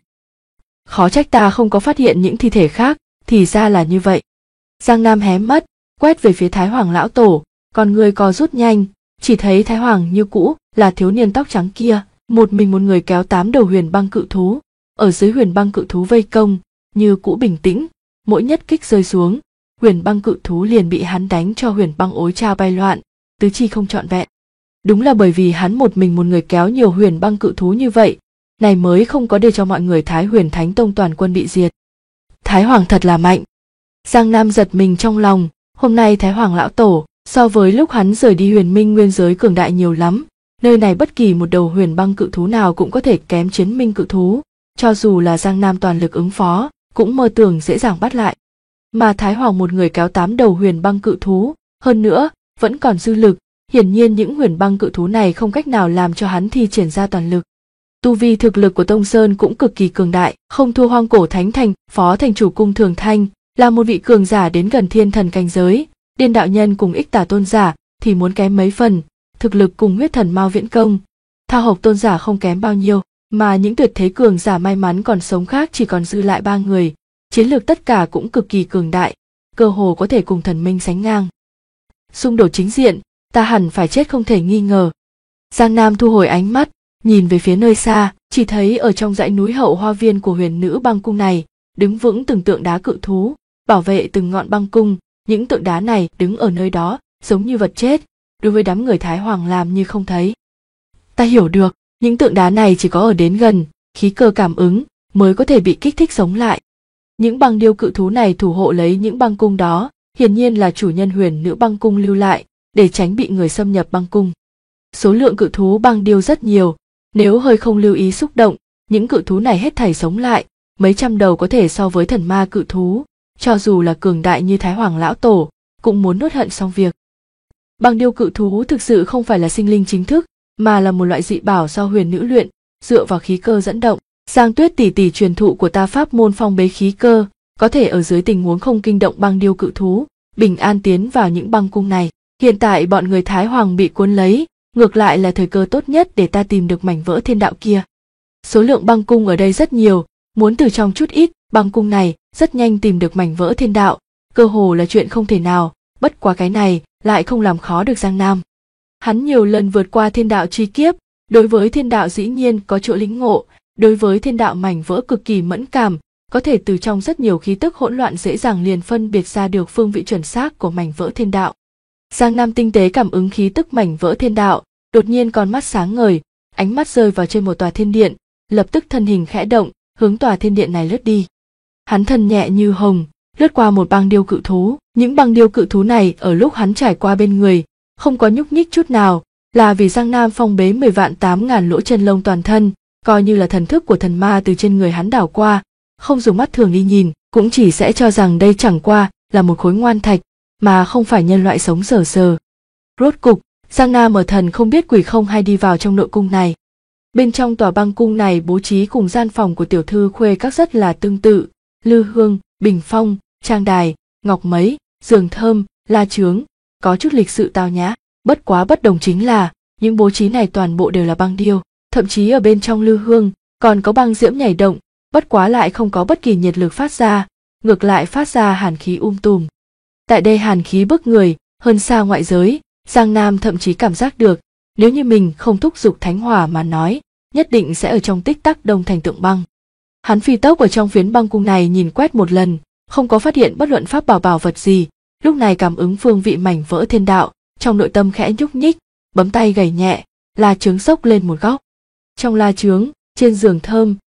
Khó trách ta không có phát hiện những thi thể khác, thì ra là như vậy. Giang Nam hé mắt, quét về phía Thái Hoàng lão tổ, còn người co rút nhanh, chỉ thấy Thái Hoàng như cũ là thiếu niên tóc trắng kia, một mình một người kéo 8 đầu huyền băng cự thú, ở dưới huyền băng cự thú vây công, như cũ bình tĩnh, mỗi nhất kích rơi xuống, huyền băng cự thú liền bị hắn đánh cho huyền băng ối trao bay loạn, tứ chi không trọn vẹn. Đúng là bởi vì hắn một mình một người kéo nhiều huyền băng cự thú như vậy, này mới không có để cho mọi người Thái Huyền Thánh Tông toàn quân bị diệt. Thái Hoàng thật là mạnh. Giang Nam giật mình trong lòng, hôm nay Thái Hoàng lão tổ so với lúc hắn rời đi Huyền Minh nguyên giới cường đại nhiều lắm, nơi này bất kỳ một đầu huyền băng cự thú nào cũng có thể kém chiến minh cự thú, cho dù là Giang Nam toàn lực ứng phó, cũng mơ tưởng dễ dàng bắt lại. Mà Thái Hoàng một người kéo 8 đầu huyền băng cự thú, hơn nữa vẫn còn dư lực, hiển nhiên những huyền băng cự thú này không cách nào làm cho hắn thi triển ra toàn lực. Tu vi thực lực của Tông Sơn cũng cực kỳ cường đại, không thua Hoang Cổ Thánh Thành, phó thành chủ Cung Thường Thanh, là một vị cường giả đến gần thiên thần cảnh giới, Điên Đạo Nhân cùng Ích Tả Tôn giả thì muốn kém mấy phần, thực lực cùng Huyết Thần Mao Viễn Công, Thao Hộc Tôn giả không kém bao nhiêu, mà những tuyệt thế cường giả may mắn còn sống khác chỉ còn dư lại 3 người, chiến lược tất cả cũng cực kỳ cường đại, cơ hồ có thể cùng thần minh sánh ngang. Xung đột chính diện, ta hẳn phải chết không thể nghi ngờ. Giang Nam thu hồi ánh mắt, nhìn về phía nơi xa, chỉ thấy ở trong dãy núi hậu hoa viên của Huyền Nữ Băng Cung này, đứng vững từng tượng đá cự thú, bảo vệ từng ngọn băng cung, những tượng đá này đứng ở nơi đó, giống như vật chết, đối với đám người Thái Hoàng làm như không thấy. Ta hiểu được, những tượng đá này chỉ có ở đến gần, khí cơ cảm ứng, mới có thể bị kích thích sống lại. Những băng điêu cự thú này thủ hộ lấy những băng cung đó, hiển nhiên là chủ nhân Huyền Nữ Băng Cung lưu lại, để tránh bị người xâm nhập băng cung. Số lượng cự thú băng điêu rất nhiều, nếu hơi không lưu ý xúc động, những cự thú này hết thảy sống lại, mấy trăm đầu có thể so với thần ma cự thú, cho dù là cường đại như Thái Hoàng lão tổ, cũng muốn nuốt hận xong việc. Băng điêu cự thú thực sự không phải là sinh linh chính thức, mà là một loại dị bảo do huyền nữ luyện, dựa vào khí cơ dẫn động. Giang Tuyết tỷ tỷ truyền thụ của ta pháp môn phong bế khí cơ, có thể ở dưới tình huống không kinh động băng điêu cự thú, bình an tiến vào những băng cung này. Hiện tại bọn người Thái Hoàng bị cuốn lấy, ngược lại là thời cơ tốt nhất để ta tìm được mảnh vỡ thiên đạo kia. Số lượng băng cung ở đây rất nhiều, muốn từ trong chút ít băng cung này rất nhanh tìm được mảnh vỡ thiên đạo, cơ hồ là chuyện không thể nào, bất quá cái này lại không làm khó được Giang Nam. Hắn nhiều lần vượt qua thiên đạo chi kiếp, đối với thiên đạo dĩ nhiên có chỗ lĩnh ngộ, đối với thiên đạo mảnh vỡ cực kỳ mẫn cảm, có thể từ trong rất nhiều khí tức hỗn loạn dễ dàng liền phân biệt ra được phương vị chuẩn xác của mảnh vỡ thiên đạo. Giang Nam tinh tế cảm ứng khí tức mảnh vỡ thiên đạo, đột nhiên con mắt sáng ngời, ánh mắt rơi vào trên một tòa thiên điện, lập tức thân hình khẽ động, hướng tòa thiên điện này lướt đi. Hắn thân nhẹ như hồng, lướt qua một băng điêu cự thú, những băng điêu cự thú này ở lúc hắn trải qua bên người, không có nhúc nhích chút nào, là vì Giang Nam phong bế 10 vạn 8.000 lỗ chân lông toàn thân, coi như là thần thức của thần ma từ trên người hắn đảo qua, không dùng mắt thường đi nhìn, cũng chỉ sẽ cho rằng đây chẳng qua là một khối ngoan thạch, mà không phải nhân loại sống sờ sờ. Rốt cục, Giang Nam ở thần không biết quỷ không hay đi vào trong nội cung này. Bên trong tòa băng cung này bố trí cùng gian phòng của tiểu thư khuê các rất là tương tự, lư hương, bình phong, trang đài, ngọc mấy, giường thơm, la chướng, có chút lịch sự tao nhã. Bất quá bất đồng chính là, những bố trí này toàn bộ đều là băng điêu, thậm chí ở bên trong lư hương còn có băng diễm nhảy động, bất quá lại không có bất kỳ nhiệt lực phát ra, ngược lại phát ra hàn khí tùm. Tại đây hàn khí bức người, hơn xa ngoại giới, Giang Nam thậm chí cảm giác được, nếu như mình không thúc giục thánh hỏa mà nói, nhất định sẽ ở trong tích tắc đông thành tượng băng. Hắn phi tốc ở trong phiến băng cung này nhìn quét một lần, không có phát hiện bất luận pháp bảo vật gì, lúc này cảm ứng phương vị mảnh vỡ thiên đạo, trong nội tâm khẽ nhúc nhích, bấm tay gảy nhẹ, la chướng xốc lên một góc. Trong la chướng, trên giường thơm,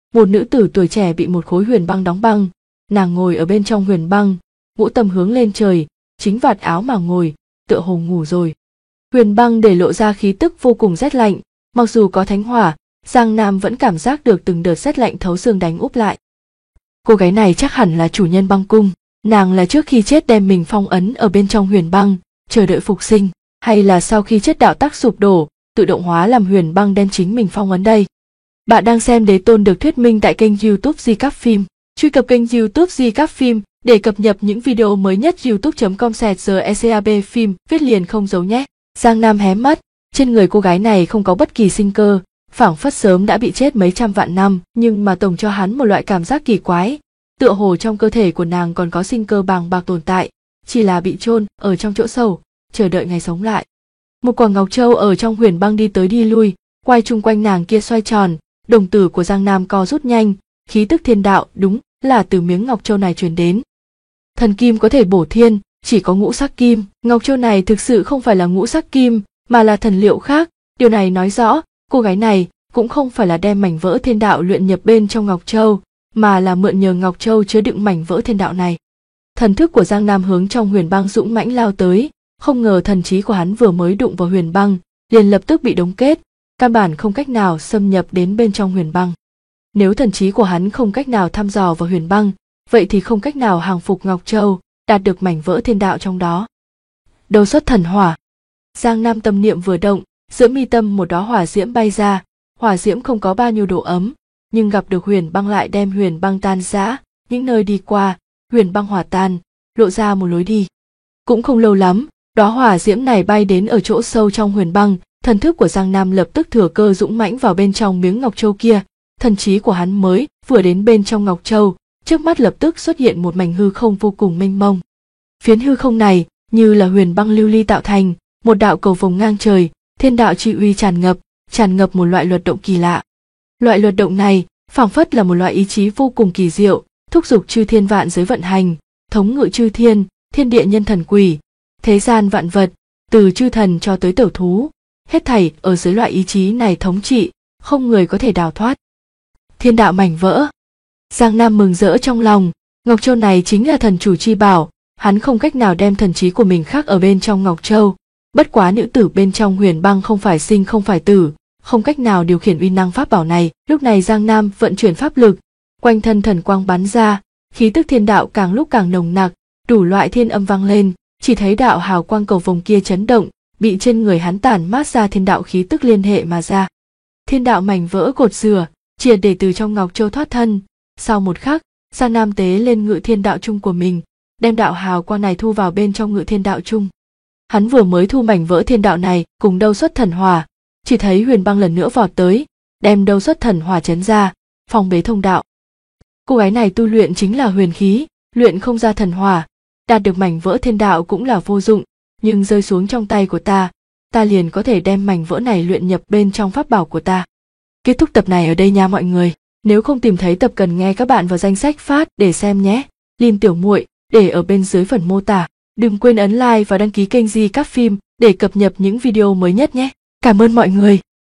một nữ tử tuổi trẻ bị một khối huyền băng đóng băng, nàng ngồi ở bên trong huyền băng, ngũ tầm hướng lên trời, chính vạt áo mà ngồi, tựa hồ ngủ rồi. Huyền băng để lộ ra khí tức vô cùng rét lạnh, mặc dù có thánh hỏa, Giang Nam vẫn cảm giác được từng đợt rét lạnh thấu xương đánh úp lại. Cô gái này chắc hẳn là chủ nhân băng cung, nàng là trước khi chết đem mình phong ấn ở bên trong huyền băng, chờ đợi phục sinh, hay là sau khi chết đạo tắc sụp đổ, tự động hóa làm huyền băng đem chính mình phong ấn đây. Bạn đang xem Đế Tôn được thuyết minh tại kênh YouTube Di Các Phim. Truy cập kênh YouTube Di Các Phim để cập nhật những video mới nhất. youtube.com/GECAB phim viết liền không giấu nhé. Giang Nam hé mắt, trên người cô gái này không có bất kỳ sinh cơ, phảng phất sớm đã bị chết mấy trăm vạn năm, nhưng mà tổng cho hắn một loại cảm giác kỳ quái, tựa hồ trong cơ thể của nàng còn có sinh cơ bàng bạc tồn tại, chỉ là bị chôn ở trong chỗ sâu, chờ đợi ngày sống lại. Một quả ngọc châu ở trong huyền băng đi tới đi lui, quay chung quanh nàng kia xoay tròn, đồng tử của Giang Nam co rút nhanh, khí tức thiên đạo đúng là từ miếng ngọc châu này truyền đến. Thần kim có thể bổ thiên, chỉ có ngũ sắc kim, ngọc châu này thực sự không phải là ngũ sắc kim, mà là thần liệu khác, điều này nói rõ, cô gái này cũng không phải là đem mảnh vỡ thiên đạo luyện nhập bên trong ngọc châu, mà là mượn nhờ ngọc châu chứa đựng mảnh vỡ thiên đạo này. Thần thức của Giang Nam hướng trong huyền băng dũng mãnh lao tới, không ngờ thần trí của hắn vừa mới đụng vào huyền băng, liền lập tức bị đóng kết, căn bản không cách nào xâm nhập đến bên trong huyền băng. Nếu thần trí của hắn không cách nào thăm dò vào huyền băng, vậy thì không cách nào hàng phục ngọc châu, đạt được mảnh vỡ thiên đạo trong đó. Đầu xuất thần hỏa. Giang Nam tâm niệm vừa động, giữa mi tâm một đóa hỏa diễm bay ra, hỏa diễm không có bao nhiêu độ ấm, nhưng gặp được huyền băng lại đem huyền băng tan rã, những nơi đi qua, huyền băng hòa tan, lộ ra một lối đi. Cũng không lâu lắm, đóa hỏa diễm này bay đến ở chỗ sâu trong huyền băng, thần thức của Giang Nam lập tức thừa cơ dũng mãnh vào bên trong miếng ngọc châu kia, thần trí của hắn mới vừa đến bên trong ngọc châu, trước mắt lập tức xuất hiện một mảnh hư không vô cùng mênh mông. Phiến hư không này như là huyền băng lưu ly tạo thành, một đạo cầu vồng ngang trời, thiên đạo chi uy tràn ngập một loại luật động kỳ lạ. Loại luật động này phảng phất là một loại ý chí vô cùng kỳ diệu, thúc giục chư thiên vạn giới vận hành, thống ngự chư thiên, thiên địa nhân thần quỷ, thế gian vạn vật, từ chư thần cho tới tiểu thú, hết thảy ở dưới loại ý chí này thống trị, không người có thể đào thoát. Thiên đạo mảnh vỡ. Giang Nam mừng rỡ trong lòng, ngọc châu này chính là thần chủ chi bảo, hắn không cách nào đem thần trí của mình khắc ở bên trong ngọc châu, bất quá nữ tử bên trong huyền băng không phải sinh không phải tử, không cách nào điều khiển uy năng pháp bảo này. Lúc này Giang Nam vận chuyển pháp lực, quanh thân thần quang bắn ra, khí tức thiên đạo càng lúc càng nồng nặc, đủ loại thiên âm vang lên, chỉ thấy đạo hào quang cầu vồng kia chấn động, bị trên người hắn tản mát ra thiên đạo khí tức liên hệ mà ra. Thiên đạo mảnh vỡ cột rửa, triệt để từ trong ngọc châu thoát thân. Sau một khắc, Giang Nam tế lên ngự thiên đạo chung của mình, đem đạo hào quang này thu vào bên trong ngự thiên đạo chung. Hắn vừa mới thu mảnh vỡ thiên đạo này cùng đâu xuất thần hỏa, chỉ thấy huyền băng lần nữa vọt tới, đem đâu xuất thần hỏa chấn ra, phong bế thông đạo. Cô gái này tu luyện chính là huyền khí, luyện không ra thần hỏa, đạt được mảnh vỡ thiên đạo cũng là vô dụng, nhưng rơi xuống trong tay của ta liền có thể đem mảnh vỡ này luyện nhập bên trong pháp bảo của ta. Kết thúc tập này ở đây nha mọi người. Nếu không tìm thấy tập cần nghe các bạn vào danh sách phát để xem nhé. Link tiểu muội để ở bên dưới phần mô tả. Đừng quên ấn like và đăng ký kênh Di Các Phim để cập nhật những video mới nhất nhé. Cảm ơn mọi người.